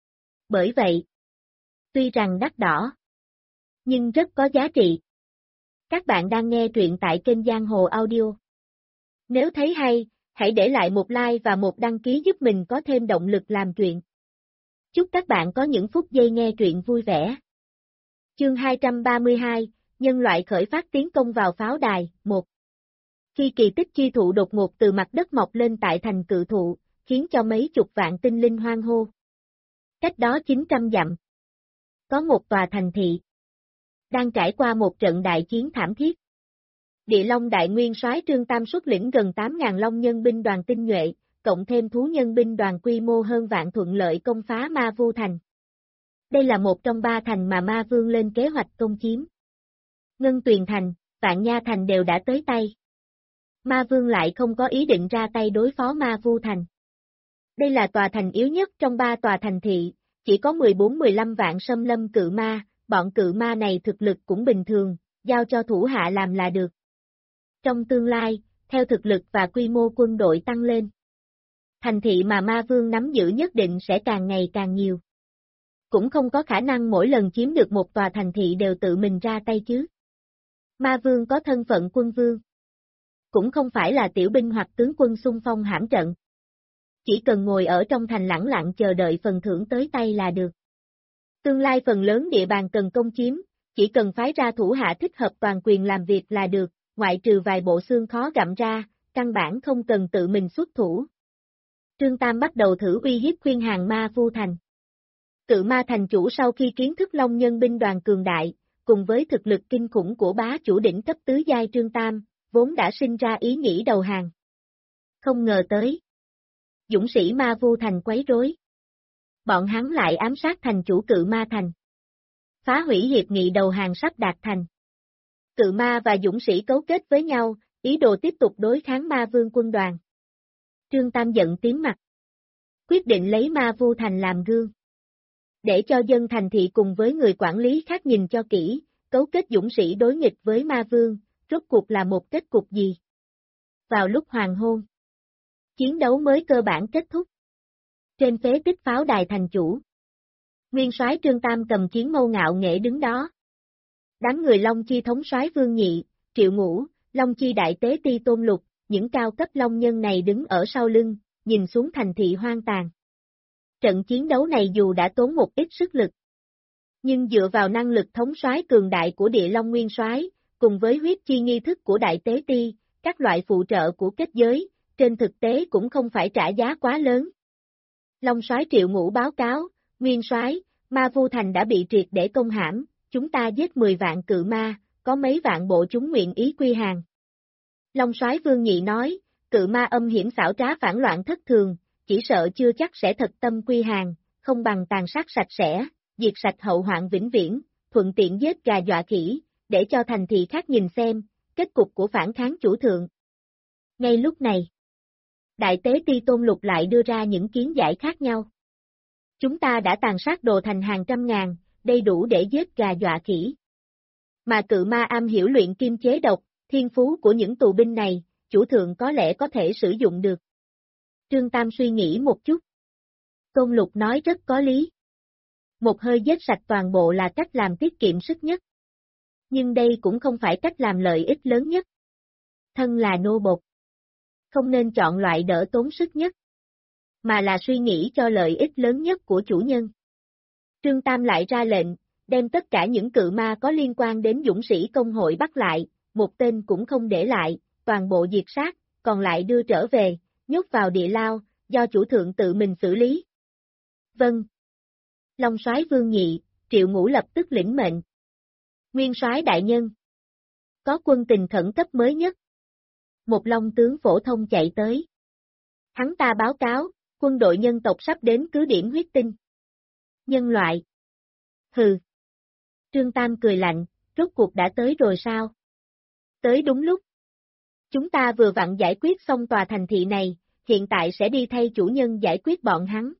Bởi vậy, tuy rằng đắt đỏ, nhưng rất có giá trị. Các bạn đang nghe truyện tại kênh Giang Hồ Audio. Nếu thấy hay, hãy để lại một like và một đăng ký giúp mình có thêm động lực làm truyện. Chúc các bạn có những phút giây nghe truyện vui vẻ. Chương 232, nhân loại khởi phát tiến công vào pháo đài, 1. Khi kỳ tích chi thụ đột ngột từ mặt đất mọc lên tại thành cự thụ, khiến cho mấy chục vạn tinh linh hoan hô. Cách đó 900 dặm, có một tòa thành thị đang trải qua một trận đại chiến thảm thiết. Địa Long Đại Nguyên soái Trương Tam xuất lĩnh gần 8.000 Long nhân binh đoàn tinh nhuệ, cộng thêm thú nhân binh đoàn quy mô hơn vạn thuận lợi công phá Ma Vu Thành. Đây là một trong 3 thành mà Ma Vương lên kế hoạch công chiếm. Ngân Tuyền Thành, Vạn Nha Thành đều đã tới tay. Ma Vương lại không có ý định ra tay đối phó Ma Vu Thành. Đây là tòa thành yếu nhất trong 3 tòa thành thị, chỉ có 14-15 vạn xâm lâm cự ma, bọn cự ma này thực lực cũng bình thường, giao cho thủ hạ làm là được. Trong tương lai, theo thực lực và quy mô quân đội tăng lên, thành thị mà Ma Vương nắm giữ nhất định sẽ càng ngày càng nhiều. Cũng không có khả năng mỗi lần chiếm được một tòa thành thị đều tự mình ra tay chứ. Ma Vương có thân phận quân vương. Cũng không phải là tiểu binh hoặc tướng quân xung phong hãm trận. Chỉ cần ngồi ở trong thành lẳng lặng chờ đợi phần thưởng tới tay là được. Tương lai phần lớn địa bàn cần công chiếm, chỉ cần phái ra thủ hạ thích hợp toàn quyền làm việc là được, ngoại trừ vài bộ xương khó gặm ra, căn bản không cần tự mình xuất thủ. Trương Tam bắt đầu thử uy hiếp khuyên hàng Ma Vu Thành. Cự ma thành chủ sau khi kiến thức Long Nhân binh đoàn cường đại, cùng với thực lực kinh khủng của bá chủ đỉnh cấp tứ giai Trương Tam, vốn đã sinh ra ý nghĩ đầu hàng. Không ngờ tới. Dũng sĩ Ma Vu Thành quấy rối. Bọn hắn lại ám sát thành chủ Cự Ma Thành. Phá hủy hiệp nghị đầu hàng sắp đạt thành. Cự ma và dũng sĩ cấu kết với nhau, ý đồ tiếp tục đối kháng Ma Vương quân đoàn. Trương Tam giận tím mặt. Quyết định lấy Ma Vu Thành làm gương. Để cho dân thành thị cùng với người quản lý khác nhìn cho kỹ, cấu kết dũng sĩ đối nghịch với Ma Vương, rốt cuộc là một kết cục gì? Vào lúc hoàng hôn, chiến đấu mới cơ bản kết thúc. Trên phế tích pháo đài thành chủ, nguyên soái Trương Tam cầm chiến mâu ngạo nghễ đứng đó. Đám người Long Chi thống soái Vương Nhị, Triệu Ngũ, Long Chi đại tế ti Tôn Lục, những cao cấp long nhân này đứng ở sau lưng, nhìn xuống thành thị hoang tàn. Trận chiến đấu này dù đã tốn một ít sức lực, nhưng dựa vào năng lực thống soái cường đại của Địa Long Nguyên Soái, cùng với huyết chi nghi thức của đại tế ti, các loại phụ trợ của kết giới, trên thực tế cũng không phải trả giá quá lớn. Long Soái Triệu Ngũ báo cáo, Nguyên Soái, Ma Vu Thành đã bị triệt để công hãm, chúng ta giết 10 vạn cự ma, có mấy vạn bộ chúng nguyện ý quy hàng. Long Soái Vương Nhị nói, cự ma âm hiểm xảo trá phản loạn thất thường, chỉ sợ chưa chắc sẽ thật tâm quy hàng, không bằng tàn sát sạch sẽ, diệt sạch hậu hoạn vĩnh viễn, thuận tiện giết gà dọa khỉ, để cho thành thị khác nhìn xem, kết cục của phản kháng chủ thượng. Ngay lúc này, Đại tế ti Tôn Lục lại đưa ra những kiến giải khác nhau. Chúng ta đã tàn sát đồ thành hàng trăm ngàn, đây đủ để giết gà dọa khỉ. Mà cự ma am hiểu luyện kim chế độc, thiên phú của những tù binh này, chủ thượng có lẽ có thể sử dụng được. Trương Tam suy nghĩ một chút. Tôn Lục nói rất có lý. Một hơi giết sạch toàn bộ là cách làm tiết kiệm sức nhất. Nhưng đây cũng không phải cách làm lợi ích lớn nhất. Thân là nô bộc, không nên chọn loại đỡ tốn sức nhất, mà là suy nghĩ cho lợi ích lớn nhất của chủ nhân. Trương Tam lại ra lệnh, đem tất cả những cự ma có liên quan đến dũng sĩ công hội bắt lại, một tên cũng không để lại, toàn bộ diệt sát, còn lại đưa trở về, nhốt vào địa lao, do chủ thượng tự mình xử lý. Vâng. Long Soái Vương Nhị, Triệu Ngũ lập tức lĩnh mệnh. Nguyên Soái đại nhân. Có quân tình khẩn cấp mới nhất. Một long tướng phổ thông chạy tới. Hắn ta báo cáo, quân đội nhân tộc sắp đến cứ điểm huyết tinh. Nhân loại. Hừ. Trương Tam cười lạnh, rốt cuộc đã tới rồi sao? Tới đúng lúc. Chúng ta vừa vặn giải quyết xong tòa thành thị này, hiện tại sẽ đi thay chủ nhân giải quyết bọn hắn.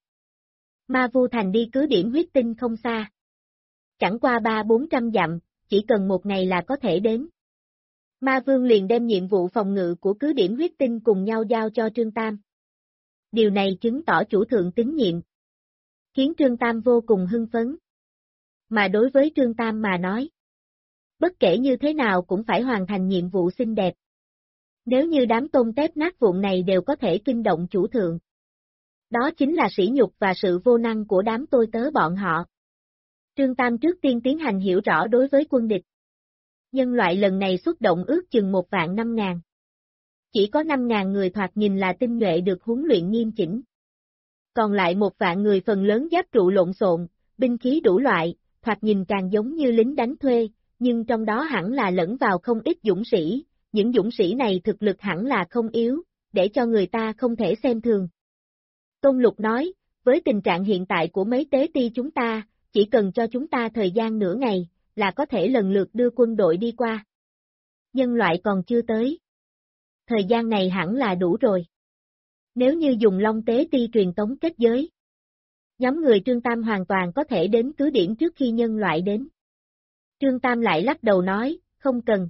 Ma Vu Thành đi cứ điểm huyết tinh không xa. Chẳng qua 300-400 dặm, chỉ cần một ngày là có thể đến. Ma Vương liền đem nhiệm vụ phòng ngự của cứ điểm huyết tinh cùng nhau giao cho Trương Tam. Điều này chứng tỏ chủ thượng tín nhiệm, khiến Trương Tam vô cùng hưng phấn. Mà đối với Trương Tam mà nói, bất kể như thế nào cũng phải hoàn thành nhiệm vụ xinh đẹp. Nếu như đám tôm tép nát vụn này đều có thể kinh động chủ thượng, đó chính là sỉ nhục và sự vô năng của đám tôi tớ bọn họ. Trương Tam trước tiên tiến hành hiểu rõ đối với quân địch. Nhân loại lần này xuất động ước chừng 1.500.000. Chỉ có 5.000 người thoạt nhìn là tinh nhuệ được huấn luyện nghiêm chỉnh. Còn lại 1.000 người phần lớn giáp trụ lộn xộn, binh khí đủ loại, thoạt nhìn càng giống như lính đánh thuê, nhưng trong đó hẳn là lẫn vào không ít dũng sĩ, những dũng sĩ này thực lực hẳn là không yếu, để cho người ta không thể xem thường. Tôn Lục nói, với tình trạng hiện tại của mấy tế ti chúng ta, chỉ cần cho chúng ta thời gian nửa ngày, là có thể lần lượt đưa quân đội đi qua. Nhân loại còn chưa tới. Thời gian này hẳn là đủ rồi. Nếu như dùng Long Tế Ti truyền tống kết giới, nhóm người Trương Tam hoàn toàn có thể đến cứ điểm trước khi nhân loại đến. Trương Tam lại lắc đầu nói, không cần.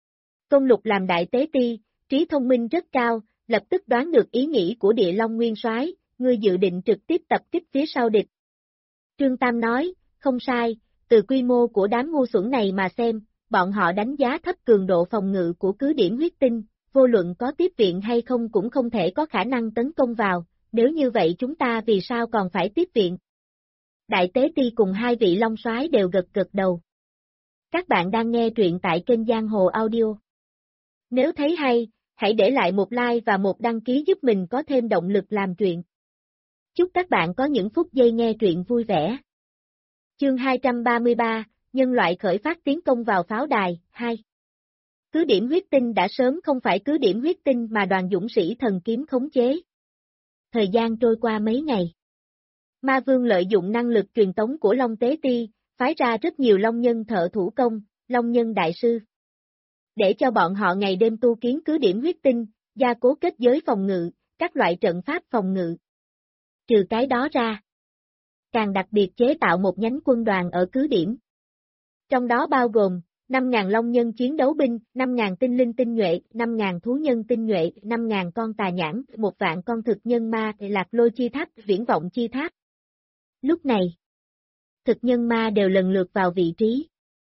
Tôn Lục làm đại tế ti, trí thông minh rất cao, lập tức đoán được ý nghĩ của Địa Long Nguyên Soái, ngươi dự định trực tiếp tập kích phía sau địch. Trương Tam nói, không sai, từ quy mô của đám ngu xuẩn này mà xem, bọn họ đánh giá thấp cường độ phòng ngự của cứ điểm huyết tinh, vô luận có tiếp viện hay không cũng không thể có khả năng tấn công vào, nếu như vậy chúng ta vì sao còn phải tiếp viện? Đại Tế Ti cùng hai vị Long Soái đều gật gật đầu. Các bạn đang nghe truyện tại kênh Giang Hồ Audio. Nếu thấy hay, hãy để lại một like và một đăng ký giúp mình có thêm động lực làm truyện. Chúc các bạn có những phút giây nghe truyện vui vẻ. Chương 233, nhân loại khởi phát tiến công vào pháo đài, 2. Cứ điểm huyết tinh đã sớm không phải cứ điểm huyết tinh mà đoàn dũng sĩ thần kiếm khống chế. Thời gian trôi qua mấy ngày. Ma Vương lợi dụng năng lực truyền tống của Long Tế Ti, phái ra rất nhiều Long nhân thợ thủ công, Long nhân đại sư. Để cho bọn họ ngày đêm tu kiến cứ điểm huyết tinh, gia cố kết giới phòng ngự, các loại trận pháp phòng ngự. Trừ cái đó ra, càng đặc biệt chế tạo một nhánh quân đoàn ở cứ điểm. Trong đó bao gồm 5.000 Long nhân chiến đấu binh, 5.000 tinh linh tinh nhuệ, 5.000 thú nhân tinh nhuệ, 5.000 con tà nhãn, 1 vạn con thực nhân ma, lạc lôi chi tháp, viễn vọng chi tháp. Lúc này, thực nhân ma đều lần lượt vào vị trí.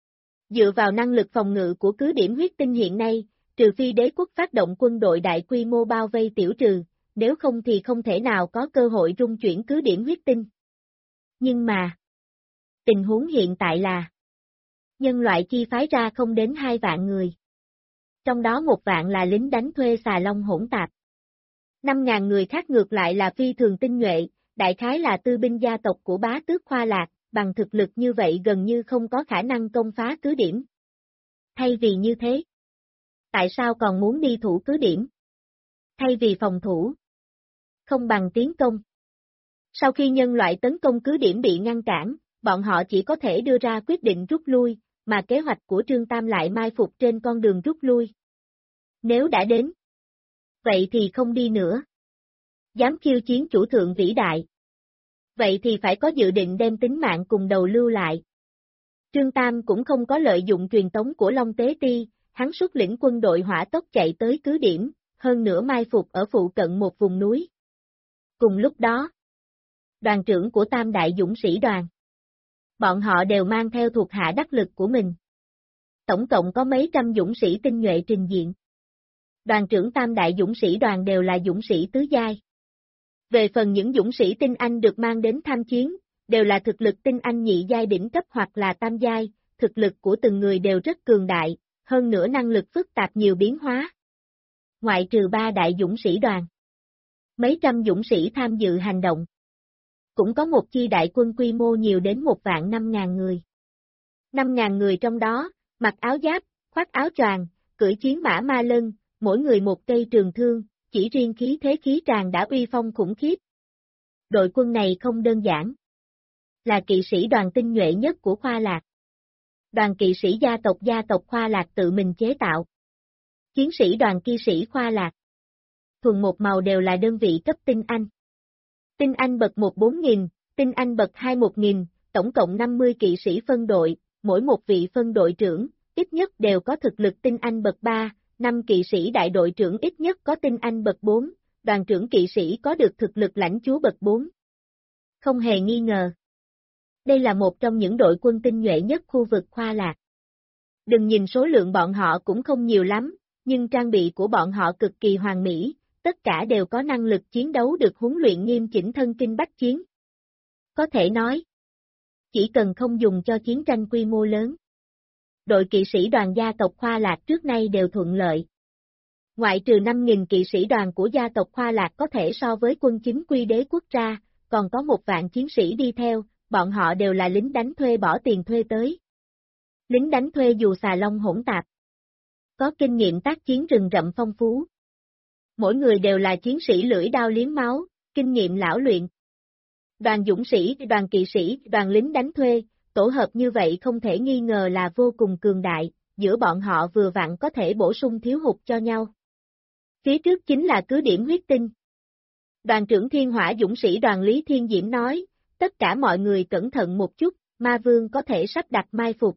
Dựa vào năng lực phòng ngự của cứ điểm huyết tinh hiện nay, trừ phi đế quốc phát động quân đội đại quy mô bao vây tiểu trừ, nếu không thì không thể nào có cơ hội rung chuyển cứ điểm huyết tinh. Nhưng mà, tình huống hiện tại là nhân loại chi phái ra không đến 2 vạn người. Trong đó 1 vạn là lính đánh thuê xà long hỗn tạp. 5.000 người khác ngược lại là phi thường tinh nhuệ, đại khái là tư binh gia tộc của bá tước Khoa Lạc, bằng thực lực như vậy gần như không có khả năng công phá cứ điểm. Thay vì như thế, tại sao còn muốn đi thủ cứ điểm? Thay vì phòng thủ, không bằng tiến công. Sau khi nhân loại tấn công cứ điểm bị ngăn cản, bọn họ chỉ có thể đưa ra quyết định rút lui, mà kế hoạch của Trương Tam lại mai phục trên con đường rút lui. Nếu đã đến, vậy thì không đi nữa. Dám khiêu chiến chủ thượng vĩ đại. Vậy thì phải có dự định đem tính mạng cùng đầu lưu lại. Trương Tam cũng không có lợi dụng truyền tống của Long Tế Ti, hắn xuất lĩnh quân đội hỏa tốc chạy tới cứ điểm, hơn nữa mai phục ở phụ cận một vùng núi. Cùng lúc đó, đoàn trưởng của Tam Đại Dũng Sĩ Đoàn. Bọn họ đều mang theo thuộc hạ đắc lực của mình. Tổng cộng có mấy trăm dũng sĩ tinh nhuệ trình diện. Đoàn trưởng Tam Đại Dũng Sĩ Đoàn đều là dũng sĩ tứ giai. Về phần những dũng sĩ tinh anh được mang đến tham chiến, đều là thực lực tinh anh nhị giai đỉnh cấp hoặc là tam giai, thực lực của từng người đều rất cường đại, hơn nữa năng lực phức tạp nhiều biến hóa. Ngoại trừ 3 đại dũng sĩ đoàn. Mấy trăm dũng sĩ tham dự hành động. Cũng có một chi đại quân quy mô nhiều đến 1.500.000 người. 5.000 người trong đó, mặc áo giáp, khoác áo choàng, cưỡi chiến mã ma lân, mỗi người một cây trường thương, chỉ riêng khí thế khí tràng đã uy phong khủng khiếp. Đội quân này không đơn giản. Là kỵ sĩ đoàn tinh nhuệ nhất của Khoa Lạc. Đoàn kỵ sĩ gia tộc Khoa Lạc tự mình chế tạo. Chiến sĩ đoàn kỵ sĩ Khoa Lạc. Thuần một màu đều là đơn vị cấp tinh anh. Tinh anh bậc 1 4.000, tinh anh bậc 2 1.000, tổng cộng 50 kỵ sĩ phân đội, mỗi một vị phân đội trưởng, ít nhất đều có thực lực tinh anh bậc 3, 5 kỵ sĩ đại đội trưởng ít nhất có tinh anh bậc 4, đoàn trưởng kỵ sĩ có được thực lực lãnh chúa bậc 4. Không hề nghi ngờ. Đây là một trong những đội quân tinh nhuệ nhất khu vực Khoa Lạc. Đừng nhìn số lượng bọn họ cũng không nhiều lắm, nhưng trang bị của bọn họ cực kỳ hoàn mỹ, tất cả đều có năng lực chiến đấu được huấn luyện nghiêm chỉnh thân kinh bách chiến. Có thể nói, chỉ cần không dùng cho chiến tranh quy mô lớn. Đội kỵ sĩ đoàn gia tộc Khoa Lạc trước nay đều thuận lợi. Ngoại trừ 5.000 kỵ sĩ đoàn của gia tộc Khoa Lạc có thể so với quân chính quy đế quốc ra, còn có 1 vạn chiến sĩ đi theo, bọn họ đều là lính đánh thuê bỏ tiền thuê tới. Lính đánh thuê dù xà long hỗn tạp. Có kinh nghiệm tác chiến rừng rậm phong phú. Mỗi người đều là chiến sĩ lưỡi đao liếm máu, kinh nghiệm lão luyện. Đoàn dũng sĩ, đoàn kỵ sĩ, đoàn lính đánh thuê, tổ hợp như vậy không thể nghi ngờ là vô cùng cường đại, giữa bọn họ vừa vặn có thể bổ sung thiếu hụt cho nhau. Phía trước chính là cứ điểm huyết tinh. Đoàn trưởng Thiên Hỏa dũng sĩ đoàn Lý Thiên Diễm nói, tất cả mọi người cẩn thận một chút, ma vương có thể sắp đặt mai phục.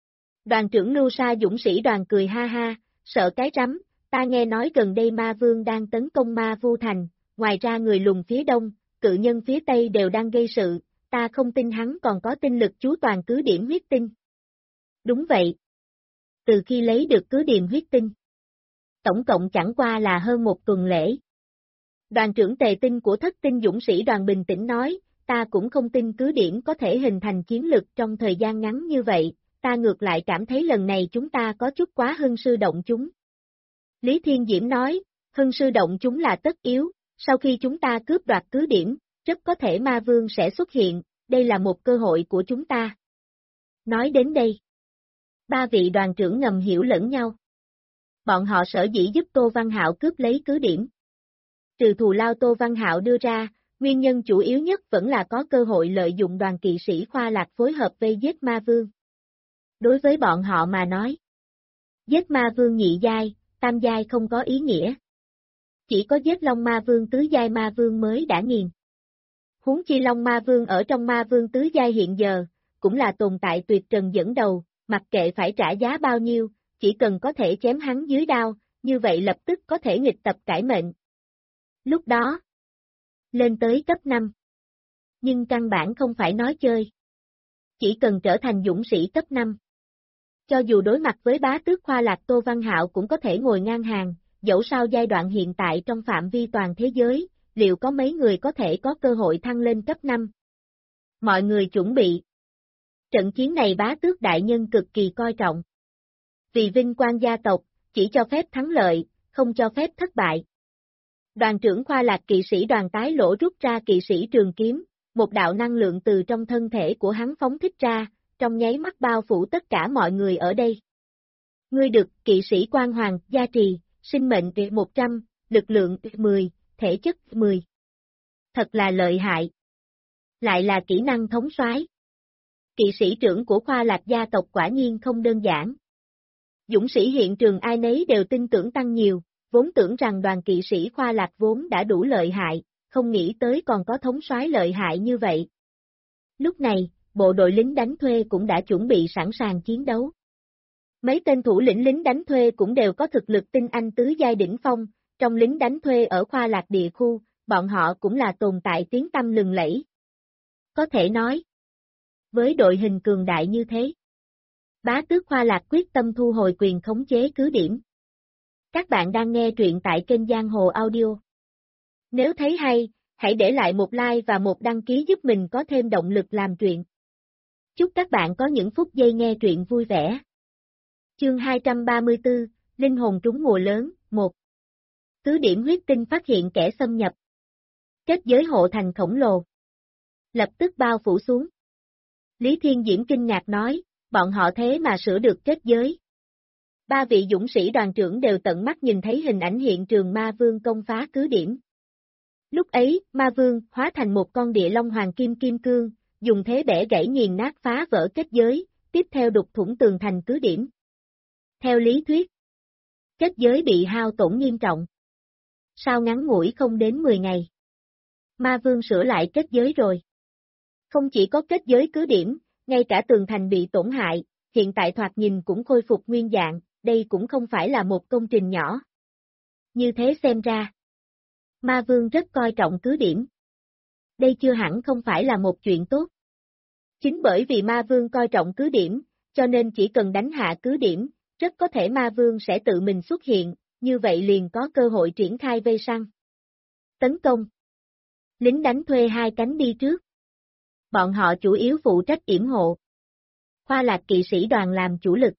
Đoàn trưởng Lưu Sa dũng sĩ đoàn cười ha ha, sợ cái rắm, ta nghe nói gần đây ma vương đang tấn công Ma Vu Thành, ngoài ra người lùn phía đông, cự nhân phía tây đều đang gây sự, ta không tin hắn còn có tinh lực chú toàn cứ điểm huyết tinh. Đúng vậy. từ khi lấy được cứ điểm huyết tinh. Tổng cộng chẳng qua là hơn một tuần lễ. Đoàn trưởng Tề Tinh của Thất Tinh Dũng Sĩ đoàn bình tĩnh nói, ta cũng không tin cứ điểm có thể hình thành chiến lực trong thời gian ngắn như vậy, ta ngược lại cảm thấy lần này chúng ta có chút quá hưng sư động chúng. Lý Thiên Diễm nói, hưng sư động chúng là tất yếu, sau khi chúng ta cướp đoạt cứ điểm, rất có thể ma vương sẽ xuất hiện, đây là một cơ hội của chúng ta. Nói đến đây, ba vị đoàn trưởng ngầm hiểu lẫn nhau. Bọn họ sở dĩ giúp Tô Văn Hạo cướp lấy cứ điểm. Trừ thù lao Tô Văn Hạo đưa ra, nguyên nhân chủ yếu nhất vẫn là có cơ hội lợi dụng đoàn kỵ sĩ Khoa Lạc phối hợp vây giết ma vương. Đối với bọn họ mà nói, giết ma vương nhị giai, tam giai không có ý nghĩa. Chỉ có giết Long Ma Vương tứ giai ma vương mới đã nghiền. Huống chi Long Ma Vương ở trong ma vương tứ giai hiện giờ, cũng là tồn tại tuyệt trần dẫn đầu, mặc kệ phải trả giá bao nhiêu, chỉ cần có thể chém hắn dưới đao, như vậy lập tức có thể nghịch tập cải mệnh. Lúc đó, lên tới cấp 5. Nhưng căn bản không phải nói chơi. Chỉ cần trở thành dũng sĩ cấp 5. Cho dù đối mặt với bá tước Khoa Lạc Tô Văn Hạo cũng có thể ngồi ngang hàng, dẫu sao giai đoạn hiện tại trong phạm vi toàn thế giới, liệu có mấy người có thể có cơ hội thăng lên cấp 5? Mọi người chuẩn bị. Trận chiến này bá tước đại nhân cực kỳ coi trọng. Vì vinh quang gia tộc, chỉ cho phép thắng lợi, không cho phép thất bại. Đoàn trưởng Khoa Lạc kỵ sĩ đoàn tái lỗ rút ra kỵ sĩ trường kiếm, một đạo năng lượng từ trong thân thể của hắn phóng thích ra, trong nháy mắt bao phủ tất cả mọi người ở đây. Ngươi được kỵ sĩ quan hoàng gia trì, sinh mệnh 100, lực lượng 10, thể chất 10. Thật là lợi hại. Lại là kỹ năng thống soái. Kỵ sĩ trưởng của Khoa Lạc gia tộc quả nhiên không đơn giản. Dũng sĩ hiện trường ai nấy đều tin tưởng tăng nhiều, vốn tưởng rằng đoàn kỵ sĩ Khoa Lạc vốn đã đủ lợi hại, không nghĩ tới còn có thống soái lợi hại như vậy. Lúc này, bộ đội lính đánh thuê cũng đã chuẩn bị sẵn sàng chiến đấu. Mấy tên thủ lĩnh lính đánh thuê cũng đều có thực lực tinh anh tứ giai đỉnh phong, trong lính đánh thuê ở Khoa Lạc địa khu, bọn họ cũng là tồn tại tiếng tăm lừng lẫy. Có thể nói, với đội hình cường đại như thế, bá tước Khoa Lạc quyết tâm thu hồi quyền khống chế cứ điểm. Các bạn đang nghe truyện tại kênh Giang Hồ Audio. Nếu thấy hay, hãy để lại một like và một đăng ký giúp mình có thêm động lực làm truyện. Chúc các bạn có những phút giây nghe truyện vui vẻ. Chương 234, Linh hồn trúng mùa lớn, 1. Cứ điểm huyết tinh phát hiện kẻ xâm nhập. Kết giới hộ thành khổng lồ. Lập tức bao phủ xuống. Lý Thiên Diễm kinh ngạc nói, bọn họ thế mà sửa được kết giới. Ba vị dũng sĩ đoàn trưởng đều tận mắt nhìn thấy hình ảnh hiện trường ma vương công phá cứ điểm. Lúc ấy, ma vương hóa thành một con địa long hoàng kim kim cương, dùng thế bẻ gãy nghiền nát phá vỡ kết giới, tiếp theo đục thủng tường thành cứ điểm. Theo lý thuyết, kết giới bị hao tổn nghiêm trọng. Sao ngắn ngủi không đến 10 ngày? Ma vương sửa lại kết giới rồi. Không chỉ có kết giới cứ điểm, ngay cả tường thành bị tổn hại, hiện tại thoạt nhìn cũng khôi phục nguyên dạng, đây cũng không phải là một công trình nhỏ. Như thế xem ra, ma vương rất coi trọng cứ điểm. Đây chưa hẳn không phải là một chuyện tốt. Chính bởi vì ma vương coi trọng cứ điểm, cho nên chỉ cần đánh hạ cứ điểm, rất có thể ma vương sẽ tự mình xuất hiện, như vậy liền có cơ hội triển khai vây săn. Tấn công. Lính đánh thuê hai cánh đi trước. Bọn họ chủ yếu phụ trách yểm hộ. Khoa Lạc kỵ sĩ đoàn làm chủ lực.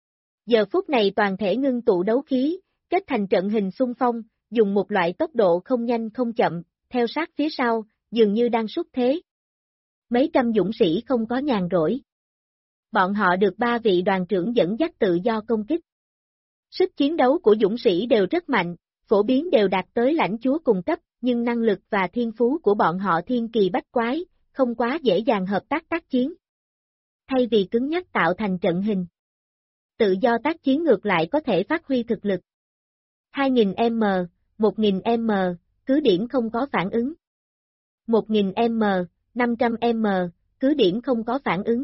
Giờ phút này toàn thể ngưng tụ đấu khí, kết thành trận hình xung phong, dùng một loại tốc độ không nhanh không chậm, theo sát phía sau, dường như đang xuất thế. Mấy trăm dũng sĩ không có nhàn rỗi. Bọn họ được ba vị đoàn trưởng dẫn dắt tự do công kích. Sức chiến đấu của dũng sĩ đều rất mạnh, phổ biến đều đạt tới lãnh chúa cùng cấp, nhưng năng lực và thiên phú của bọn họ thiên kỳ bách quái, không quá dễ dàng hợp tác chiến. Thay vì cứng nhắc tạo thành trận hình, tự do tác chiến ngược lại có thể phát huy thực lực. 2000m, 1000m, cứ điểm không có phản ứng. 1000m, 500m, cứ điểm không có phản ứng.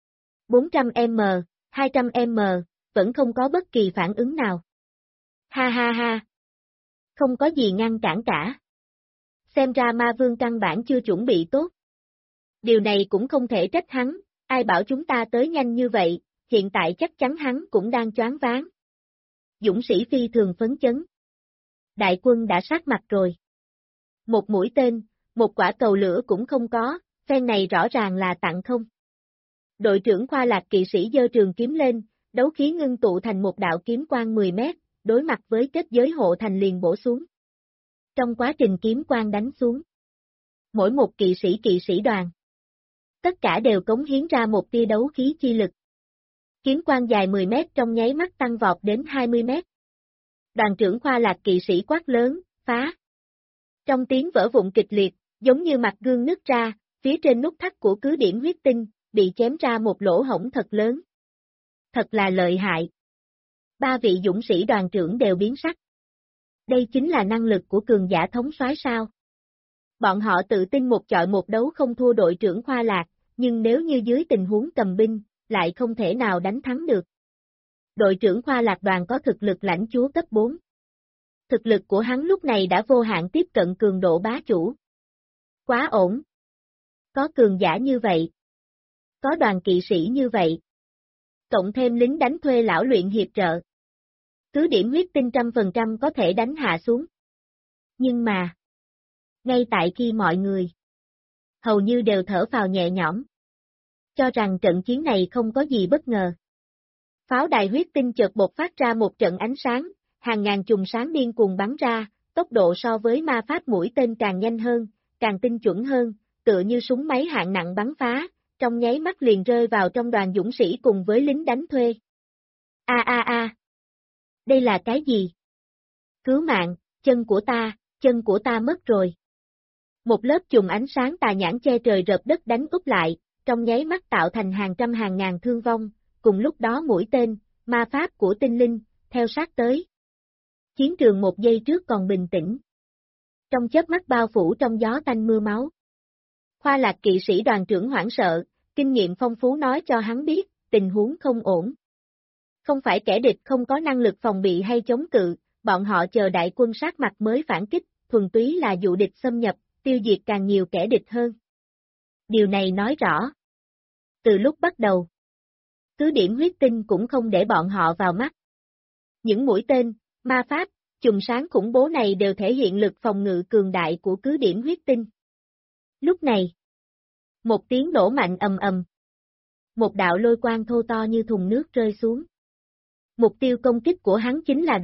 400m, 200m, vẫn không có bất kỳ phản ứng nào. Ha ha ha. Không có gì ngăn cản cả. Xem ra ma vương căn bản chưa chuẩn bị tốt. Điều này cũng không thể trách hắn, ai bảo chúng ta tới nhanh như vậy, hiện tại chắc chắn hắn cũng đang choáng váng. Dũng sĩ phi thường phấn chấn. Đại quân đã sát mặt rồi. Một mũi tên, một quả cầu lửa cũng không có, phen này rõ ràng là tặng không. Đội trưởng Khoa Lạc kỵ sĩ giơ trường kiếm lên, đấu khí ngưng tụ thành một đạo kiếm quang 10 mét, đối mặt với kết giới hộ thành liền bổ xuống. Trong quá trình kiếm quang đánh xuống, mỗi một kỵ sĩ đoàn, tất cả đều cống hiến ra một tia đấu khí chi lực. Kiếm quang dài 10 mét trong nháy mắt tăng vọt đến 20 mét. Đoàn trưởng Khoa Lạc kỵ sĩ quát lớn, phá. Trong tiếng vỡ vụn kịch liệt, giống như mặt gương nứt ra, phía trên nút thắt của cứ điểm huyết tinh, bị chém ra một lỗ hổng thật lớn. Thật là lợi hại. 3 vị dũng sĩ đoàn trưởng đều biến sắc. Đây chính là năng lực của cường giả thống soái sao? Bọn họ tự tin một chọi một đấu không thua đội trưởng Khoa Lạc, nhưng nếu như dưới tình huống cầm binh, lại không thể nào đánh thắng được. Đội trưởng Khoa Lạc đoàn có thực lực lãnh chúa cấp 4. Thực lực của hắn lúc này đã vô hạn tiếp cận cường độ bá chủ. Quá ổn. Có cường giả như vậy. Có đoàn kỵ sĩ như vậy. Cộng thêm lính đánh thuê lão luyện hiệp trợ. Cứ điểm huyết tinh 100% có thể đánh hạ xuống. Nhưng mà, ngay tại khi mọi người hầu như đều thở phào nhẹ nhõm, cho rằng trận chiến này không có gì bất ngờ. Pháo đài huyết tinh chợt bộc phát ra một trận ánh sáng, hàng ngàn chùm sáng điên cuồng bắn ra, tốc độ so với ma pháp mũi tên càng nhanh hơn, càng tinh chuẩn hơn, tựa như súng máy hạng nặng bắn phá, trong nháy mắt liền rơi vào trong đoàn dũng sĩ cùng với lính đánh thuê. Đây là cái gì? Cứu mạng, chân của ta mất rồi. Một lớp chùm ánh sáng tà nhãn che trời rợp đất đánh úp lại, trong nháy mắt tạo thành hàng trăm hàng ngàn thương vong, cùng lúc đó mũi tên, ma pháp của tinh linh, theo sát tới. Chiến trường một giây trước còn bình tĩnh. Trong chớp mắt bao phủ trong gió tanh mưa máu. Khoa Lạc kỵ sĩ đoàn trưởng hoảng sợ, kinh nghiệm phong phú nói cho hắn biết, tình huống không ổn. Không phải kẻ địch không có năng lực phòng bị hay chống cự, bọn họ chờ đại quân sát mặt mới phản kích, thuần túy là dụ địch xâm nhập, tiêu diệt càng nhiều kẻ địch hơn. Điều này nói rõ. Từ lúc bắt đầu, cứ điểm huyết tinh cũng không để bọn họ vào mắt. Những mũi tên, ma pháp, chùm sáng khủng bố này đều thể hiện lực phòng ngự cường đại của cứ điểm huyết tinh. Lúc này, một tiếng nổ mạnh ầm ầm. Một đạo lôi quang thô to như thùng nước rơi xuống. Mục tiêu công kích của hắn chính là